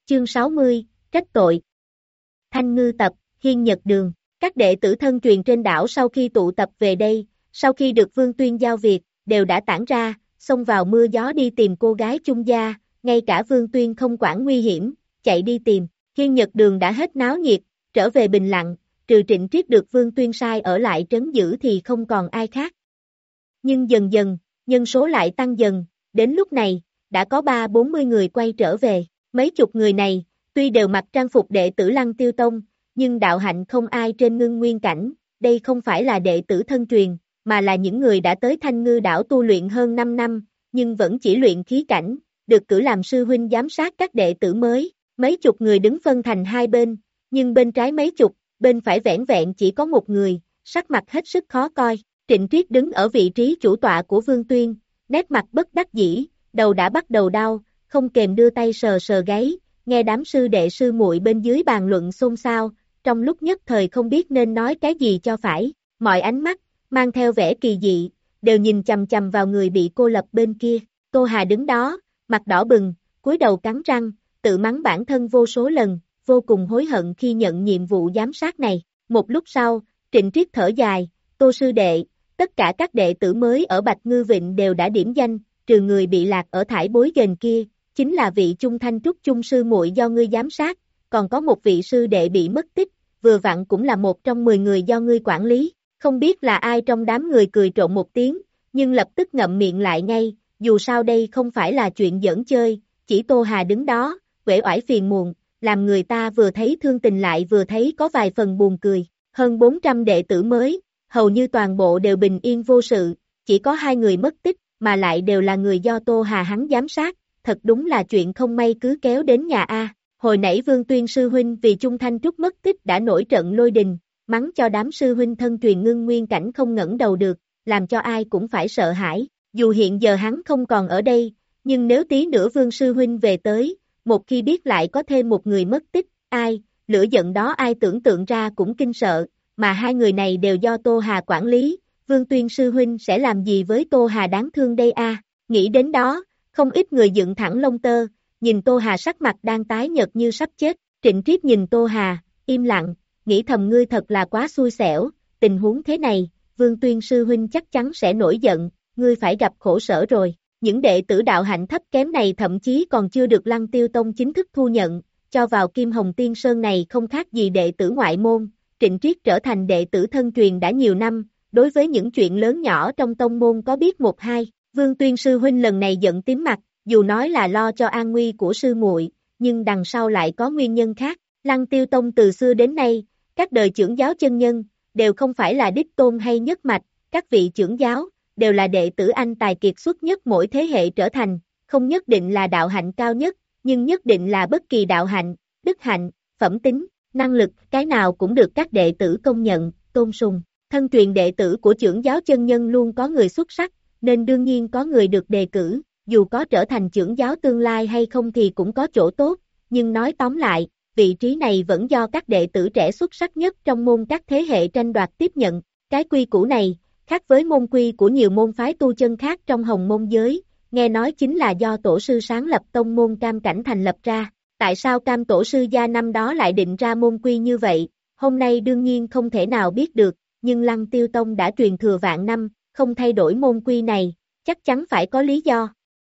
Chương sáu mươi, trách tội. Thanh Ngư Tập, Hiên Nhật Đường. Các đệ tử thân truyền trên đảo sau khi tụ tập về đây, sau khi được Vương Tuyên giao việc, đều đã tản ra, xông vào mưa gió đi tìm cô gái chung gia, ngay cả Vương Tuyên không quản nguy hiểm, chạy đi tìm. Hiên Nhật Đường đã hết náo nhiệt, trở về bình lặng, trừ Trịnh Triết được Vương Tuyên sai ở lại trấn giữ thì không còn ai khác. Nhưng dần dần, nhân số lại tăng dần, đến lúc này, đã có ba bốn mươi người quay trở về. Mấy chục người này, tuy đều mặc trang phục đệ tử Lăng Tiêu Tông, nhưng đạo hạnh không ai trên ngưng nguyên cảnh, đây không phải là đệ tử thân truyền, mà là những người đã tới Thanh Ngư đảo tu luyện hơn năm năm, nhưng vẫn chỉ luyện khí cảnh, được cử làm sư huynh giám sát các đệ tử mới. Mấy chục người đứng phân thành hai bên, nhưng bên trái mấy chục, bên phải vẻn vẹn chỉ có một người, sắc mặt hết sức khó coi. Trịnh Triết đứng ở vị trí chủ tọa của Vương Tuyên, nét mặt bất đắc dĩ, đầu đã bắt đầu đau, không kềm đưa tay sờ sờ gáy, nghe đám sư đệ sư muội bên dưới bàn luận xôn xao, trong lúc nhất thời không biết nên nói cái gì cho phải. Mọi ánh mắt, mang theo vẻ kỳ dị, đều nhìn chằm chằm vào người bị cô lập bên kia. Tô Hà đứng đó, mặt đỏ bừng, cúi đầu cắn răng, tự mắng bản thân vô số lần, vô cùng hối hận khi nhận nhiệm vụ giám sát này. Một lúc sau, Trịnh Triết thở dài, Tô sư đệ, tất cả các đệ tử mới ở Bạch Ngư Vịnh đều đã điểm danh, trừ người bị lạc ở thải bối ghềnh kia, chính là vị Chung Thanh Trúc Chung sư muội do ngươi giám sát, còn có một vị sư đệ bị mất tích, vừa vặn cũng là một trong mười người do ngươi quản lý. Không biết là ai trong đám người cười trộn một tiếng, nhưng lập tức ngậm miệng lại ngay, dù sao đây không phải là chuyện giỡn chơi, chỉ Tô Hà đứng đó, uể oải phiền muộn, làm người ta vừa thấy thương tình lại vừa thấy có vài phần buồn cười. Hơn bốn trăm đệ tử mới, hầu như toàn bộ đều bình yên vô sự, chỉ có hai người mất tích, mà lại đều là người do Tô Hà hắn giám sát, thật đúng là chuyện không may cứ kéo đến nhà A. Hồi nãy Vương Tuyên sư huynh vì Chung Thanh Trúc mất tích đã nổi trận lôi đình, mắng cho đám sư huynh thân truyền ngưng nguyên cảnh không ngẩng đầu được, làm cho ai cũng phải sợ hãi. Dù hiện giờ hắn không còn ở đây, nhưng nếu tí nữa Vương sư huynh về tới, một khi biết lại có thêm một người mất tích, ai, lửa giận đó ai tưởng tượng ra cũng kinh sợ, mà hai người này đều do Tô Hà quản lý, Vương Tuyên sư huynh sẽ làm gì với Tô Hà đáng thương đây a? Nghĩ đến đó, không ít người dựng thẳng lông tơ, nhìn Tô Hà sắc mặt đang tái nhợt như sắp chết. Trịnh Triết nhìn Tô Hà, im lặng, nghĩ thầm ngươi thật là quá xui xẻo, tình huống thế này, Vương Tuyên sư huynh chắc chắn sẽ nổi giận, ngươi phải gặp khổ sở rồi. Những đệ tử đạo hạnh thấp kém này thậm chí còn chưa được Lăng Tiêu Tông chính thức thu nhận, cho vào Kim Hồng Tiên Sơn này không khác gì đệ tử ngoại môn. Trịnh Triết trở thành đệ tử thân truyền đã nhiều năm, đối với những chuyện lớn nhỏ trong tông môn có biết một hai. Vương Tuyên sư huynh lần này giận tím mặt, dù nói là lo cho an nguy của sư muội, nhưng đằng sau lại có nguyên nhân khác. Lăng Tiêu Tông từ xưa đến nay, các đời trưởng giáo chân nhân, đều không phải là đích tôn hay nhất mạch, các vị trưởng giáo, đều là đệ tử anh tài kiệt xuất nhất mỗi thế hệ trở thành, không nhất định là đạo hạnh cao nhất, nhưng nhất định là bất kỳ đạo hạnh, đức hạnh, phẩm tính, năng lực, cái nào cũng được các đệ tử công nhận, tôn sùng. Thân truyền đệ tử của trưởng giáo chân nhân luôn có người xuất sắc, nên đương nhiên có người được đề cử, dù có trở thành trưởng giáo tương lai hay không thì cũng có chỗ tốt, nhưng nói tóm lại, vị trí này vẫn do các đệ tử trẻ xuất sắc nhất trong môn các thế hệ tranh đoạt tiếp nhận. Cái quy củ này, khác với môn quy của nhiều môn phái tu chân khác trong hồng môn giới, nghe nói chính là do tổ sư sáng lập tông môn Cam Cảnh thành lập ra. Tại sao Cam tổ sư gia năm đó lại định ra môn quy như vậy, hôm nay đương nhiên không thể nào biết được, nhưng Lăng Tiêu Tông đã truyền thừa vạn năm, không thay đổi môn quy này, chắc chắn phải có lý do.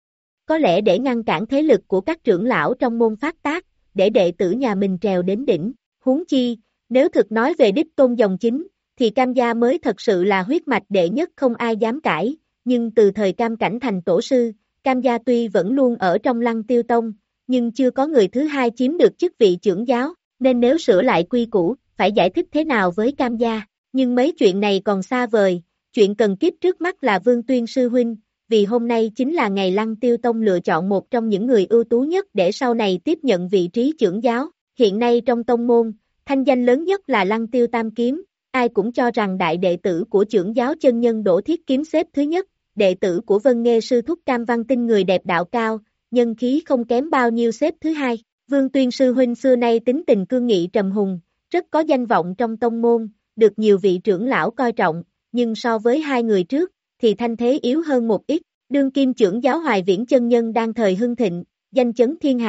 Có lẽ để ngăn cản thế lực của các trưởng lão trong môn phát tác, để đệ tử nhà mình trèo đến đỉnh. Huống chi, nếu thực nói về đích tôn dòng chính, thì Cam gia mới thật sự là huyết mạch đệ nhất không ai dám cãi, nhưng từ thời Cam Cảnh thành tổ sư, Cam gia tuy vẫn luôn ở trong Lăng Tiêu Tông, nhưng chưa có người thứ hai chiếm được chức vị trưởng giáo, nên nếu sửa lại quy củ, phải giải thích thế nào với Cam gia. Nhưng mấy chuyện này còn xa vời, chuyện cần kiếp trước mắt là Vương Tuyên sư huynh, vì hôm nay chính là ngày Lăng Tiêu Tông lựa chọn một trong những người ưu tú nhất để sau này tiếp nhận vị trí trưởng giáo. Hiện nay trong tông môn, thanh danh lớn nhất là Lăng Tiêu Tam Kiếm, ai cũng cho rằng đại đệ tử của trưởng giáo chân nhân Đỗ Thiết Kiếm xếp thứ nhất, đệ tử của Vân Nghê sư thúc Cam Văn Tinh người đẹp đạo cao, nhân khí không kém bao nhiêu xếp thứ hai. Vương Tuyên sư huynh xưa nay tính tình cương nghị trầm hùng, rất có danh vọng trong tông môn, được nhiều vị trưởng lão coi trọng, nhưng so với hai người trước, thì thanh thế yếu hơn một ít. Đương kim trưởng giáo Hoài Viễn chân nhân đang thời hưng thịnh, danh chấn thiên hạ,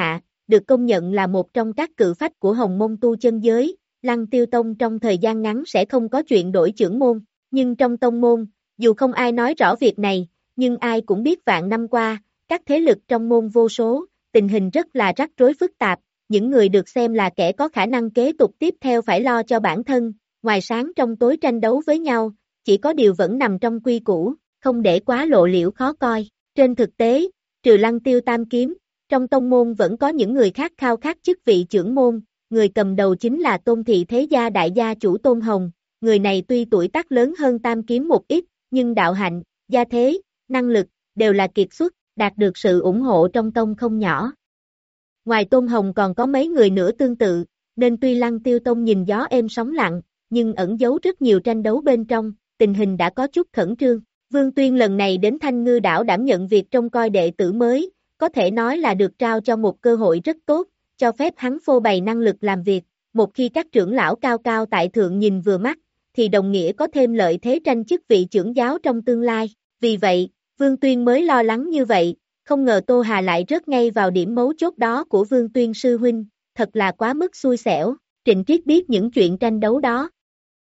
được công nhận là một trong các cự phách của Hồng Môn tu chân giới, Lăng Tiêu Tông trong thời gian ngắn sẽ không có chuyện đổi chưởng môn, nhưng trong tông môn, dù không ai nói rõ việc này, nhưng ai cũng biết vạn năm qua, các thế lực trong môn vô số, tình hình rất là rắc rối phức tạp, những người được xem là kẻ có khả năng kế tục tiếp theo phải lo cho bản thân, ngoài sáng trong tối tranh đấu với nhau, chỉ có điều vẫn nằm trong quy củ, không để quá lộ liễu khó coi. Trên thực tế, trừ Lăng Tiêu Tam Kiếm, trong tông môn vẫn có những người khác khao khát chức vị trưởng môn, người cầm đầu chính là Tôn Thị Thế Gia đại gia chủ Tôn Hồng, người này tuy tuổi tác lớn hơn Tam Kiếm một ít, nhưng đạo hạnh, gia thế, năng lực, đều là kiệt xuất, đạt được sự ủng hộ trong tông không nhỏ. Ngoài Tôn Hồng còn có mấy người nữa tương tự, nên tuy Lăng Tiêu Tông nhìn gió êm sóng lặng, nhưng ẩn giấu rất nhiều tranh đấu bên trong, tình hình đã có chút khẩn trương. Vương Tuyên lần này đến Thanh Ngư đảo đảm nhận việc trông coi đệ tử mới, có thể nói là được trao cho một cơ hội rất tốt, cho phép hắn phô bày năng lực làm việc, một khi các trưởng lão cao cao tại thượng nhìn vừa mắt, thì đồng nghĩa có thêm lợi thế tranh chức vị trưởng giáo trong tương lai, vì vậy, Vương Tuyên mới lo lắng như vậy, không ngờ Tô Hà lại rớt ngay vào điểm mấu chốt đó của Vương Tuyên sư huynh, thật là quá mức xui xẻo, Trịnh Triết biết những chuyện tranh đấu đó.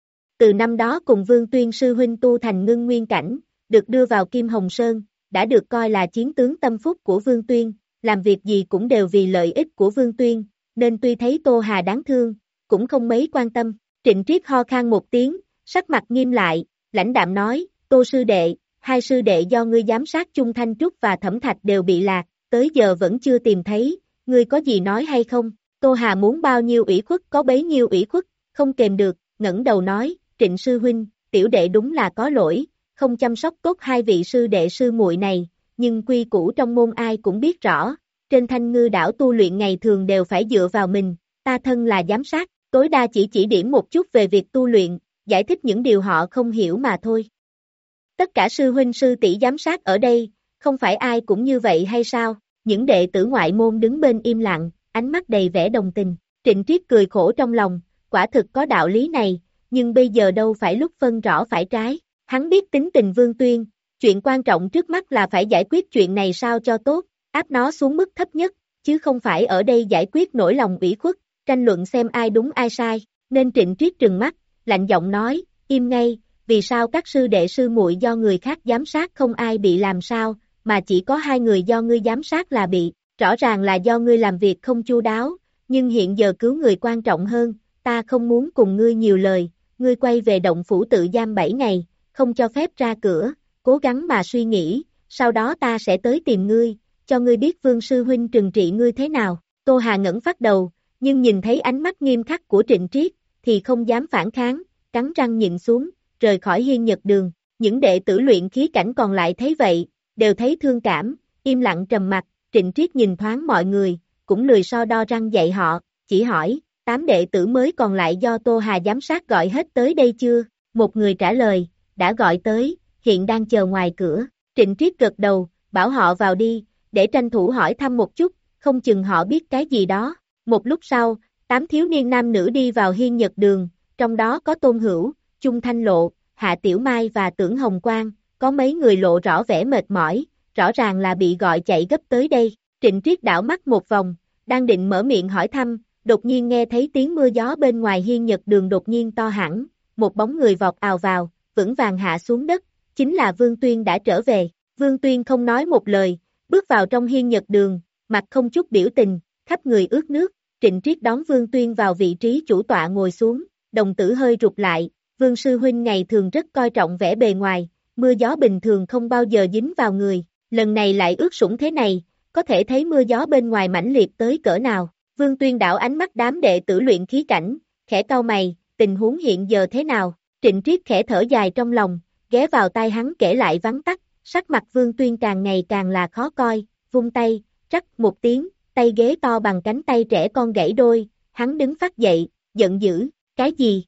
Từ năm đó cùng Vương Tuyên sư huynh tu thành ngưng nguyên cảnh, được đưa vào Kim Hồng Sơn, đã được coi là chiến tướng tâm phúc của Vương Tuyên, làm việc gì cũng đều vì lợi ích của Vương Tuyên, nên tuy thấy Tô Hà đáng thương, cũng không mấy quan tâm. Trịnh Triết ho khan một tiếng, sắc mặt nghiêm lại, lãnh đạm nói, Tô sư đệ, hai sư đệ do ngươi giám sát chung Thanh Trúc và Thẩm Thạch đều bị lạc, tới giờ vẫn chưa tìm thấy, ngươi có gì nói hay không? Tô Hà muốn bao nhiêu ủy khuất có bấy nhiêu ủy khuất, không kềm được, ngẩng đầu nói, Trịnh sư huynh, tiểu đệ đúng là có lỗi, không chăm sóc tốt hai vị sư đệ sư muội này, nhưng quy củ trong môn ai cũng biết rõ, trên Thanh Ngư đảo tu luyện ngày thường đều phải dựa vào mình, ta thân là giám sát, tối đa chỉ chỉ điểm một chút về việc tu luyện, giải thích những điều họ không hiểu mà thôi. Tất cả sư huynh sư tỷ giám sát ở đây, không phải ai cũng như vậy hay sao? Những đệ tử ngoại môn đứng bên im lặng, ánh mắt đầy vẻ đồng tình. Trịnh Triết cười khổ trong lòng, quả thực có đạo lý này, nhưng bây giờ đâu phải lúc phân rõ phải trái. Hắn biết tính tình Vương Tuyên, chuyện quan trọng trước mắt là phải giải quyết chuyện này sao cho tốt, áp nó xuống mức thấp nhất, chứ không phải ở đây giải quyết nỗi lòng ủy khuất, tranh luận xem ai đúng ai sai. Nên Trịnh Triết trừng mắt, lạnh giọng nói, im ngay, vì sao các sư đệ sư muội do người khác giám sát không ai bị làm sao, mà chỉ có hai người do ngươi giám sát là bị, rõ ràng là do ngươi làm việc không chu đáo, nhưng hiện giờ cứu người quan trọng hơn, ta không muốn cùng ngươi nhiều lời, ngươi quay về động phủ tự giam bảy ngày, không cho phép ra cửa, cố gắng mà suy nghĩ, sau đó ta sẽ tới tìm ngươi, cho ngươi biết Vương sư huynh trừng trị ngươi thế nào. Tô Hà ngẩng phát đầu, nhưng nhìn thấy ánh mắt nghiêm khắc của Trịnh Triết, thì không dám phản kháng, cắn răng nhịn xuống, rời khỏi Hiên Nhật Đường. Những đệ tử luyện khí cảnh còn lại thấy vậy, đều thấy thương cảm, im lặng trầm mặt. Trịnh Triết nhìn thoáng mọi người, cũng lười so đo răng dạy họ, chỉ hỏi, tám đệ tử mới còn lại do Tô Hà giám sát gọi hết tới đây chưa? Một người trả lời, đã gọi tới, hiện đang chờ ngoài cửa. Trịnh Triết gật đầu, bảo họ vào đi, để tranh thủ hỏi thăm một chút, không chừng họ biết cái gì đó. Một lúc sau, tám thiếu niên nam nữ đi vào Hiên Nhật Đường, trong đó có Tôn Hữu, Chung Thanh Lộ, Hạ Tiểu Mai và Tưởng Hồng Quang, có mấy người lộ rõ vẻ mệt mỏi, rõ ràng là bị gọi chạy gấp tới đây. Trịnh Triết đảo mắt một vòng, đang định mở miệng hỏi thăm, đột nhiên nghe thấy tiếng mưa gió bên ngoài Hiên Nhật Đường đột nhiên to hẳn, một bóng người vọt ào vào, vững vàng hạ xuống đất, chính là Vương Tuyên đã trở về. Vương Tuyên không nói một lời, bước vào trong Hiên Nhật Đường, mặt không chút biểu tình, khắp người ướt nước. Trịnh Triết đón Vương Tuyên vào vị trí chủ tọa ngồi xuống, đồng tử hơi rụt lại, Vương sư huynh ngày thường rất coi trọng vẻ bề ngoài, mưa gió bình thường không bao giờ dính vào người, lần này lại ướt sũng thế này, có thể thấy mưa gió bên ngoài mãnh liệt tới cỡ nào. Vương Tuyên đảo ánh mắt đám đệ tử luyện khí cảnh, khẽ cau mày, tình huống hiện giờ thế nào? Trịnh Triết khẽ thở dài trong lòng, ghé vào tai hắn kể lại vắn tắt, sắc mặt Vương Tuyên càng ngày càng là khó coi, vung tay, rắc một tiếng, tay ghế to bằng cánh tay trẻ con gãy đôi, hắn đứng phát dậy, giận dữ, cái gì?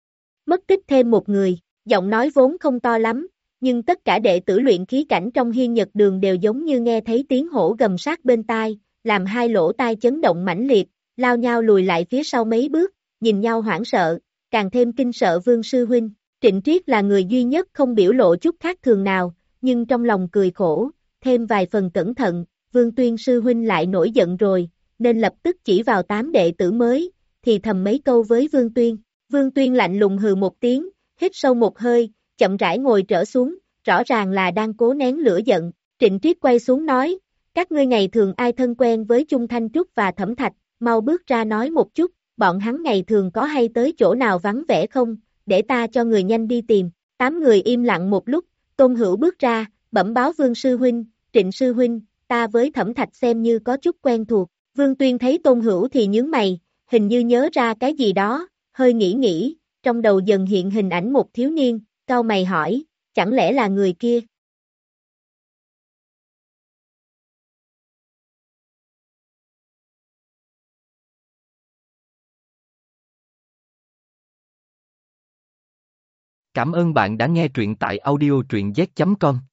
Mất tích thêm một người, giọng nói vốn không to lắm, nhưng tất cả đệ tử luyện khí cảnh trong Hiên Nhật Đường đều giống như nghe thấy tiếng hổ gầm sát bên tai, làm hai lỗ tai chấn động mãnh liệt, lao nhau lùi lại phía sau mấy bước, nhìn nhau hoảng sợ, càng thêm kinh sợ Vương sư huynh. Trịnh Triết là người duy nhất không biểu lộ chút khác thường nào, nhưng trong lòng cười khổ, thêm vài phần cẩn thận, Vương Tuyên sư huynh lại nổi giận rồi, nên lập tức chỉ vào tám đệ tử mới, thì thầm mấy câu với Vương Tuyên. Vương Tuyên lạnh lùng hừ một tiếng, hít sâu một hơi, chậm rãi ngồi trở xuống, rõ ràng là đang cố nén lửa giận. Trịnh Triết quay xuống nói, các ngươi ngày thường ai thân quen với Chung Thanh Trúc và Thẩm Thạch, mau bước ra nói một chút, bọn hắn ngày thường có hay tới chỗ nào vắng vẻ không, để ta cho người nhanh đi tìm. Tám người im lặng một lúc, Tôn Hữu bước ra, bẩm báo Vương Sư Huynh, Trịnh Sư Huynh, ta với Thẩm Thạch xem như có chút quen thuộc. Vương Tuyên thấy Tôn Hữu thì nhướng mày, hình như nhớ ra cái gì đó, hơi nghĩ nghĩ, trong đầu dần hiện hình ảnh một thiếu niên, cau mày hỏi, chẳng lẽ là người kia? Cảm ơn bạn đã nghe truyện tại audio truyện z chấm com.